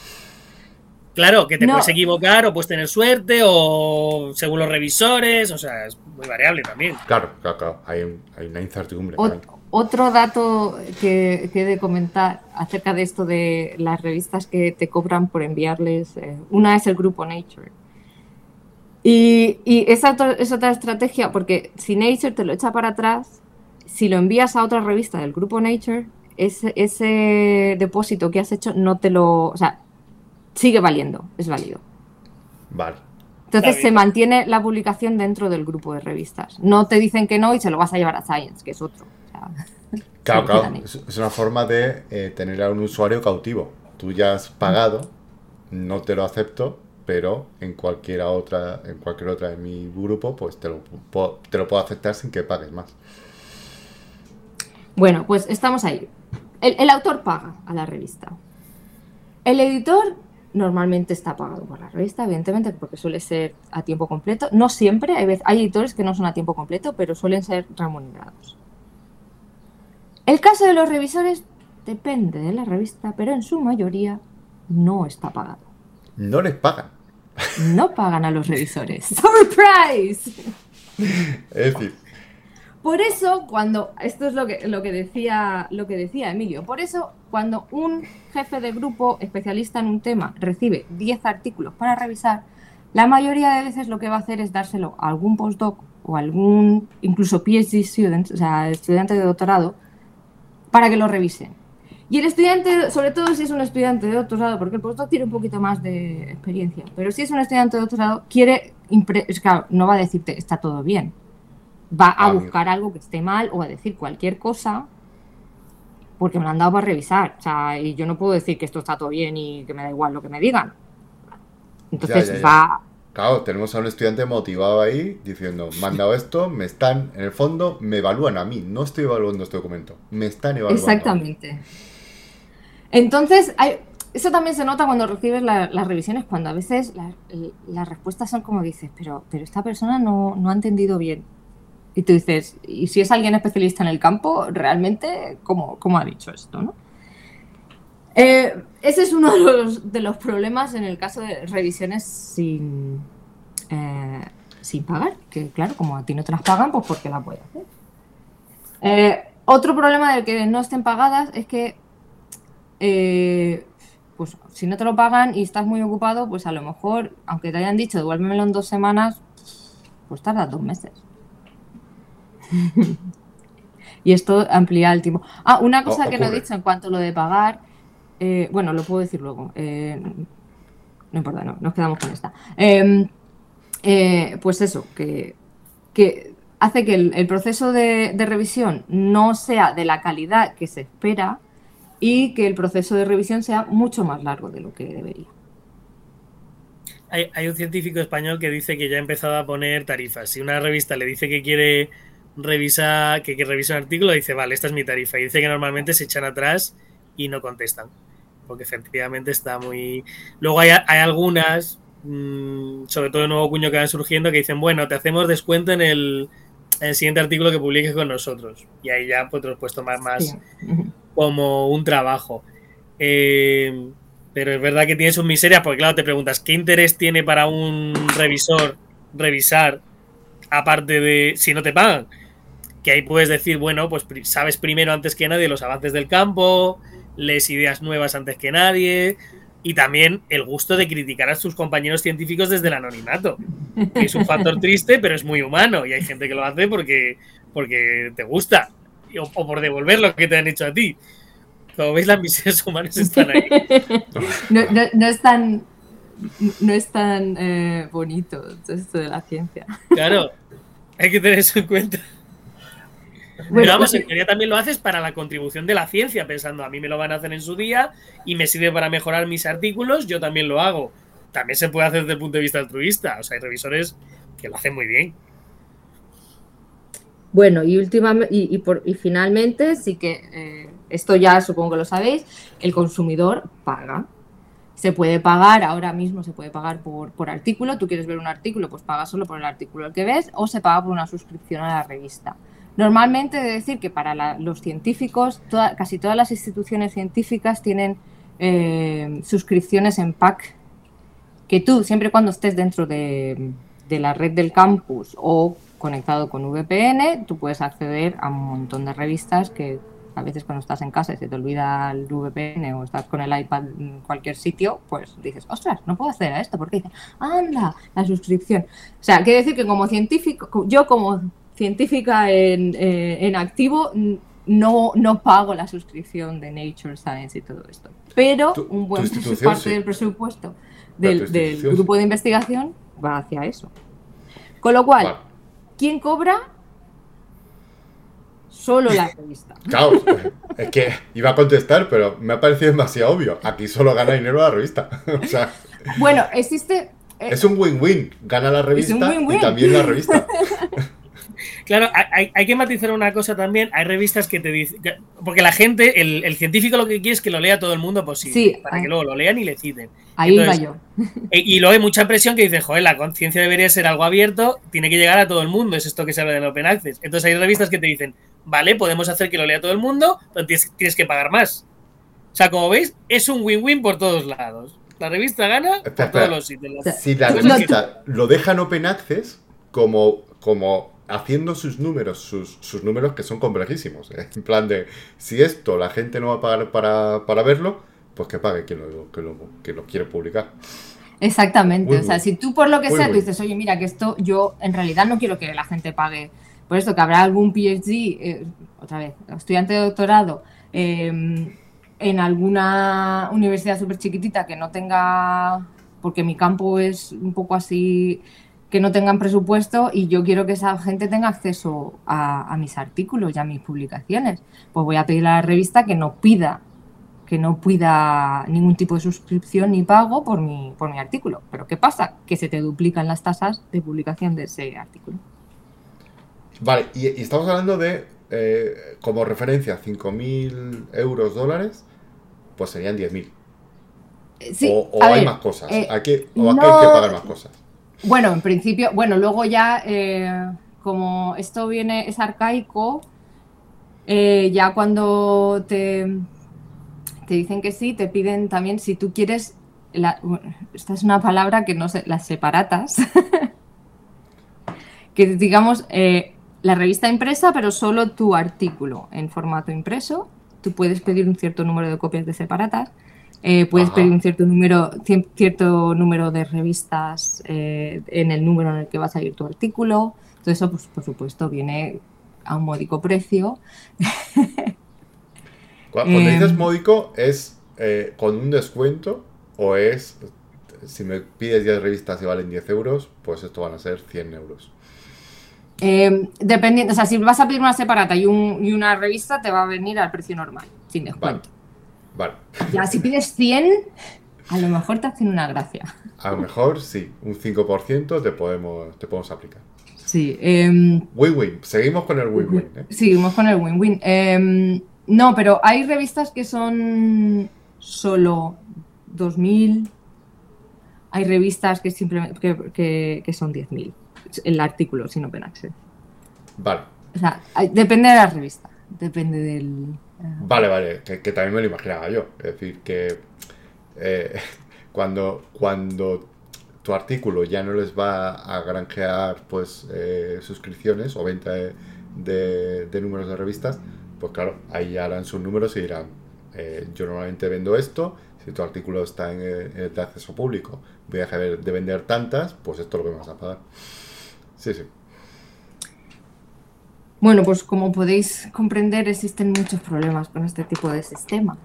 Claro, que te No. puedes equivocar o puedes tener suerte o según los revisores, o sea, es muy variable también. Claro, hay una incertidumbre. Ot- también. Otro dato que he de comentar acerca de esto de las revistas que te cobran por enviarles, una es el grupo Nature. Y esa es otra estrategia, porque si Nature te lo echa para atrás, si lo envías a otra revista del grupo Nature, ese depósito que has hecho no te lo... O sea, sigue valiendo, es válido. Vale. Entonces Está bien. se mantiene la publicación dentro del grupo de revistas. No te dicen que no y se lo vas a llevar a Science, que es otro. O sea, Claro, se claro. quedan ahí. Es una forma de tener a un usuario cautivo. Tú ya has pagado, no te lo acepto, pero en cualquier otra de mi grupo, pues te lo puedo aceptar sin que pagues más. Bueno, pues estamos ahí. El autor paga a la revista. El editor normalmente está pagado por la revista, evidentemente, porque suele ser a tiempo completo. No siempre, hay editores que no son a tiempo completo, pero suelen ser remunerados. El caso de los revisores depende de la revista, pero en su mayoría no está pagado. No les pagan. No pagan a los revisores. ¡Surprise! Es decir, Por eso, esto es lo que decía Emilio, por eso cuando un jefe de grupo especialista en un tema recibe 10 artículos para revisar, la mayoría de veces lo que va a hacer es dárselo a algún postdoc o algún incluso PhD student, o sea, estudiante de doctorado, para que lo revisen. Y el estudiante, sobre todo si es un estudiante de doctorado, porque el postdoc tiene un poquito más de experiencia, pero si es un estudiante de doctorado, claro, no va a decirte está todo bien. Va a buscar algo que esté mal o a decir cualquier cosa porque me lo han dado para revisar. O sea, y yo no puedo decir que esto está todo bien y que me da igual lo que me digan. Entonces ya. va... Claro, tenemos a un estudiante motivado ahí diciendo, me han dado esto, en el fondo, me evalúan a mí, no estoy evaluando este documento, me están evaluando. Exactamente. Entonces, eso también se nota cuando recibes las revisiones, cuando a veces las respuestas son como dices, pero esta persona no ha entendido bien. Y tú dices, ¿y si es alguien especialista en el campo, realmente cómo ha dicho esto, no? Ese es uno de los problemas en el caso de revisiones sin pagar, que claro, como a ti no te las pagan, pues ¿por qué la puedes hacer? Otro problema del que no estén pagadas es que pues si no te lo pagan y estás muy ocupado, pues a lo mejor, aunque te hayan dicho devuélvemelo en 2 semanas, pues tardas 2 meses. y esto amplía el tiempo. Una cosa que no he Ocurre. dicho en cuanto a lo de pagar, bueno, lo puedo decir luego, no importa, no, nos quedamos con esta. Pues eso, que hace que el proceso de revisión no sea de la calidad que se espera y que el proceso de revisión sea mucho más largo de lo que debería. Hay un científico español que dice que ya ha empezado a poner tarifas. Si una revista le dice que quiere revisar, que revise un artículo, dice, vale, esta es mi tarifa. Y dice que normalmente se echan atrás y no contestan. Porque efectivamente está muy... Luego hay algunas, sobre todo de nuevo cuño que van surgiendo, que dicen, bueno, te hacemos descuento en el siguiente artículo que publiques con nosotros. Y ahí ya pues, te los puedes tomar más Sí. como un trabajo. Pero es verdad que tiene sus miserias, porque claro, te preguntas, ¿qué interés tiene para un revisor revisar aparte de si no te pagan? Que ahí puedes decir, bueno, pues sabes primero antes que nadie los avances del campo, lees ideas nuevas antes que nadie, y también el gusto de criticar a tus compañeros científicos desde el anonimato, que es un factor triste, pero es muy humano, y hay gente que lo hace porque te gusta, o por devolver lo que te han hecho a ti. Como veis, las miserias humanas están ahí. No es tan bonito esto de la ciencia. Claro, hay que tener eso en cuenta. Bueno, Pero vamos, en teoría también lo haces para la contribución de la ciencia, pensando, a mí me lo van a hacer en su día y me sirve para mejorar mis artículos, yo también lo hago. También se puede hacer desde el punto de vista altruista. O sea, hay revisores que lo hacen muy bien. Bueno, y finalmente, sí que esto ya supongo que lo sabéis, el consumidor paga. Se puede pagar, ahora mismo se puede pagar por artículo. Tú quieres ver un artículo, pues pagas solo por el artículo que ves, o se paga por una suscripción a la revista. Normalmente, he de decir que para los científicos, casi todas las instituciones científicas tienen suscripciones en pack, que tú, siempre y cuando estés dentro de la red del campus o conectado con VPN, tú puedes acceder a un montón de revistas que a veces cuando estás en casa y se te olvida el VPN o estás con el iPad en cualquier sitio, pues dices, ostras, no puedo acceder a esto, porque dicen, anda, la suscripción. O sea, quiere decir que como científico, yo como científica en activo, no pago la suscripción de Nature Science y todo esto. Pero un buen parte del presupuesto del grupo de investigación va hacia eso. Con lo cual, ¿quién cobra? Solo la revista. Claro, es que iba a contestar, pero me ha parecido demasiado obvio. Aquí solo gana dinero la revista. O sea, bueno, existe... es un win-win. Gana la revista y también la revista. Claro, hay que matizar una cosa también. Hay revistas que te dicen... Porque la gente, el científico lo que quiere es que lo lea todo el mundo posible. Sí, para que luego lo lean y le citen. Ahí va yo. Y luego hay mucha presión que dice, joder, la conciencia debería ser algo abierto, tiene que llegar a todo el mundo. Es esto que se habla del Open Access. Entonces hay revistas que te dicen, vale, podemos hacer que lo lea todo el mundo, pero tienes que pagar más. O sea, como veis, es un win-win por todos lados. La revista gana por todos los sitios. Si la revista lo deja en Open Access, como haciendo sus números, sus números que son complejísimos. En plan de, si esto la gente no va a pagar para verlo, pues que pague quien lo quiere publicar. Exactamente. O sea, si tú por lo que sea, tú dices, oye, mira, que esto yo en realidad no quiero que la gente pague por esto, que habrá algún PhD, otra vez, estudiante de doctorado, en alguna universidad súper chiquitita que no tenga, porque mi campo es un poco así, que no tengan presupuesto y yo quiero que esa gente tenga acceso a mis artículos y a mis publicaciones. Pues voy a pedir a la revista que no pida ningún tipo de suscripción ni pago por mi artículo. Pero ¿qué pasa? Que se te duplican las tasas de publicación de ese artículo. Vale, y estamos hablando de, como referencia, 5.000 euros, dólares, pues serían 10.000. Sí, o hay más cosas. Aquí hay que pagar más cosas. Bueno, en principio, luego ya, como esto es arcaico, ya cuando te dicen que sí, te piden también, si tú quieres, esta es una palabra que no sé, las separatas, que digamos, la revista impresa, pero solo tu artículo en formato impreso. Tú puedes pedir un cierto número de copias de separatas, puedes pedir un cierto número de revistas en el número en el que va a salir tu artículo. Todo eso, pues, por supuesto, viene a un módico precio. Cuando dices módico, ¿es con un descuento o es, si me pides 10 revistas y valen 10 euros, pues esto van a ser 100 euros? Dependiendo, o sea, si vas a pedir una separata y una revista, te va a venir al precio normal, sin descuento. Vale. Ya, si pides 100, a lo mejor te hacen una gracia. A lo mejor sí, un 5% te podemos aplicar. Sí. Win-win, seguimos con el win-win. Seguimos con el win-win. No, pero hay revistas que son solo 2.000. Hay revistas que simplemente que son 10.000. El artículo sin Open Access. Vale. O sea, depende de la revista. Depende del... Vale, que también me lo imaginaba yo. Es decir, que cuando tu artículo ya no les va a granjear pues suscripciones o venta de números de revistas, pues claro, ahí ya harán sus números y dirán, yo normalmente vendo esto, si tu artículo está en de acceso público, voy a dejar de vender tantas, pues esto es lo que me vas a pagar. Sí. Bueno, pues como podéis comprender, existen muchos problemas con este tipo de sistema.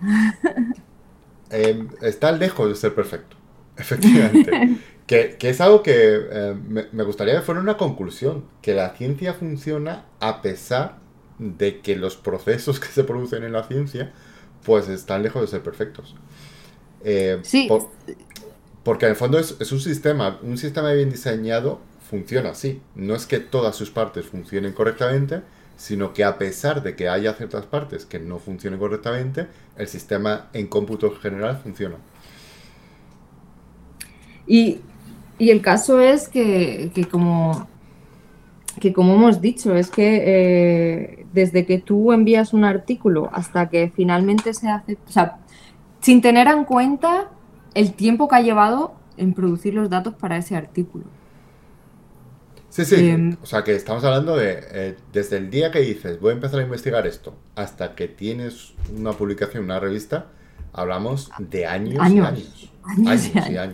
Está lejos de ser perfecto, efectivamente. que es algo que me gustaría que fuera una conclusión, que la ciencia funciona a pesar de que los procesos que se producen en la ciencia pues están lejos de ser perfectos. Sí. Porque en el fondo es un sistema bien diseñado funciona así. No es que todas sus partes funcionen correctamente, sino que a pesar de que haya ciertas partes que no funcionen correctamente, el sistema en cómputo general funciona. Y el caso es que como hemos dicho, es que desde que tú envías un artículo hasta que finalmente se hace, o sea, sin tener en cuenta el tiempo que ha llevado en producir los datos para ese artículo. Sí. O sea, que estamos hablando de desde el día que dices voy a empezar a investigar esto hasta que tienes una publicación, una revista, hablamos de años y años.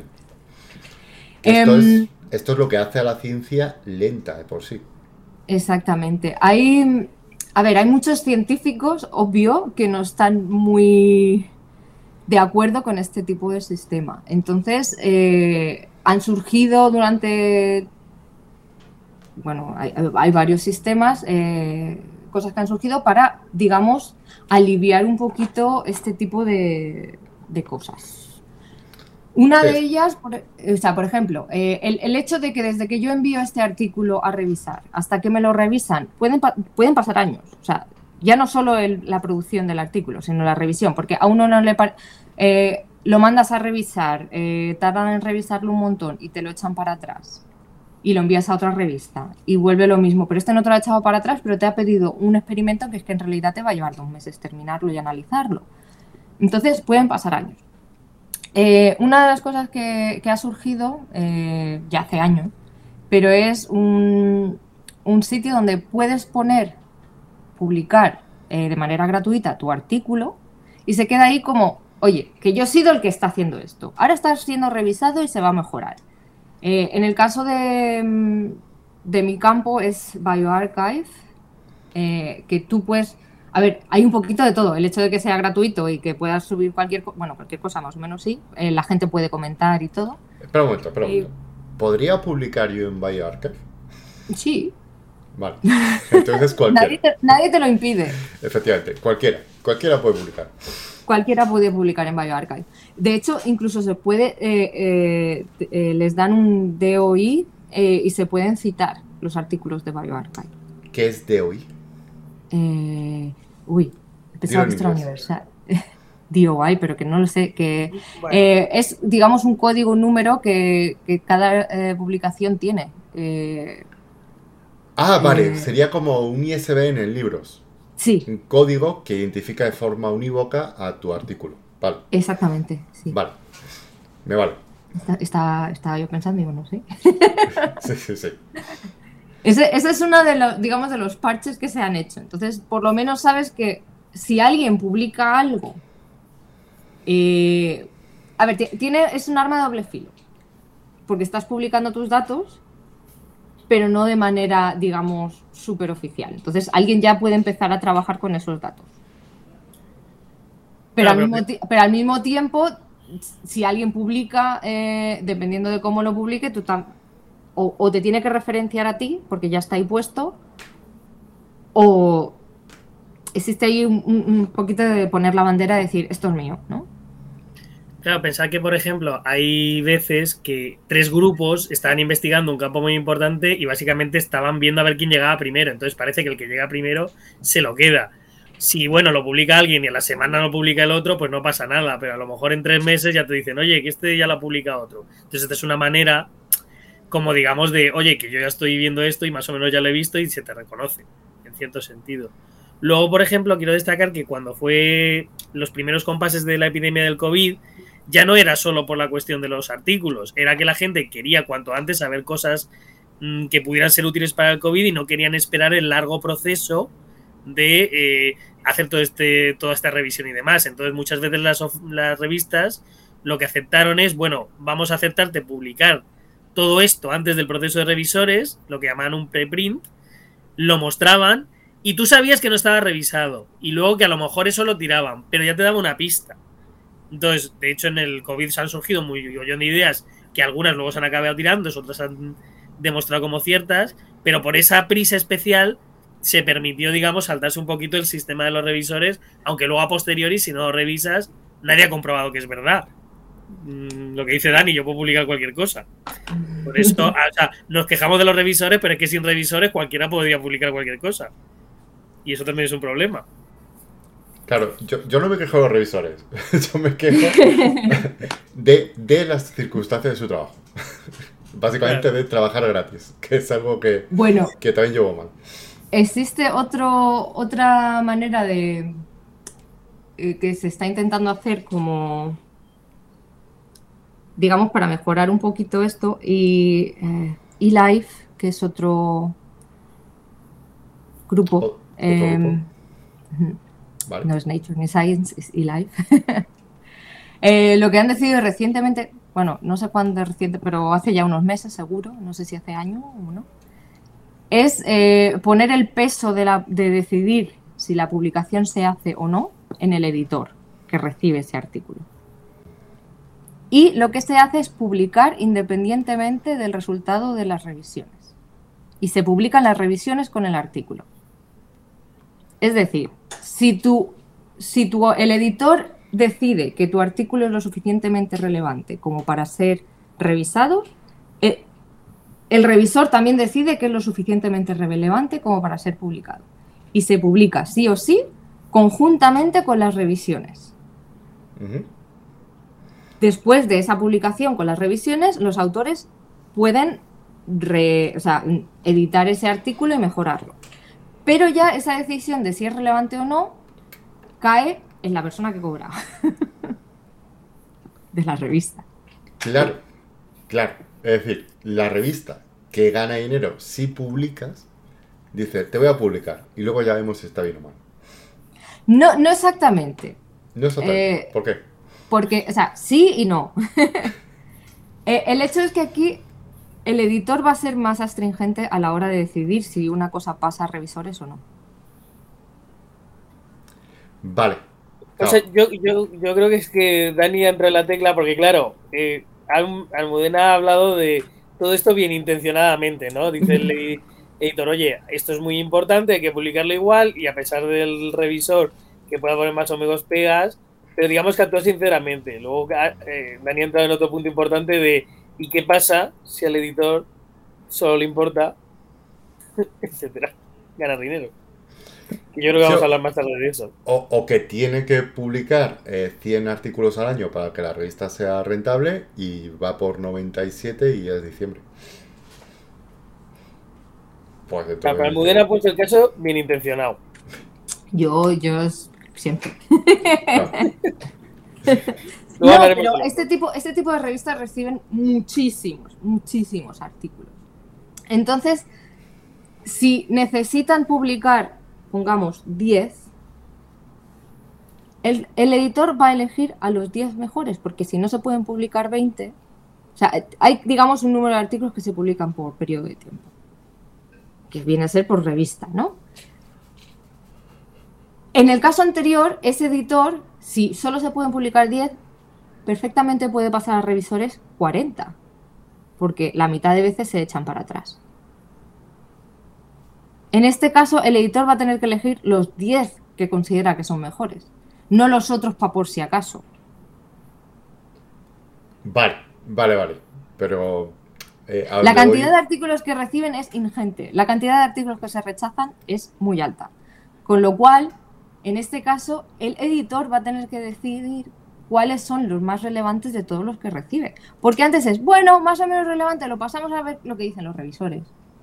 Esto es lo que hace a la ciencia lenta de por sí. Exactamente. Hay muchos científicos, obvio, que no están muy de acuerdo con este tipo de sistema. Entonces, han surgido durante... Bueno, hay varios sistemas, cosas que han surgido para, digamos, aliviar un poquito este tipo de cosas. Una de ellas, por ejemplo, el hecho de que desde que yo envío este artículo a revisar hasta que me lo revisan, pueden pasar años. O sea, ya no solo la producción del artículo, sino la revisión, porque a uno no le lo mandas a revisar, tardan en revisarlo un montón y te lo echan para atrás. Y lo envías a otra revista y vuelve lo mismo, pero este no te lo ha echado para atrás, pero te ha pedido un experimento que es que en realidad te va a llevar 2 meses terminarlo y analizarlo. Entonces pueden pasar años. Una de las cosas que ha surgido ya hace años, pero es un sitio donde puedes publicar de manera gratuita tu artículo y se queda ahí como, oye, que yo he sido el que está haciendo esto, ahora está siendo revisado y se va a mejorar. En el caso de mi campo es bioRxiv, que tú puedes... A ver, hay un poquito de todo. El hecho de que sea gratuito y que puedas subir cualquier cosa más o menos sí. La gente puede comentar y todo. Espera un momento. ¿Podría publicar yo en bioRxiv? Sí. Vale. Entonces cualquiera. nadie te lo impide. Efectivamente, cualquiera puede publicar. Cualquiera puede publicar en bioRxiv. De hecho, incluso se puede, les dan un DOI y se pueden citar los artículos de bioRxiv. ¿Qué es DOI? Pensaba que esto era universal. DOI, pero que no lo sé. Que es, digamos, un código, un número que cada publicación tiene. Vale, sería como un ISBN en libros. Sí. Un código que identifica de forma unívoca a tu artículo. Vale. Exactamente, sí. Vale. Me vale. Estaba yo pensando, digo, no sé. Sí. Ese es uno de los parches que se han hecho. Entonces, por lo menos sabes que si alguien publica algo... es un arma de doble filo. Porque estás publicando tus datos, pero no de manera, digamos, súper oficial. Entonces alguien ya puede empezar a trabajar con esos datos. Pero, Claro, pero al mismo tiempo, si alguien publica, dependiendo de cómo lo publique, o te tiene que referenciar a ti, porque ya está ahí puesto, o existe ahí un poquito de poner la bandera y decir, esto es mío, ¿no? Claro, pensad que, por ejemplo, hay veces que 3 grupos estaban investigando un campo muy importante y básicamente estaban viendo a ver quién llegaba primero. Entonces parece que el que llega primero se lo queda. Si, bueno, lo publica alguien y a la semana lo publica el otro, pues no pasa nada. Pero a lo mejor en 3 meses ya te dicen, oye, que este ya lo publica otro. Entonces esta es una manera, como digamos, de, oye, que yo ya estoy viendo esto y más o menos ya lo he visto y se te reconoce, en cierto sentido. Luego, por ejemplo, quiero destacar que cuando fue los primeros compases de la epidemia del COVID, ya no era solo por la cuestión de los artículos, era que la gente quería cuanto antes saber cosas que pudieran ser útiles para el COVID y no querían esperar el largo proceso de hacer toda esta revisión y demás. Entonces, muchas veces las revistas lo que aceptaron es, bueno, vamos a aceptarte publicar todo esto antes del proceso de revisores, lo que llamaban un preprint, lo mostraban y tú sabías que no estaba revisado y luego que a lo mejor eso lo tiraban, pero ya te daba una pista. Entonces, de hecho, en el COVID se han surgido un millón de ideas que algunas luego se han acabado tirando, otras han demostrado como ciertas, pero por esa prisa especial se permitió, digamos, saltarse un poquito el sistema de los revisores, aunque luego a posteriori, si no lo revisas, nadie ha comprobado que es verdad. Lo que dice Dani, yo puedo publicar cualquier cosa. Por esto, o sea, nos quejamos de los revisores, pero es que sin revisores cualquiera podría publicar cualquier cosa. Y eso también es un problema. Claro, yo no me quejo de los revisores, yo me quejo de las circunstancias de su trabajo. Básicamente de trabajar gratis, que es algo que también llevo mal. Existe otra manera de que se está intentando hacer como, digamos, para mejorar un poquito esto, y eLife, que es otro grupo. Vale. No es Nature ni Science, es eLife. Lo que han decidido recientemente, bueno, no sé cuándo es reciente, pero hace ya unos meses seguro, no sé si hace año o no, es poner el peso de decidir si la publicación se hace o no en el editor que recibe ese artículo. Y lo que se hace es publicar independientemente del resultado de las revisiones. Y se publican las revisiones con el artículo. Es decir, si el editor decide que tu artículo es lo suficientemente relevante como para ser revisado, el revisor también decide que es lo suficientemente relevante como para ser publicado. Y se publica sí o sí conjuntamente con las revisiones. Uh-huh. Después de esa publicación con las revisiones, los autores pueden editar ese artículo y mejorarlo. Pero ya esa decisión de si es relevante o no cae en la persona que cobra de la revista. Claro. Es decir, la revista que gana dinero si publicas, dice, te voy a publicar y luego ya vemos si está bien o mal. No exactamente. No exactamente. ¿Por qué? Porque, o sea, sí y no. El hecho es que aquí el editor va a ser más astringente a la hora de decidir si una cosa pasa a revisores o no. Vale. O sea, yo creo que es que Dani entró en la tecla porque, claro, Almudena ha hablado de todo esto bien intencionadamente, ¿no? Dice el editor, oye, esto es muy importante, hay que publicarlo igual, y a pesar del revisor que pueda poner más o menos pegas, pero digamos que actúa sinceramente. Luego Dani ha entrado en otro punto importante de ¿y qué pasa si al editor solo le importa, etcétera, ganar dinero? Y yo creo que vamos a hablar más tarde de eso. O que tiene que publicar 100 artículos al año para que la revista sea rentable y va por 97 y ya es diciembre. Pues para Almudena ha puesto el caso bien intencionado. Yo siempre. No. No, pero este tipo de revistas reciben muchísimos artículos. Entonces, si necesitan publicar, pongamos, 10, el editor va a elegir a los 10 mejores, porque si no se pueden publicar 20, o sea, hay, digamos, un número de artículos que se publican por periodo de tiempo. que viene a ser por revista, ¿no? En el caso anterior, ese editor, si solo se pueden publicar 10, perfectamente puede pasar a revisores 40, porque la mitad de veces se echan para atrás. En este caso, el editor va a tener que elegir los 10 que considera que son mejores, no los otros para por si acaso. Vale. Pero la cantidad de artículos que reciben es ingente. La cantidad de artículos que se rechazan es muy alta. Con lo cual, en este caso, el editor va a tener que decidir cuáles son los más relevantes de todos los que recibe. Porque antes es, bueno, más o menos relevante, lo pasamos a ver lo que dicen los revisores.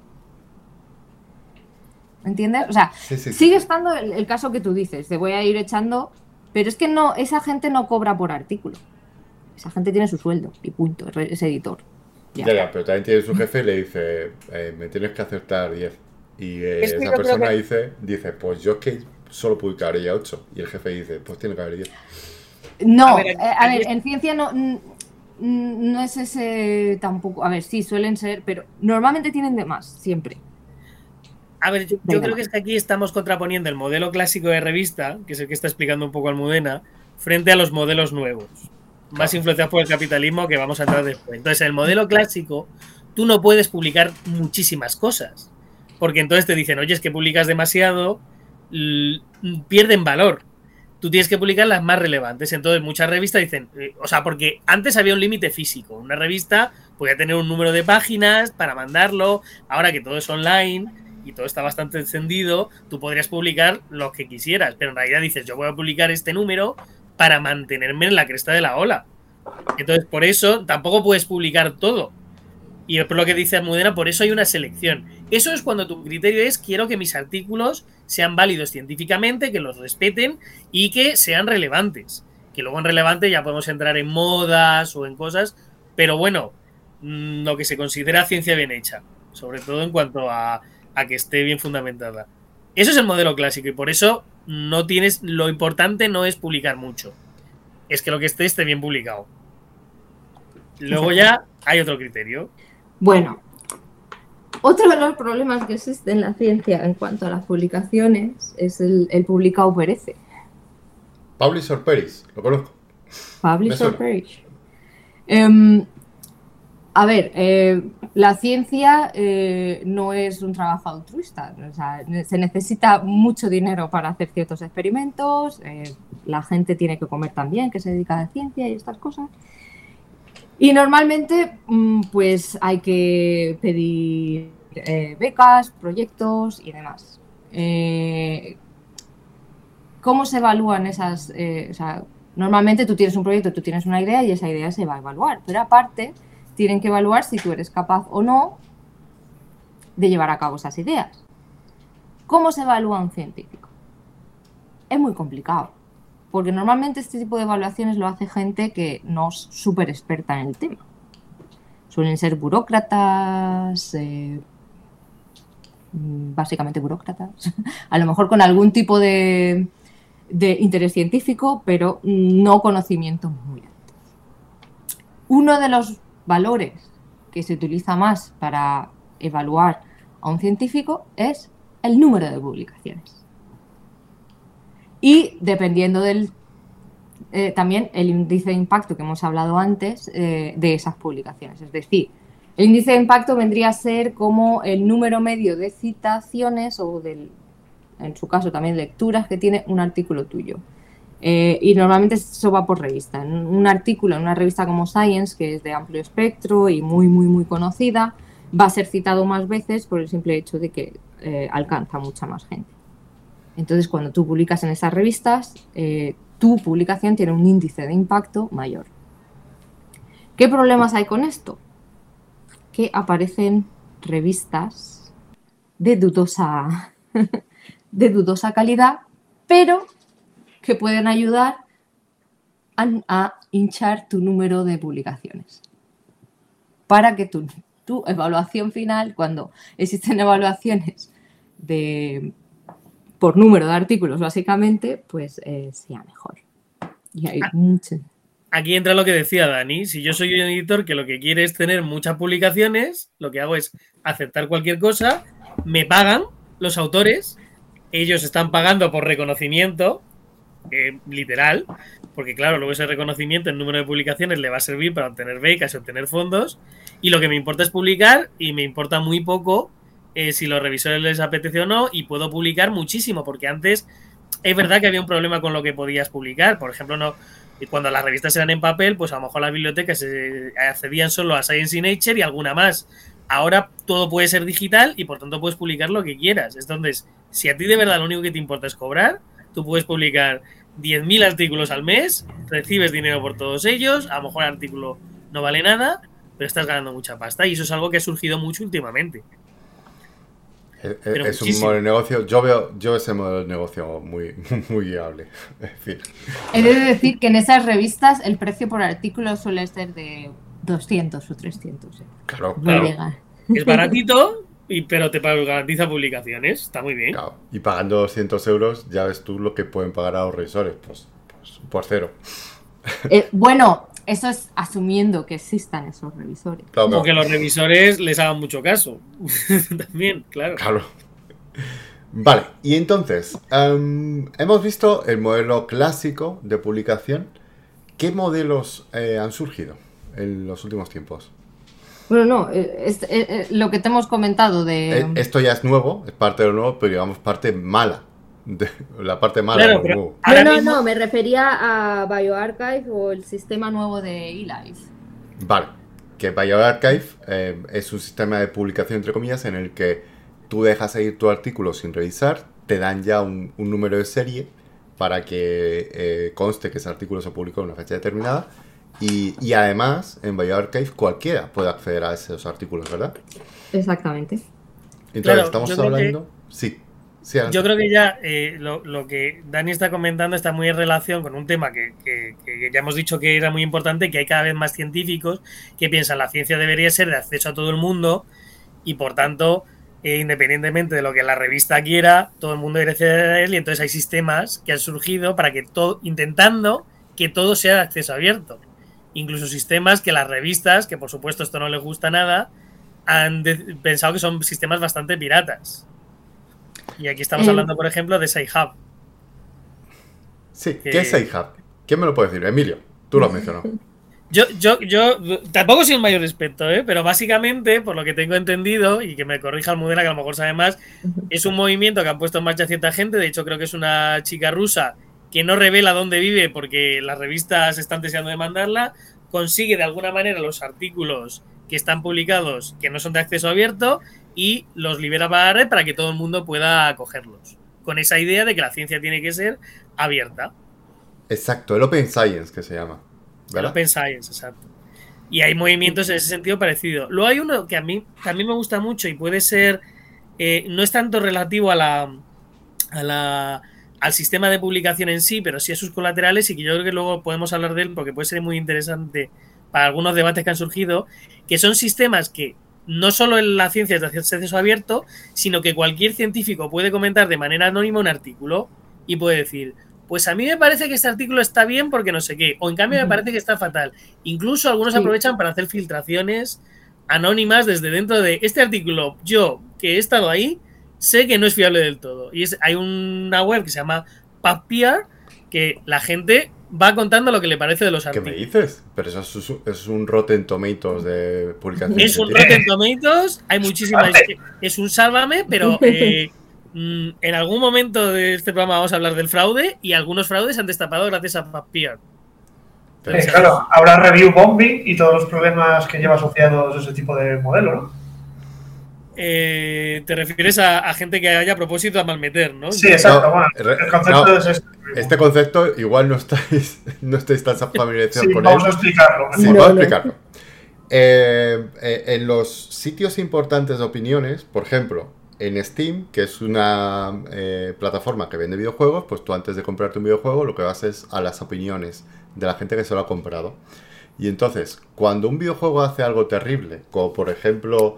¿Entiendes? O sea, sigue estando el caso que tú dices, te voy a ir echando, pero es que no, esa gente no cobra por artículo. Esa gente tiene su sueldo y punto, ese editor. Ya, pero también tiene su jefe y le dice, me tienes que acertar 10. Y esa persona dice, pues yo es que solo publicaré 8. Y el jefe dice, pues tiene que haber 10. No, a ver, en ciencia no es ese tampoco. A ver, sí, suelen ser, pero normalmente tienen de más, siempre. A ver, yo creo que es que aquí estamos contraponiendo el modelo clásico de revista, que es el que está explicando un poco Almudena, frente a los modelos nuevos, más influenciados por el capitalismo, que vamos a entrar después. Entonces, en el modelo clásico, tú no puedes publicar muchísimas cosas, porque entonces te dicen, oye, es que publicas demasiado, pierden valor. Tú tienes que publicar las más relevantes. Entonces, muchas revistas dicen, o sea, porque antes había un límite físico. Una revista podía tener un número de páginas para mandarlo. Ahora que todo es online y todo está bastante encendido, tú podrías publicar lo que quisieras, pero en realidad dices, yo voy a publicar este número para mantenerme en la cresta de la ola. Entonces, por eso tampoco puedes publicar todo. Y por lo que dice Almudena, por eso hay una selección. Eso es cuando tu criterio es, quiero que mis artículos sean válidos científicamente, que los respeten y que sean relevantes. Que luego en relevante ya podemos entrar en modas o en cosas, pero bueno, lo que se considera ciencia bien hecha, sobre todo en cuanto a que esté bien fundamentada. Eso es el modelo clásico y por eso no tienes, lo importante no es publicar mucho, es que lo que esté bien publicado. Luego ya hay otro criterio. Bueno, otro de los problemas que existe en la ciencia en cuanto a las publicaciones es el publicado perece. Publish or perish, lo conozco. Publish or perish. A ver, la ciencia no es un trabajo altruista. O sea, se necesita mucho dinero para hacer ciertos experimentos. La gente tiene que comer también, que se dedica a la ciencia y estas cosas. Y normalmente, pues hay que pedir becas, proyectos y demás. ¿Cómo se evalúan esas? O sea, normalmente tú tienes un proyecto, tú tienes una idea y esa idea se va a evaluar. Pero aparte, tienen que evaluar si tú eres capaz o no de llevar a cabo esas ideas. ¿Cómo se evalúa un científico? Es muy complicado. Porque normalmente este tipo de evaluaciones lo hace gente que no es súper experta en el tema. Suelen ser burócratas, básicamente burócratas, a lo mejor con algún tipo de interés científico, pero no conocimientos muy altos. Uno de los valores que se utiliza más para evaluar a un científico es el número de publicaciones. Y dependiendo del también el índice de impacto que hemos hablado antes de esas publicaciones. Es decir, el índice de impacto vendría a ser como el número medio de citaciones o, en su caso, también lecturas que tiene un artículo tuyo. Y normalmente eso va por revista. Un artículo en una revista como Science, que es de amplio espectro y muy, muy, muy conocida, va a ser citado más veces por el simple hecho de que alcanza mucha más gente. Entonces, cuando tú publicas en esas revistas, tu publicación tiene un índice de impacto mayor. ¿Qué problemas hay con esto? Que aparecen revistas de dudosa calidad, pero que pueden ayudar a hinchar tu número de publicaciones. Para que tu evaluación final, cuando existen evaluaciones por número de artículos, básicamente, pues sea mejor. Y hay mucho. Aquí entra lo que decía Dani. Si yo soy un editor que lo que quiere es tener muchas publicaciones, lo que hago es aceptar cualquier cosa me pagan los autores, ellos están pagando por reconocimiento, literal, porque claro, luego ese reconocimiento, el número de publicaciones le va a servir para obtener becas y obtener fondos, y lo que me importa es publicar, y me importa muy poco si los revisores les apetece o no, y puedo publicar muchísimo, porque antes es verdad que había un problema con lo que podías publicar. Por ejemplo, no, cuando las revistas eran en papel, pues a lo mejor las bibliotecas accedían solo a Science y Nature y alguna más. Ahora todo puede ser digital y por tanto puedes publicar lo que quieras. Entonces, si a ti de verdad lo único que te importa es cobrar, tú puedes publicar 10.000 artículos al mes, recibes dinero por todos ellos, a lo mejor el artículo no vale nada, pero estás ganando mucha pasta, y eso es algo que ha surgido mucho últimamente. Es un modelo de negocio, yo ese modelo de negocio muy viable. Es decir, he de decir que en esas revistas el precio por artículo suele ser de 200 o 300. Claro. Es baratito, pero te garantiza publicaciones, está muy bien. Claro. Y pagando 200 euros, ya ves tú lo que pueden pagar a los revisores, pues por cero. Bueno, eso es asumiendo que existan esos revisores. Claro. O que los revisores les hagan mucho caso. También, claro. Vale, y entonces, hemos visto el modelo clásico de publicación. ¿Qué modelos han surgido en los últimos tiempos? Bueno, no, lo que te hemos comentado de... Esto ya es nuevo, es parte de lo nuevo, pero digamos parte mala. La parte mala. Claro, pero no, me refería a bioRxiv o el sistema nuevo de eLife. Vale, que bioRxiv es un sistema de publicación, entre comillas, en el que tú dejas ir tu artículo sin revisar, te dan ya un número de serie para que conste que ese artículo se publicó en una fecha determinada, y además en bioRxiv cualquiera puede acceder a esos artículos, ¿verdad? Exactamente. Entonces claro, estamos hablando... Sí. Yo creo que ya lo que Dani está comentando está muy en relación con un tema que ya hemos dicho que era muy importante, que hay cada vez más científicos que piensan la ciencia debería ser de acceso a todo el mundo y por tanto, independientemente de lo que la revista quiera, todo el mundo debe acceder a él, y entonces hay sistemas que han surgido para que intentando que todo sea de acceso abierto. Incluso sistemas que las revistas, que por supuesto esto no les gusta nada, han pensado que son sistemas bastante piratas. Y aquí estamos hablando, por ejemplo, de Sci-Hub. Sí, ¿qué es Sci-Hub? ¿Quién me lo puede decir? Emilio, tú lo has mencionado. Yo tampoco soy el mayor experto, pero básicamente, por lo que tengo entendido, y que me corrija Almudena, que a lo mejor sabe más, es un movimiento que han puesto en marcha cierta gente. De hecho, creo que es una chica rusa que no revela dónde vive porque las revistas están deseando demandarla. Consigue de alguna manera los artículos que están publicados que no son de acceso abierto y los libera para la red para que todo el mundo pueda cogerlos. Con esa idea de que la ciencia tiene que ser abierta. Exacto, el Open Science que se llama, ¿verdad? El Open Science, exacto. Y hay movimientos en ese sentido parecido. Luego hay uno que a mí también me gusta mucho y puede ser, no es tanto relativo al sistema de publicación en sí, pero sí a sus colaterales, y que yo creo que luego podemos hablar de él porque puede ser muy interesante para algunos debates que han surgido, que son sistemas que no solo en la ciencia es de acceso abierto, sino que cualquier científico puede comentar de manera anónima un artículo y puede decir, pues a mí me parece que este artículo está bien porque no sé qué, o en cambio me parece que está fatal. Incluso algunos aprovechan para hacer filtraciones anónimas desde dentro de este artículo. Yo, que he estado ahí, sé que no es fiable del todo. Y hay una web que se llama PubPeer, que la gente va contando lo que le parece de los artículos. ¿Qué me dices? Pero eso es un Rotten Tomatoes de publicación. Es un Rotten Tomatoes, hay muchísimas... Es un sálvame, pero en algún momento de este programa vamos a hablar del fraude, y algunos fraudes se han destapado gracias a PubPeer. Claro, habrá review bombing y todos los problemas que lleva asociados ese tipo de modelo, ¿no? Te refieres a gente que haya a propósito a malmeter, ¿no? Sí, exacto. Bueno, el concepto es este concepto igual no estáis tan familiarizados con él. Vamos a explicarlo. Sí, vamos a explicarlo. En los sitios importantes de opiniones, por ejemplo, en Steam, que es una plataforma que vende videojuegos, pues tú antes de comprarte un videojuego lo que vas es a las opiniones de la gente que se lo ha comprado. Y entonces, cuando un videojuego hace algo terrible, como por ejemplo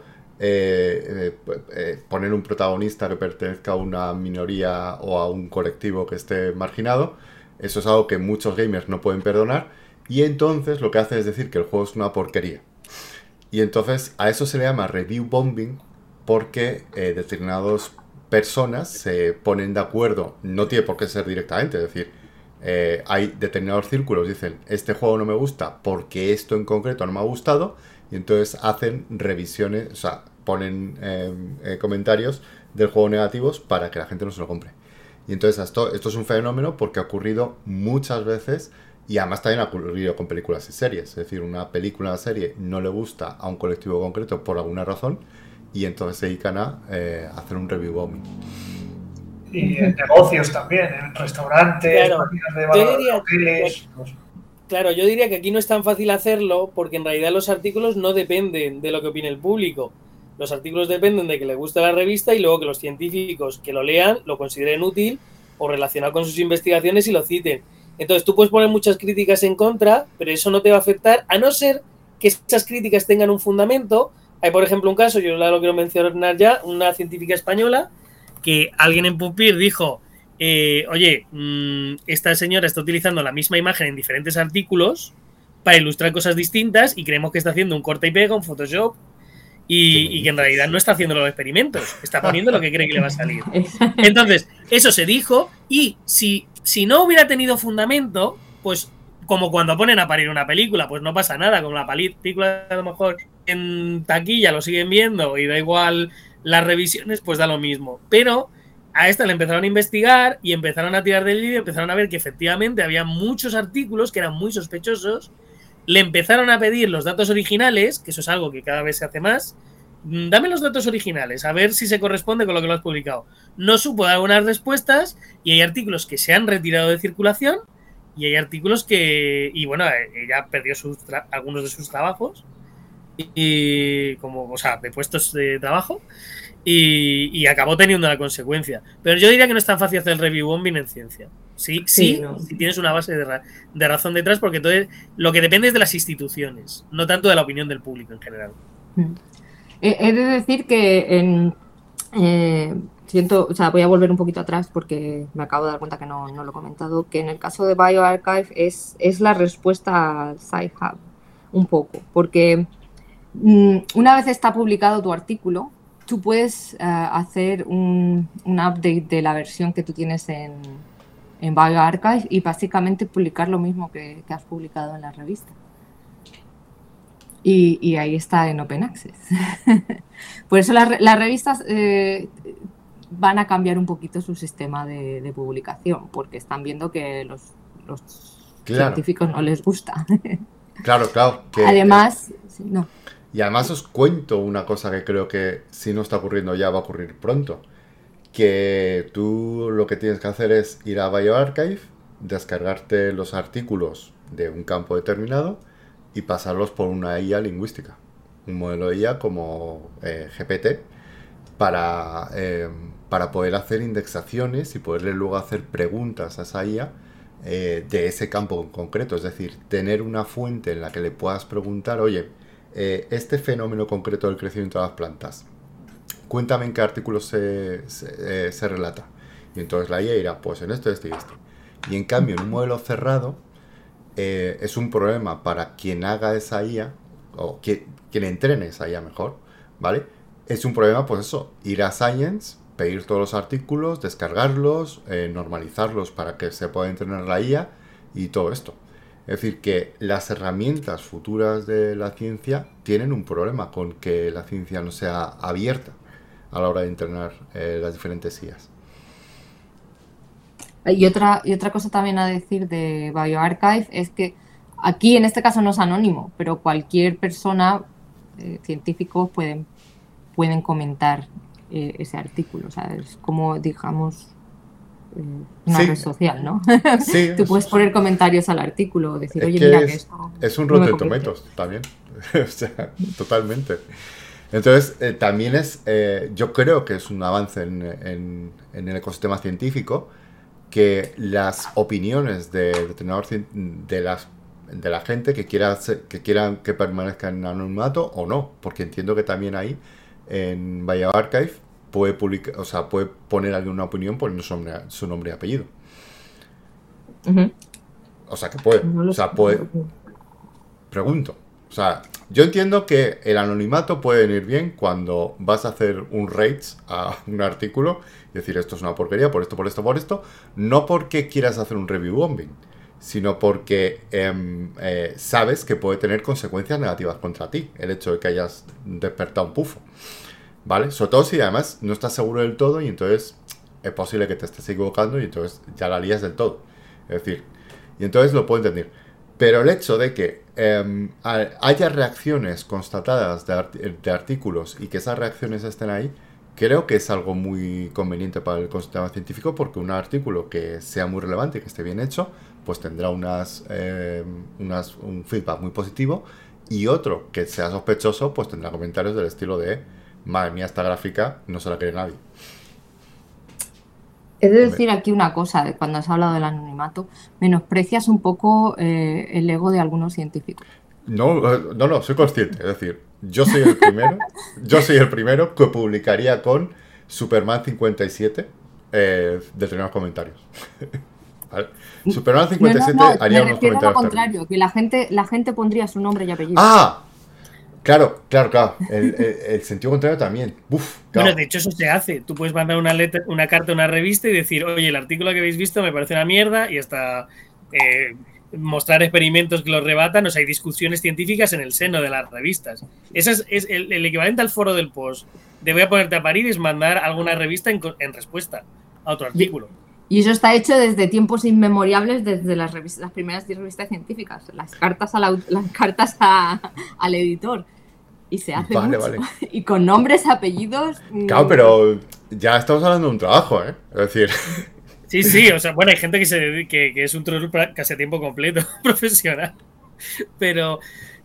poner un protagonista que pertenezca a una minoría o a un colectivo que esté marginado, eso es algo que muchos gamers no pueden perdonar, y entonces lo que hace es decir que el juego es una porquería. Y entonces a eso se le llama review bombing, porque determinadas personas se ponen de acuerdo, no tiene por qué ser directamente, es decir, hay determinados círculos, dicen, este juego no me gusta porque esto en concreto no me ha gustado, y entonces hacen revisiones, o sea, ponen comentarios del juego negativos para que la gente no se lo compre. Y entonces esto es un fenómeno porque ha ocurrido muchas veces, y además también ha ocurrido con películas y series. Es decir, una película o una serie no le gusta a un colectivo concreto por alguna razón, y entonces se dedican a hacer un review bombing. Y en negocios también, en restaurantes, Claro, máquinas de yo valor, diría hoteles. Claro, yo diría que aquí no es tan fácil hacerlo porque en realidad los artículos no dependen de lo que opine el público. Los artículos dependen de que le guste la revista y luego que los científicos que lo lean lo consideren útil o relacionado con sus investigaciones y lo citen. Entonces tú puedes poner muchas críticas en contra, pero eso no te va a afectar, a no ser que esas críticas tengan un fundamento. Hay, por ejemplo, un caso, yo lo quiero mencionar ya, una científica española que alguien en Pupir dijo, oye, esta señora está utilizando la misma imagen en diferentes artículos para ilustrar cosas distintas y creemos que está haciendo un corta y pega, un Photoshop, y que en realidad no está haciendo los experimentos, está poniendo lo que cree que le va a salir. Entonces, eso se dijo, y si no hubiera tenido fundamento, pues como cuando ponen a parir una película, pues no pasa nada, con la película a lo mejor en taquilla lo siguen viendo y da igual las revisiones, pues da lo mismo. Pero a esta le empezaron a investigar y empezaron a tirar del hilo y empezaron a ver que efectivamente había muchos artículos que eran muy sospechosos. Le empezaron a pedir los datos originales, que eso es algo que cada vez se hace más. Dame los datos originales, a ver si se corresponde con lo que lo has publicado. No supo dar unas respuestas y hay artículos que se han retirado de circulación y hay artículos que... Y bueno, ella perdió algunos de sus trabajos, y como, o sea, de puestos de trabajo, y acabó teniendo la consecuencia. Pero yo diría que no es tan fácil hacer el review bombing en ciencia. Sí, no. Si tienes una base de razón detrás, porque entonces lo que depende es de las instituciones, no tanto de la opinión del público en general. He de decir que siento, o sea, voy a volver un poquito atrás porque me acabo de dar cuenta que no lo he comentado, que en el caso de bioRxiv es la respuesta al Sci-Hub, un poco, porque una vez está publicado tu artículo, tú puedes hacer un update de la versión que tú tienes en bioRxiv y básicamente publicar lo mismo que has publicado en la revista. Y ahí está en Open Access. Por eso las revistas van a cambiar un poquito su sistema de publicación, porque están viendo que los científicos no les gusta. Claro. Además, no. Y además os cuento una cosa que creo que si no está ocurriendo ya va a ocurrir pronto. Que tú lo que tienes que hacer es ir a bioRxiv, descargarte los artículos de un campo determinado y pasarlos por una IA lingüística. Un modelo de IA como GPT para poder hacer indexaciones y poderle luego hacer preguntas a esa IA de ese campo en concreto. Es decir, tener una fuente en la que le puedas preguntar, oye, este fenómeno concreto del crecimiento de las plantas, cuéntame en qué artículo se relata. Y entonces la IA dirá, pues en esto, este y este. Y en cambio, en un modelo cerrado, es un problema para quien haga esa IA, o quien entrene esa IA mejor, ¿vale? Es un problema, pues eso, ir a Science, pedir todos los artículos, descargarlos, normalizarlos para que se pueda entrenar la IA y todo esto. Es decir, que las herramientas futuras de la ciencia tienen un problema con que la ciencia no sea abierta a la hora de entrenar las diferentes IAs. Y otra cosa también a decir de bioRxiv es que aquí en este caso no es anónimo, pero cualquier persona, científicos pueden comentar ese artículo. O sea, es como, digamos, una red social, ¿no? Sí. Tú puedes poner comentarios al artículo, decir, oye, que mira que esto... Es un Rotten Tomatoes también. O sea, totalmente. Entonces, también yo creo que es un avance en el ecosistema científico que las opiniones de la gente que quieran que permanezcan en anonimato o no, porque entiendo que también ahí en bioRxiv puede publicar, o sea, puede poner alguna opinión poniendo su nombre y apellido. Uh-huh. O sea, que puede. No o sea, puede. Pregunto. O sea, yo entiendo que el anonimato puede venir bien cuando vas a hacer un rates a un artículo y decir esto es una porquería por esto, por esto, por esto, no porque quieras hacer un review bombing, sino porque sabes que puede tener consecuencias negativas contra ti el hecho de que hayas despertado un pufo, ¿vale? Sobre todo si además no estás seguro del todo y entonces es posible que te estés equivocando y entonces ya la lías del todo. Es decir, y entonces lo puedo entender. Pero el hecho de que haya reacciones constatadas de artículos y que esas reacciones estén ahí, creo que es algo muy conveniente para el ecosistema científico, porque un artículo que sea muy relevante y que esté bien hecho, pues tendrá un feedback muy positivo, y otro que sea sospechoso, pues tendrá comentarios del estilo de madre mía, esta gráfica no se la cree nadie. He de decir aquí una cosa, cuando has hablado del anonimato, menosprecias un poco el ego de algunos científicos. No, soy consciente. Es decir, yo soy el primero que publicaría con Superman 57 determinados comentarios. ¿Vale? Superman 57 haría unos comentarios. Lo contrario, que la gente pondría su nombre y apellido. ¡Ah! Claro. El sentido contrario también. Uf, claro. Bueno, de hecho eso se hace. Tú puedes mandar una carta a una revista y decir, oye, el artículo que habéis visto me parece una mierda, y hasta mostrar experimentos que lo rebatan. O sea, hay discusiones científicas en el seno de las revistas. Ese es el equivalente al foro del post de voy a ponerte a parir, es mandar alguna revista en respuesta a otro artículo. Y eso está hecho desde tiempos inmemoriales, desde las primeras revistas científicas, las cartas al editor. Y se hace mucho. Vale. Y con nombres, apellidos... Claro, pero ya estamos hablando de un trabajo, ¿eh? Es decir... Sí, o sea, bueno, hay gente que es un troll casi a tiempo completo, profesional. Pero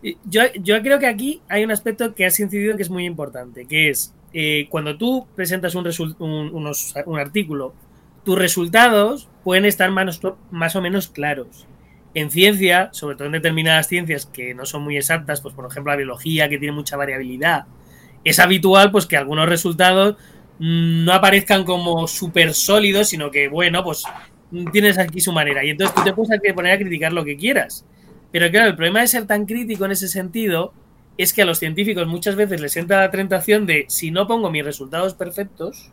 yo creo que aquí hay un aspecto que has incidido que es muy importante, que es cuando tú presentas un artículo, tus resultados pueden estar más o menos claros. En ciencia, sobre todo en determinadas ciencias que no son muy exactas, pues por ejemplo la biología, que tiene mucha variabilidad, es habitual pues que algunos resultados no aparezcan como súper sólidos, sino que, bueno, pues tienes aquí su manera. Y entonces tú te puedes poner a criticar lo que quieras. Pero claro, el problema de ser tan crítico en ese sentido es que a los científicos muchas veces les entra la tentación de, si no pongo mis resultados perfectos,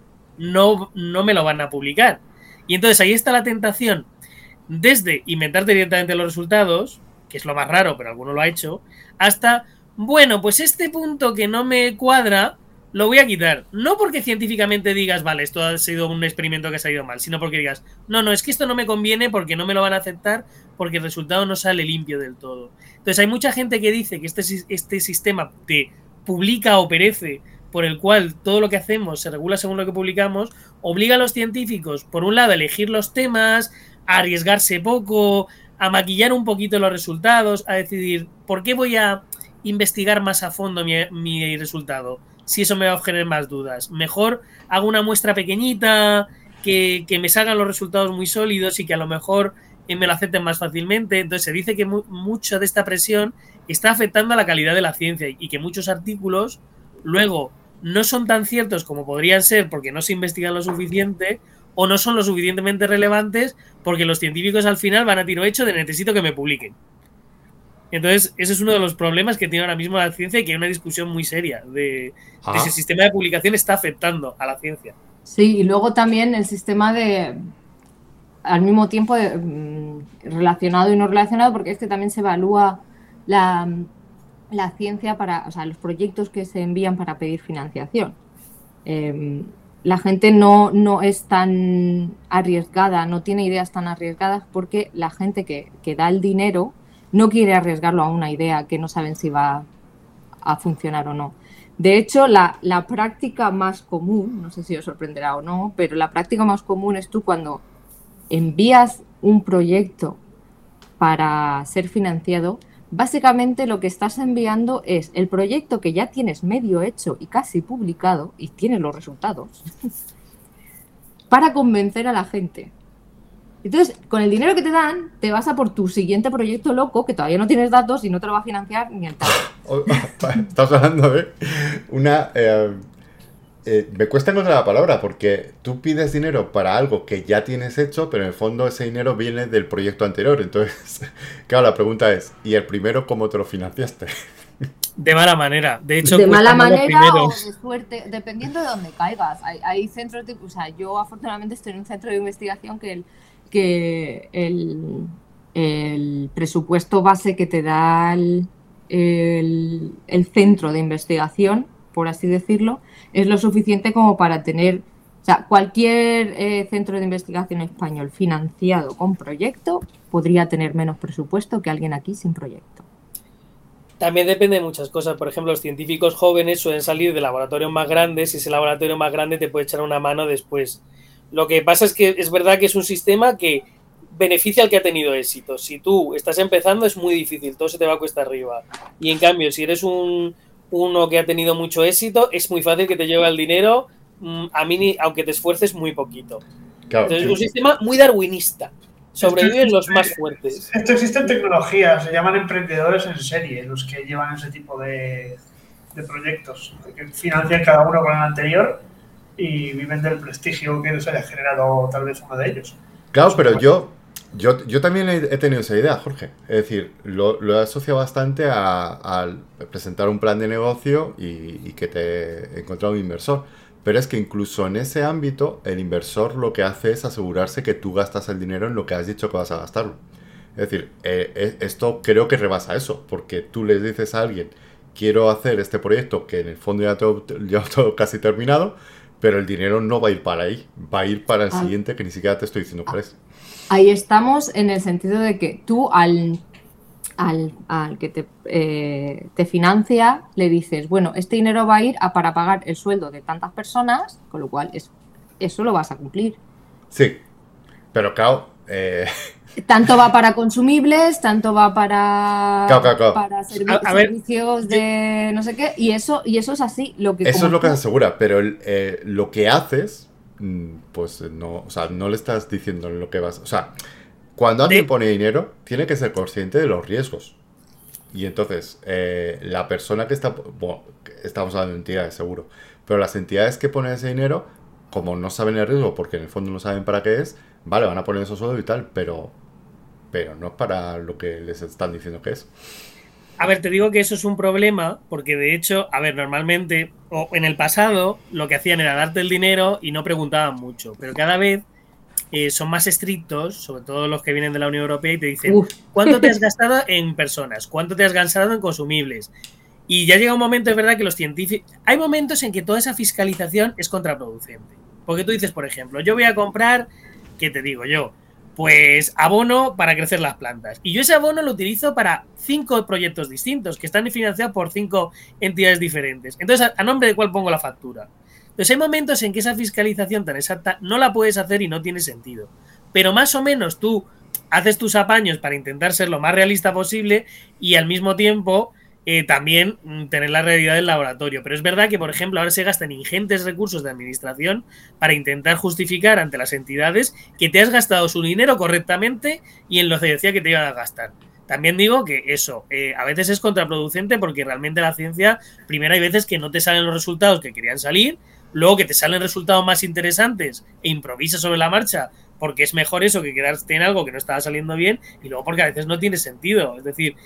no me lo van a publicar. Y entonces ahí está la tentación desde inventarte directamente los resultados, que es lo más raro, pero alguno lo ha hecho, hasta, bueno, pues este punto que no me cuadra lo voy a quitar. No porque científicamente digas, vale, esto ha sido un experimento que ha salido mal, sino porque digas, no, es que esto no me conviene porque no me lo van a aceptar, porque el resultado no sale limpio del todo. Entonces hay mucha gente que dice que este sistema te publica o perece, por el cual todo lo que hacemos se regula según lo que publicamos, obliga a los científicos, por un lado, a elegir los temas, a arriesgarse poco, a maquillar un poquito los resultados, a decidir, ¿por qué voy a investigar más a fondo mi resultado? Si eso me va a generar más dudas. Mejor hago una muestra pequeñita, que me salgan los resultados muy sólidos y que a lo mejor me lo acepten más fácilmente. Entonces se dice que mucha de esta presión está afectando a la calidad de la ciencia y que muchos artículos luego no son tan ciertos como podrían ser porque no se investigan lo suficiente o no son lo suficientemente relevantes porque los científicos al final van a tiro hecho de necesito que me publiquen. Entonces, ese es uno de los problemas que tiene ahora mismo la ciencia y que hay una discusión muy seria de ese sistema de publicación está afectando a la ciencia. Sí, y luego también el sistema al mismo tiempo, relacionado y no relacionado, porque es que también se evalúa la ciencia o sea, los proyectos que se envían para pedir financiación. La gente no es tan arriesgada, no tiene ideas tan arriesgadas porque la gente que da el dinero no quiere arriesgarlo a una idea que no saben si va a funcionar o no. De hecho, la práctica más común, no sé si os sorprenderá o no, pero la práctica más común es tú cuando envías un proyecto para ser financiado, básicamente lo que estás enviando es el proyecto que ya tienes medio hecho y casi publicado y tienes los resultados para convencer a la gente. Entonces, con el dinero que te dan, te vas a por tu siguiente proyecto loco, que todavía no tienes datos y no te lo va a financiar ni el tal. Estás hablando de me cuesta encontrar la palabra porque tú pides dinero para algo que ya tienes hecho, pero en el fondo ese dinero viene del proyecto anterior. Entonces, claro, la pregunta es, ¿y el primero cómo te lo financiaste? De mala manera. De hecho, de mala cuestan más los manera o primeros. de suerte, dependiendo de dónde caigas. Hay centros de, o sea, yo afortunadamente estoy en un centro de investigación que el presupuesto base que te da el centro de investigación, por así decirlo, es lo suficiente como para tener, o sea, cualquier centro de investigación español financiado con proyecto podría tener menos presupuesto que alguien aquí sin proyecto. También depende de muchas cosas. Por ejemplo, los científicos jóvenes suelen salir de laboratorios más grandes y ese laboratorio más grande te puede echar una mano después. Lo que pasa es que es verdad que es un sistema que beneficia al que ha tenido éxito. Si tú estás empezando es muy difícil, todo se te va a cuesta arriba. Y en cambio, si eres uno que ha tenido mucho éxito, es muy fácil que te lleve el dinero, aunque te esfuerces muy poquito. Claro, Entonces, es un sistema muy darwinista. Sobreviven los más fuertes. Esto existe en tecnología, se llaman emprendedores en serie, los que llevan ese tipo de proyectos, que financian cada uno con el anterior y viven del prestigio que les haya generado tal vez uno de ellos. claro, pero yo también he tenido esa idea, Jorge. Es decir, lo he asociado bastante a presentar un plan de negocio y que te encontrar un inversor. Pero es que incluso en ese ámbito, el inversor lo que hace es asegurarse que tú gastas el dinero en lo que has dicho que vas a gastarlo. Es decir, esto creo que rebasa eso, porque tú le dices a alguien, quiero hacer este proyecto que en el fondo ya todo casi terminado, pero el dinero no va a ir para ahí, va a ir para el siguiente que ni siquiera te estoy diciendo cuál es. Ahí estamos en el sentido de que tú al que te financia le dices, bueno, este dinero va a ir para pagar el sueldo de tantas personas, con lo cual eso lo vas a cumplir. Sí, pero claro... Tanto va para consumibles, tanto va para, claro. para servicios de no sé qué, y eso es así. Eso es lo que se asegura, pero lo que haces, pues no, o sea, no le estás diciendo lo que vas... O sea, cuando alguien pone dinero, tiene que ser consciente de los riesgos. Y entonces, la persona que está... Bueno, estamos hablando de entidades, seguro. Pero las entidades que ponen ese dinero, como no saben el riesgo, porque en el fondo no saben para qué es, vale, van a poner esos sueldos y tal, pero no es para lo que les están diciendo que es. A ver, te digo que eso es un problema, porque de hecho, a ver, normalmente, o en el pasado, lo que hacían era darte el dinero y no preguntaban mucho, pero cada vez son más estrictos, sobre todo los que vienen de la Unión Europea, y te dicen, ¿cuánto te has gastado en personas? ¿Cuánto te has gastado en consumibles? Y ya llega un momento, es verdad, que los científicos... Hay momentos en que toda esa fiscalización es contraproducente. Porque tú dices, por ejemplo, yo voy a comprar, ¿qué te digo yo? Pues abono para crecer las plantas. Y yo ese abono lo utilizo para 5 proyectos distintos, que están financiados por 5 entidades diferentes. Entonces, ¿a nombre de cuál pongo la factura? Entonces, hay momentos en que esa fiscalización tan exacta no la puedes hacer y no tiene sentido. Pero más o menos tú haces tus apaños para intentar ser lo más realista posible y al mismo tiempo también tener la realidad del laboratorio. Pero es verdad que, por ejemplo, ahora se gastan ingentes recursos de administración para intentar justificar ante las entidades que te has gastado su dinero correctamente y en lo que decía que te iban a gastar. También digo que eso a veces es contraproducente porque realmente la ciencia, primero hay veces que no te salen los resultados que querían salir, luego que te salen resultados más interesantes e improvisas sobre la marcha porque es mejor eso que quedarte en algo que no estaba saliendo bien, y luego porque a veces no tiene sentido. Es decir,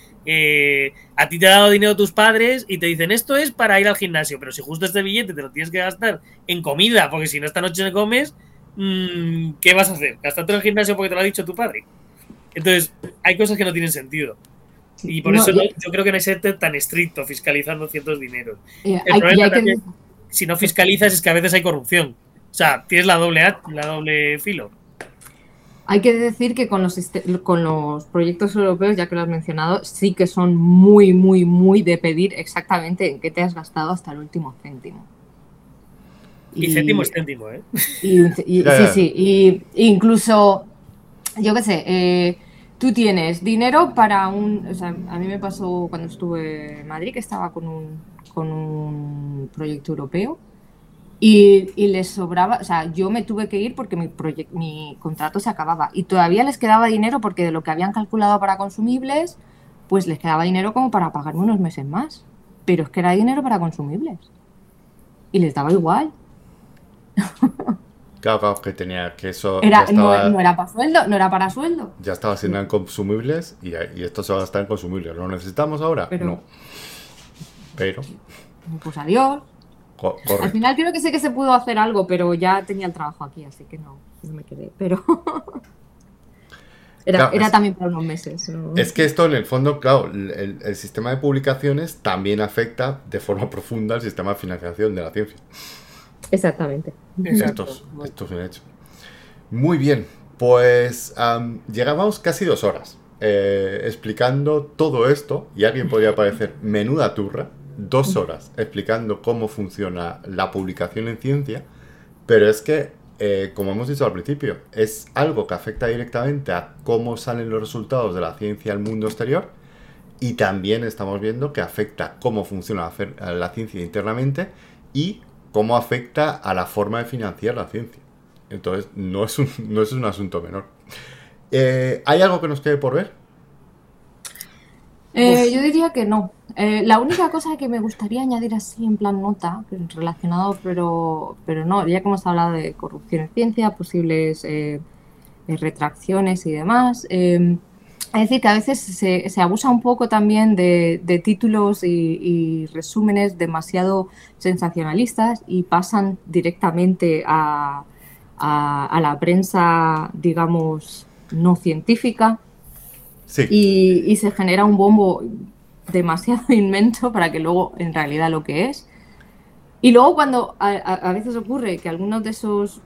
a ti te ha dado dinero tus padres y te dicen esto es para ir al gimnasio, pero si justo este billete te lo tienes que gastar en comida, porque si no esta noche no comes, ¿qué vas a hacer? ¿Gastarte en el gimnasio porque te lo ha dicho tu padre? Entonces, hay cosas que no tienen sentido. Y por eso yo creo que no hay que ser tan estricto fiscalizando ciertos dineros. El problema también, si no fiscalizas, es que a veces hay corrupción. O sea, tienes la doble filo. Hay que decir que con los proyectos europeos, ya que lo has mencionado, sí que son muy, muy, muy de pedir exactamente en qué te has gastado hasta el último céntimo. Y céntimo es céntimo, ¿eh? Sí. Y incluso, yo qué sé, tú tienes dinero para o sea, a mí me pasó cuando estuve en Madrid, que estaba con un proyecto europeo. Y les sobraba, o sea, yo me tuve que ir porque mi contrato se acababa y todavía les quedaba dinero porque de lo que habían calculado para consumibles, pues les quedaba dinero como para pagarme unos meses más. Pero es que era dinero para consumibles. Y les daba igual. Claro, que tenía que eso Era, ya estaba, no era para sueldo, no era para sueldo. ya estaba asignado en consumibles y esto se va a gastar en consumibles. ¿Lo necesitamos ahora? Pero- No. Pero, Pues adiós. Al correcto. final creo que sé que se pudo hacer algo, pero ya tenía el trabajo aquí, así que no me quedé. Pero Claro, era es- también para unos meses. ¿No? Es que esto en el fondo, claro, el sistema de publicaciones también afecta de forma profunda al sistema de financiación de la ciencia. Exactamente. Exacto. Esto es un hecho. Muy bien, pues llegamos casi 2 horas explicando todo esto y alguien podría parecer menuda turra, 2 horas explicando cómo funciona la publicación en ciencia, pero es que, como hemos dicho al principio, es algo que afecta directamente a cómo salen los resultados de la ciencia al mundo exterior y también estamos viendo que afecta cómo funciona la ciencia internamente y cómo afecta a la forma de financiar la ciencia. Entonces, no es un asunto menor. ¿Hay algo que nos quede por ver? Yo diría que no. La única cosa que me gustaría añadir así en plan nota, relacionado, pero no, ya que hemos hablado de corrupción en ciencia, posibles retracciones y demás, es decir, que a veces se abusa un poco también de títulos y resúmenes demasiado sensacionalistas y pasan directamente a la prensa, digamos, no científica. Sí. Y se genera un bombo demasiado inmenso para que luego en realidad lo que es. Y luego cuando a veces ocurre que algunos de esos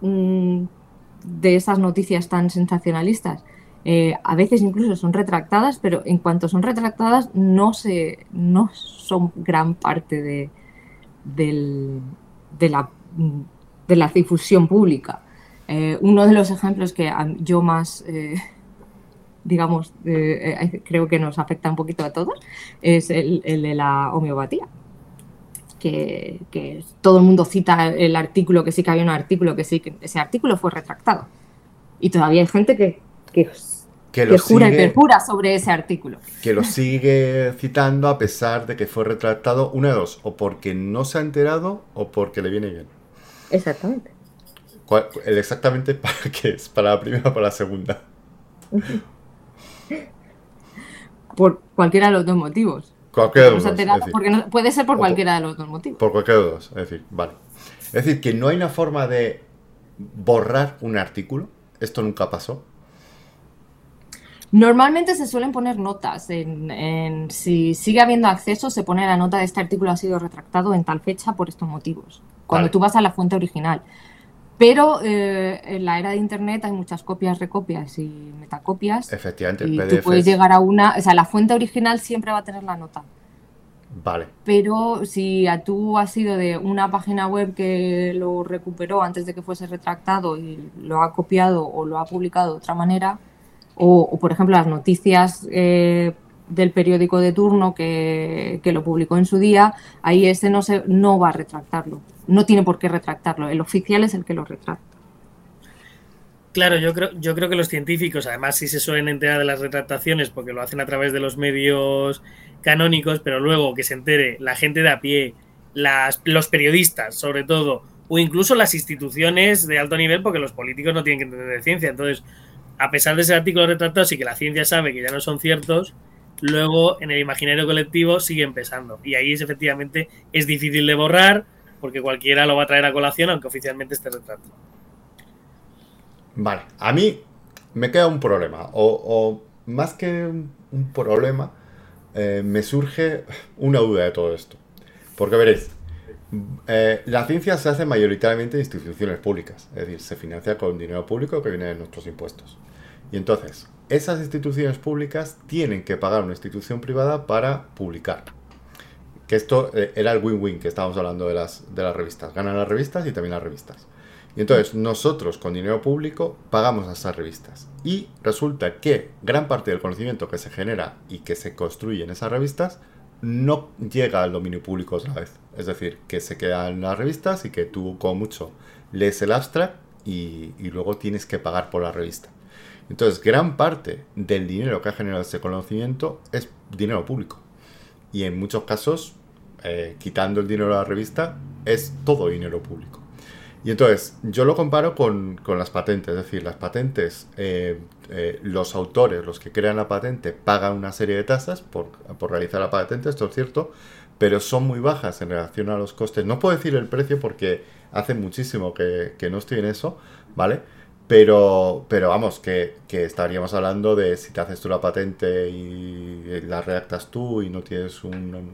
de esas noticias tan sensacionalistas a veces incluso son retractadas, pero en cuanto son retractadas no son gran parte de la difusión pública. Uno de los ejemplos que yo más digamos, creo que nos afecta un poquito a todos, es el de la homeopatía. Que todo el mundo cita el artículo, que sí que había un artículo, que sí que ese artículo fue retractado. Y todavía hay gente que jura y perjura sobre ese artículo. Que lo sigue citando a pesar de que fue retractado, una de dos, o porque no se ha enterado o porque le viene bien. Exactamente. Exactamente para qué es, para la primera o para la segunda. Por cualquiera de los dos motivos. Cualquiera de los No se ha dos, enterado, es decir, porque puede ser por cualquiera de los dos motivos. por cualquiera de los dos, es decir, vale. Es decir, que no hay una forma de borrar un artículo. Esto nunca pasó. Normalmente se suelen poner notas. Si sigue habiendo acceso, se pone la nota de este artículo ha sido retractado en tal fecha por estos motivos. Cuando Vale. tú vas a la fuente original. Pero en la era de Internet hay muchas copias, recopias y metacopias. Efectivamente, Y tú PDFs. puedes llegar a una... O sea, la fuente original siempre va a tener la nota. Vale. Pero si tú has sido de una página web que lo recuperó antes de que fuese retractado y lo ha copiado o lo ha publicado de otra manera, o por ejemplo las noticias del periódico de turno que lo publicó en su día, ahí ese no va a retractarlo. No tiene por qué retractarlo. El oficial es el que lo retracta. Claro, yo creo que los científicos, además, sí se suelen enterar de las retractaciones porque lo hacen a través de los medios canónicos, pero luego que se entere la gente de a pie, los periodistas, sobre todo, o incluso las instituciones de alto nivel, porque los políticos no tienen que entender de ciencia. Entonces, a pesar de ese artículo retractado, sí que la ciencia sabe que ya no son ciertos, luego en el imaginario colectivo siguen pesando. Y ahí efectivamente es difícil de borrar porque cualquiera lo va a traer a colación, aunque oficialmente esté retractado. Vale, a mí me queda un problema, o más que un problema, me surge una duda de todo esto. Porque veréis, la ciencia se hace mayoritariamente en instituciones públicas, es decir, se financia con dinero público que viene de nuestros impuestos. Y entonces, esas instituciones públicas tienen que pagar a una institución privada para publicar. Que esto era el win-win que estábamos hablando de las revistas. Ganan las revistas y también las revistas. Y entonces nosotros con dinero público pagamos a esas revistas. Y resulta que gran parte del conocimiento que se genera y que se construye en esas revistas no llega al dominio público otra vez. Es decir, que se quedan en las revistas y que tú como mucho lees el abstract y luego tienes que pagar por la revista. Entonces gran parte del dinero que ha generado ese conocimiento es dinero público. Y en muchos casos, quitando el dinero de la revista, es todo dinero público. Y entonces, yo lo comparo con las patentes. Es decir, las patentes, los autores, los que crean la patente, pagan una serie de tasas por realizar la patente, esto es cierto, pero son muy bajas en relación a los costes. No puedo decir el precio porque hace muchísimo que no estoy en eso, ¿vale? Pero vamos, que estaríamos hablando de si te haces tú la patente y la redactas tú y no tienes un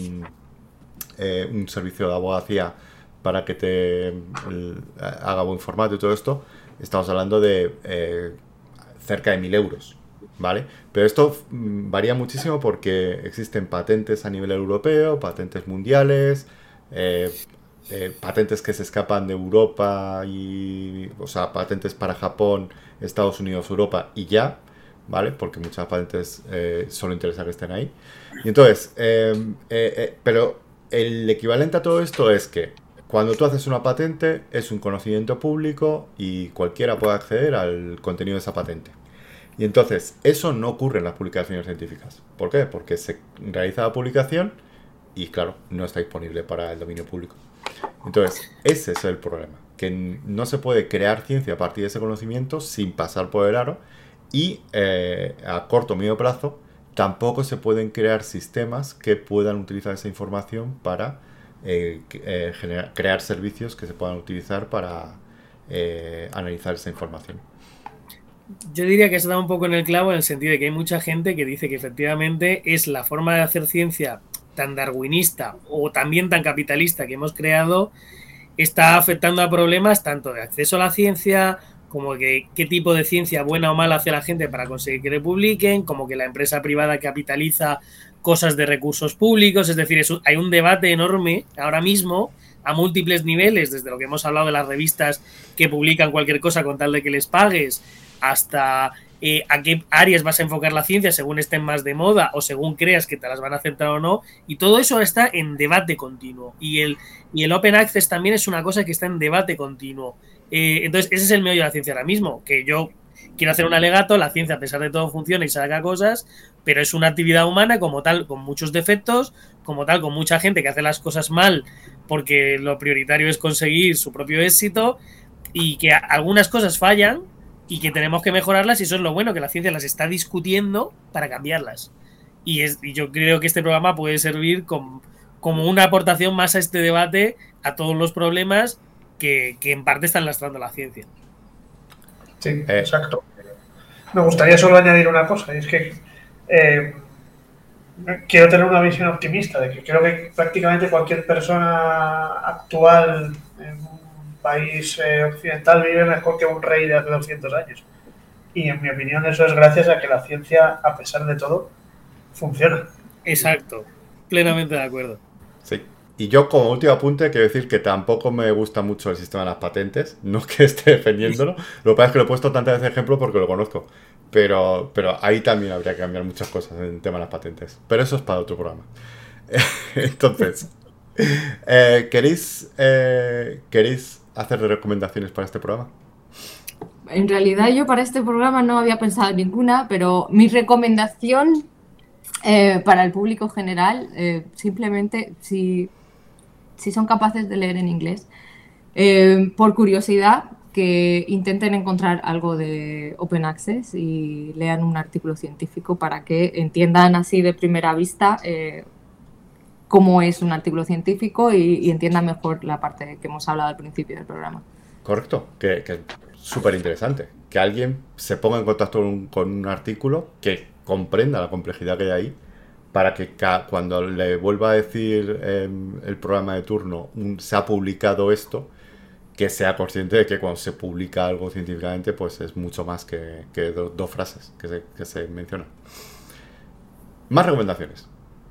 servicio de abogacía para que te haga buen formato y todo esto, estamos hablando de cerca de 1.000 euros, ¿vale? Pero esto varía muchísimo porque existen patentes a nivel europeo, patentes mundiales, patentes que se escapan de Europa, o sea, patentes para Japón, Estados Unidos, Europa y ya, ¿vale? Porque muchas patentes solo interesa que estén ahí. Y entonces, pero el equivalente a todo esto es que cuando tú haces una patente es un conocimiento público y cualquiera puede acceder al contenido de esa patente. Y entonces, eso no ocurre en las publicaciones científicas. ¿Por qué? Porque se realiza la publicación y, claro, no está disponible para el dominio público. Entonces, ese es el problema. Que no se puede crear ciencia a partir de ese conocimiento sin pasar por el aro y a corto o medio plazo tampoco se pueden crear sistemas que puedan utilizar esa información para crear servicios que se puedan utilizar para analizar esa información. Yo diría que se da un poco en el clavo en el sentido de que hay mucha gente que dice que efectivamente es la forma de hacer ciencia tan darwinista o también tan capitalista que hemos creado, está afectando a problemas tanto de acceso a la ciencia, como que qué tipo de ciencia buena o mala hace la gente para conseguir que le publiquen, como que la empresa privada capitaliza cosas de recursos públicos. Es decir, hay un debate enorme ahora mismo a múltiples niveles, desde lo que hemos hablado de las revistas que publican cualquier cosa con tal de que les pagues, hasta a qué áreas vas a enfocar la ciencia según estén más de moda o según creas que te las van a aceptar o no, y todo eso está en debate continuo, y el Open Access también es una cosa que está en debate continuo. Entonces ese es el meollo de la ciencia ahora mismo, que yo quiero hacer un alegato, la ciencia a pesar de todo funciona y saca cosas, pero es una actividad humana como tal, con muchos defectos, como tal, con mucha gente que hace las cosas mal porque lo prioritario es conseguir su propio éxito, y que algunas cosas fallan y que tenemos que mejorarlas, y eso es lo bueno, que la ciencia las está discutiendo para cambiarlas. Y yo creo que este programa puede servir como una aportación más a este debate, a todos los problemas que en parte están lastrando la ciencia. Sí, exacto. Me gustaría solo añadir una cosa, y es que quiero tener una visión optimista de que creo que prácticamente cualquier persona actual en un país occidental vive mejor que un rey de hace 200 años. Y en mi opinión eso es gracias a que la ciencia, a pesar de todo, funciona. Exacto, plenamente de acuerdo. Sí. Y yo, como último apunte, quiero decir que tampoco me gusta mucho el sistema de las patentes. No es que esté defendiéndolo. Lo que pasa es que lo he puesto tantas veces de ejemplo porque lo conozco. Pero ahí también habría que cambiar muchas cosas en el tema de las patentes. Pero eso es para otro programa. Entonces, ¿queréis hacer recomendaciones para este programa? En realidad yo para este programa no había pensado en ninguna, pero mi recomendación para el público general, simplemente si son capaces de leer en inglés, por curiosidad, que intenten encontrar algo de Open Access y lean un artículo científico para que entiendan así de primera vista cómo es un artículo científico y entiendan mejor la parte que hemos hablado al principio del programa. Correcto, que es súper interesante. Que alguien se ponga en contacto con un artículo, que comprenda la complejidad que hay ahí, para que cuando le vuelva a decir el programa de turno, se ha publicado esto, que sea consciente de que cuando se publica algo científicamente, pues es mucho más que dos frases que se mencionan. Más recomendaciones.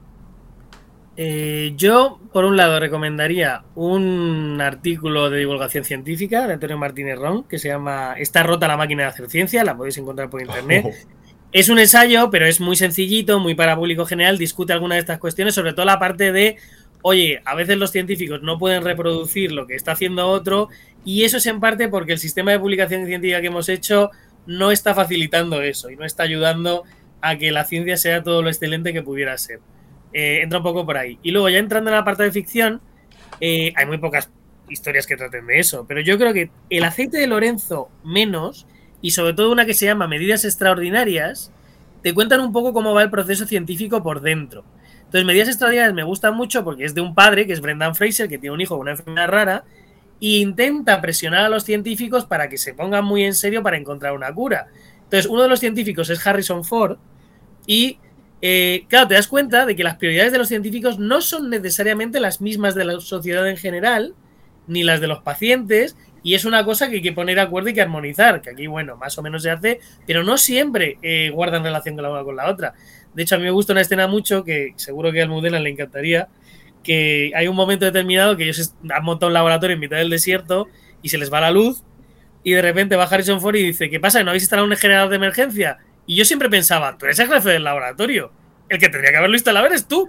Yo, por un lado, recomendaría un artículo de divulgación científica de Antonio Martínez Ron, que se llama Está rota la máquina de hacer ciencia, la podéis encontrar por internet. Es un ensayo, pero es muy sencillito, muy para público general, discute algunas de estas cuestiones, sobre todo la parte de, oye, a veces los científicos no pueden reproducir lo que está haciendo otro, y eso es en parte porque el sistema de publicación científica que hemos hecho no está facilitando eso y no está ayudando a que la ciencia sea todo lo excelente que pudiera ser. Entra un poco por ahí. Y luego, ya entrando en la parte de ficción, hay muy pocas historias que traten de eso, pero yo creo que El aceite de Lorenzo menos, y sobre todo una que se llama Medidas extraordinarias, te cuentan un poco cómo va el proceso científico por dentro. Entonces, Medidas extraordinarias me gustan mucho porque es de un padre, que es Brendan Fraser, que tiene un hijo con una enfermedad rara, e intenta presionar a los científicos para que se pongan muy en serio para encontrar una cura. Entonces, uno de los científicos es Harrison Ford y, claro, te das cuenta de que las prioridades de los científicos no son necesariamente las mismas de la sociedad en general, ni las de los pacientes, y es una cosa que hay que poner de acuerdo y que armonizar, que aquí, bueno, más o menos se hace, pero no siempre guardan relación la una con la otra. De hecho, a mí me gusta una escena mucho, que seguro que a Almudena le encantaría, que hay un momento determinado que ellos han montado un laboratorio en mitad del desierto y se les va la luz, y de repente va Harrison Ford y dice, ¿qué pasa? ¿No habéis instalado un generador de emergencia? Y yo siempre pensaba, tú eres el jefe del laboratorio, el que tendría que haberlo instalado eres tú.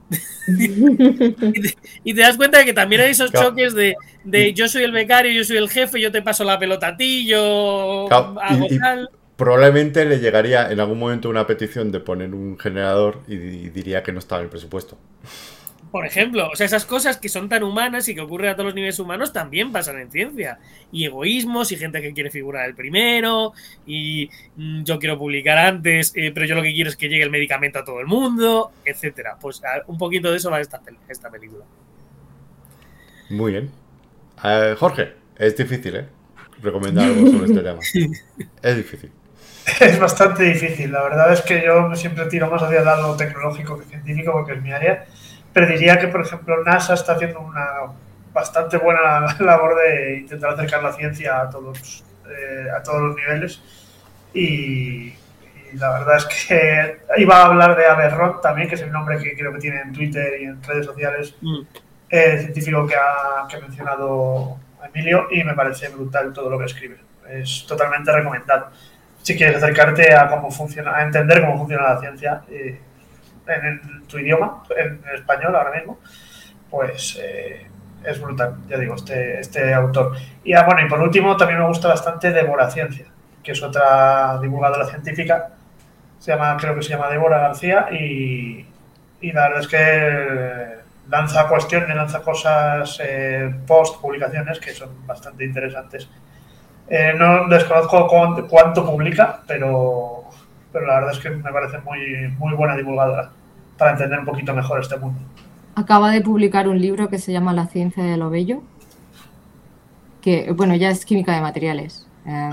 Y te das cuenta de que también hay esos choques de yo soy el becario, yo soy el jefe, yo te paso la pelota a ti, yo hago tal. Probablemente le llegaría en algún momento una petición de poner un generador y diría que no estaba en el presupuesto. Por ejemplo, o sea, esas cosas que son tan humanas y que ocurren a todos los niveles humanos también pasan en ciencia. Y egoísmos, y gente que quiere figurar el primero, y yo quiero publicar antes, pero yo lo que quiero es que llegue el medicamento a todo el mundo, etcétera. Pues un poquito de eso va esta película. Muy bien. Jorge, es difícil, recomendar algo sobre este tema. Es difícil. Es bastante difícil. La verdad es que yo siempre tiro más hacia el lado tecnológico que científico, porque es mi área. Pero diría que, por ejemplo, NASA está haciendo una bastante buena labor de intentar acercar la ciencia a todos los niveles. Y la verdad es que iba a hablar de Aberront también, que es el nombre que creo que tiene en Twitter y en redes sociales, el científico que ha mencionado Emilio, y me parece brutal todo lo que escribe. Es totalmente recomendado. Si quieres acercarte a cómo funciona, a entender cómo funciona la ciencia en tu idioma, en español ahora mismo, pues es brutal, ya digo, este autor. Y bueno, y por último también me gusta bastante Débora Ciencia, que es otra divulgadora científica, creo que se llama Débora García, y la verdad es que lanza cuestiones, lanza cosas, publicaciones que son bastante interesantes. No desconozco cuánto publica, pero la verdad es que me parece muy, muy buena divulgadora para entender un poquito mejor este mundo. Acaba de publicar un libro que se llama La ciencia de lo bello, que, bueno, ya es química de materiales.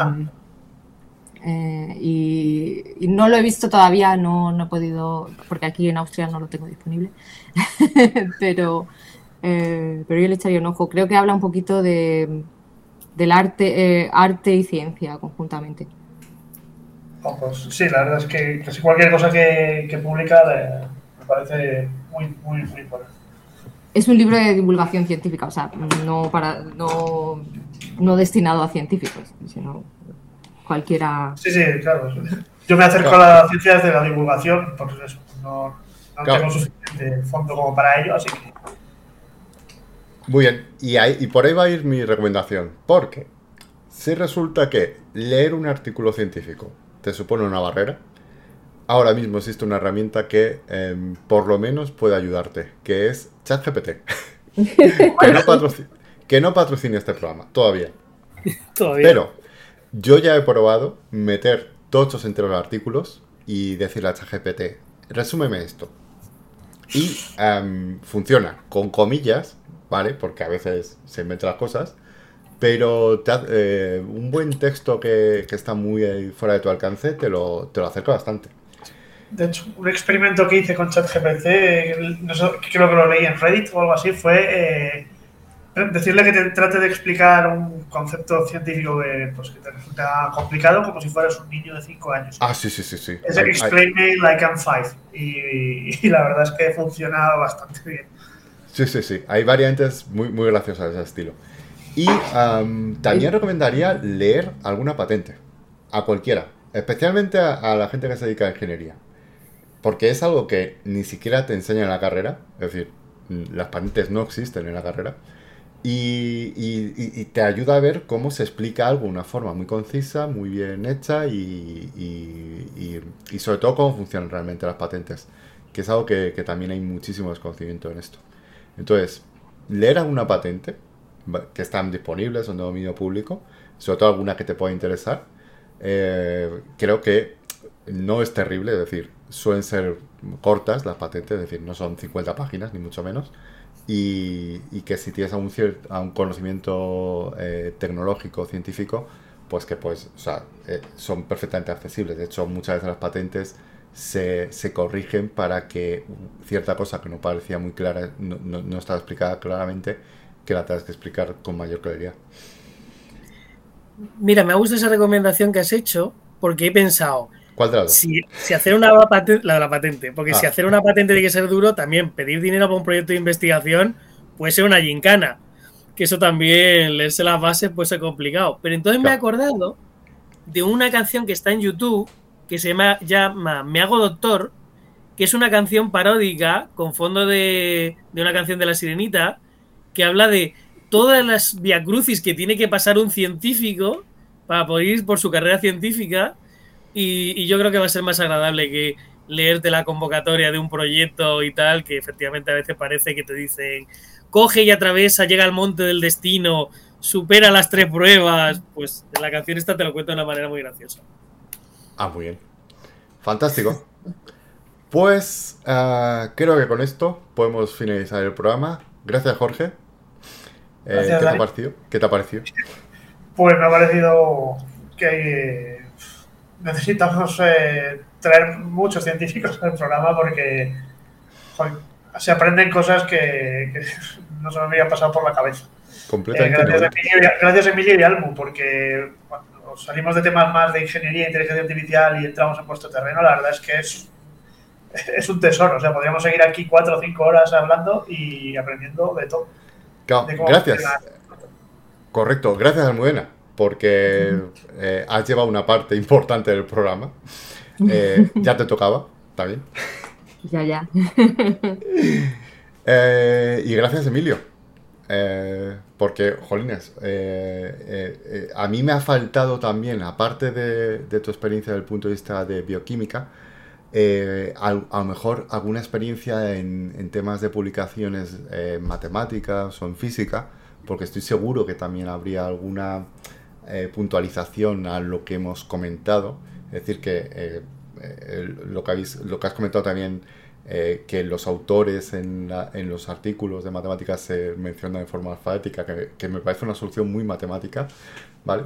Y no lo he visto todavía, no he podido, porque aquí en Austria no lo tengo disponible, pero yo le echaría un ojo. Creo que habla un poquito del arte y ciencia conjuntamente. Pues sí, la verdad es que casi cualquier cosa que publica me parece muy, muy, muy buena. Es un libro de divulgación científica, o sea, no destinado a científicos, sino cualquiera. Sí, claro. Yo me acerco a la ciencia desde la divulgación, por eso no tengo suficiente fondo como para ello, así que. Muy bien, y por ahí va a ir mi recomendación, porque si resulta que leer un artículo científico te supone una barrera, ahora mismo existe una herramienta que por lo menos puede ayudarte, que es ChatGPT. que no patrocine este programa, todavía. Pero yo ya he probado meter tochos enteros de artículos y decirle a ChatGPT, resúmeme esto. Y funciona con comillas, ¿vale? Porque a veces se inventan las cosas. Pero un buen texto que está muy fuera de tu alcance te lo acerca bastante. De hecho, un experimento que hice con ChatGPT, creo que lo leí en Reddit o algo así, fue decirle que te trate de explicar un concepto científico que te resulta complicado, como si fueras un niño de 5 años. Ah, sí. Es explain me like I'm 5. Y la verdad es que funciona bastante bien. Sí. Hay variantes muy, muy graciosas de ese estilo. Y también recomendaría leer alguna patente, a cualquiera, especialmente a la gente que se dedica a ingeniería, porque es algo que ni siquiera te enseña en la carrera, es decir, las patentes no existen en la carrera, y te ayuda a ver cómo se explica algo de una forma muy concisa, muy bien hecha, y sobre todo cómo funcionan realmente las patentes, que es algo que también hay muchísimo desconocimiento en esto. Entonces, leer alguna patente que están disponibles, son de dominio público, sobre todo alguna que te pueda interesar. Creo que no es terrible, es decir, suelen ser cortas las patentes, es decir, no son 50 páginas, ni mucho menos. Y que si tienes un conocimiento tecnológico, científico, pues que pues, o sea, son perfectamente accesibles. De hecho, muchas veces las patentes se corrigen para que cierta cosa que no parecía muy clara, no estaba explicada claramente, que la tengas que explicar con mayor claridad. Mira, me gusta esa recomendación que has hecho, porque he pensado, ¿Cuál de las dos? si hacer una patente, la de la patente, porque si hacer una patente tiene que ser duro, también pedir dinero para un proyecto de investigación puede ser una gincana, que eso también, leerse las bases puede ser complicado. Pero entonces me he acordado de una canción que está en YouTube, que se llama Me hago doctor, que es una canción paródica con fondo de una canción de La Sirenita, que habla de todas las viacrucis que tiene que pasar un científico para poder ir por su carrera científica, y yo creo que va a ser más agradable que leerte la convocatoria de un proyecto y tal, que efectivamente a veces parece que te dicen coge y atraviesa, llega al monte del destino, supera las 3 pruebas. Pues en la canción esta te lo cuento de una manera muy graciosa. Muy bien. Fantástico. Pues creo que con esto podemos finalizar el programa. Gracias, Jorge. Gracias, ¿Qué te ha parecido? Pues me ha parecido que necesitamos traer muchos científicos al programa porque se aprenden cosas que no se me había pasado por la cabeza. Completamente. Gracias, Emilio y Almu, porque cuando salimos de temas más de ingeniería e inteligencia artificial y entramos en vuestro terreno, la verdad es que es un tesoro. O sea, podríamos seguir aquí 4 o 5 horas hablando y aprendiendo de todo. Claro, gracias. Correcto, gracias, Almudena, porque has llevado una parte importante del programa. Ya te tocaba, ¿está bien? Ya. Y gracias, Emilio. Porque, jolines, a mí me ha faltado también, aparte de tu experiencia desde el punto de vista de bioquímica, a lo mejor alguna experiencia en temas de publicaciones matemáticas o en física, porque estoy seguro que también habría alguna puntualización a lo que hemos comentado. Es decir, que lo que has comentado también, que los autores en los artículos de matemáticas se mencionan de forma alfabética, que me parece una solución muy matemática, ¿vale?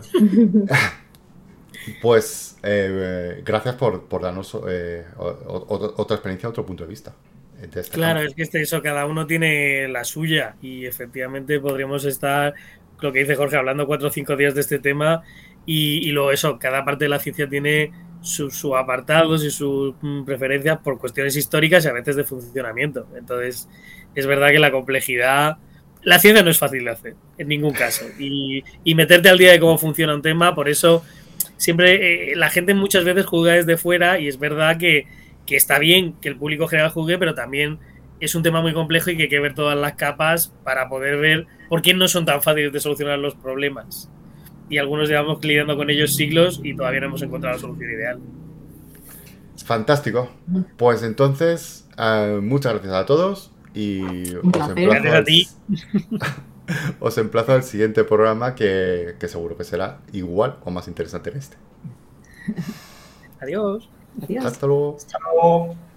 Pues gracias por darnos otra experiencia, otro punto de vista. Claro, es que eso, cada uno tiene la suya y efectivamente podríamos estar, lo que dice Jorge, hablando 4 o 5 días de este tema y luego eso, cada parte de la ciencia tiene sus apartados y sus preferencias por cuestiones históricas y a veces de funcionamiento. Entonces, es verdad que la complejidad, la ciencia no es fácil de hacer, en ningún caso. Y meterte al día de cómo funciona un tema, por eso siempre la gente muchas veces juzga desde fuera y es verdad que está bien que el público general juzgue, pero también es un tema muy complejo y que hay que ver todas las capas para poder ver por qué no son tan fáciles de solucionar los problemas. Y algunos llevamos lidiando con ellos siglos y todavía no hemos encontrado la solución ideal. Fantástico. Pues entonces, muchas gracias a todos y gracias a ti. Os emplazo al siguiente programa que seguro que será igual o más interesante que este. Adiós. Adiós. Hasta luego. Hasta luego.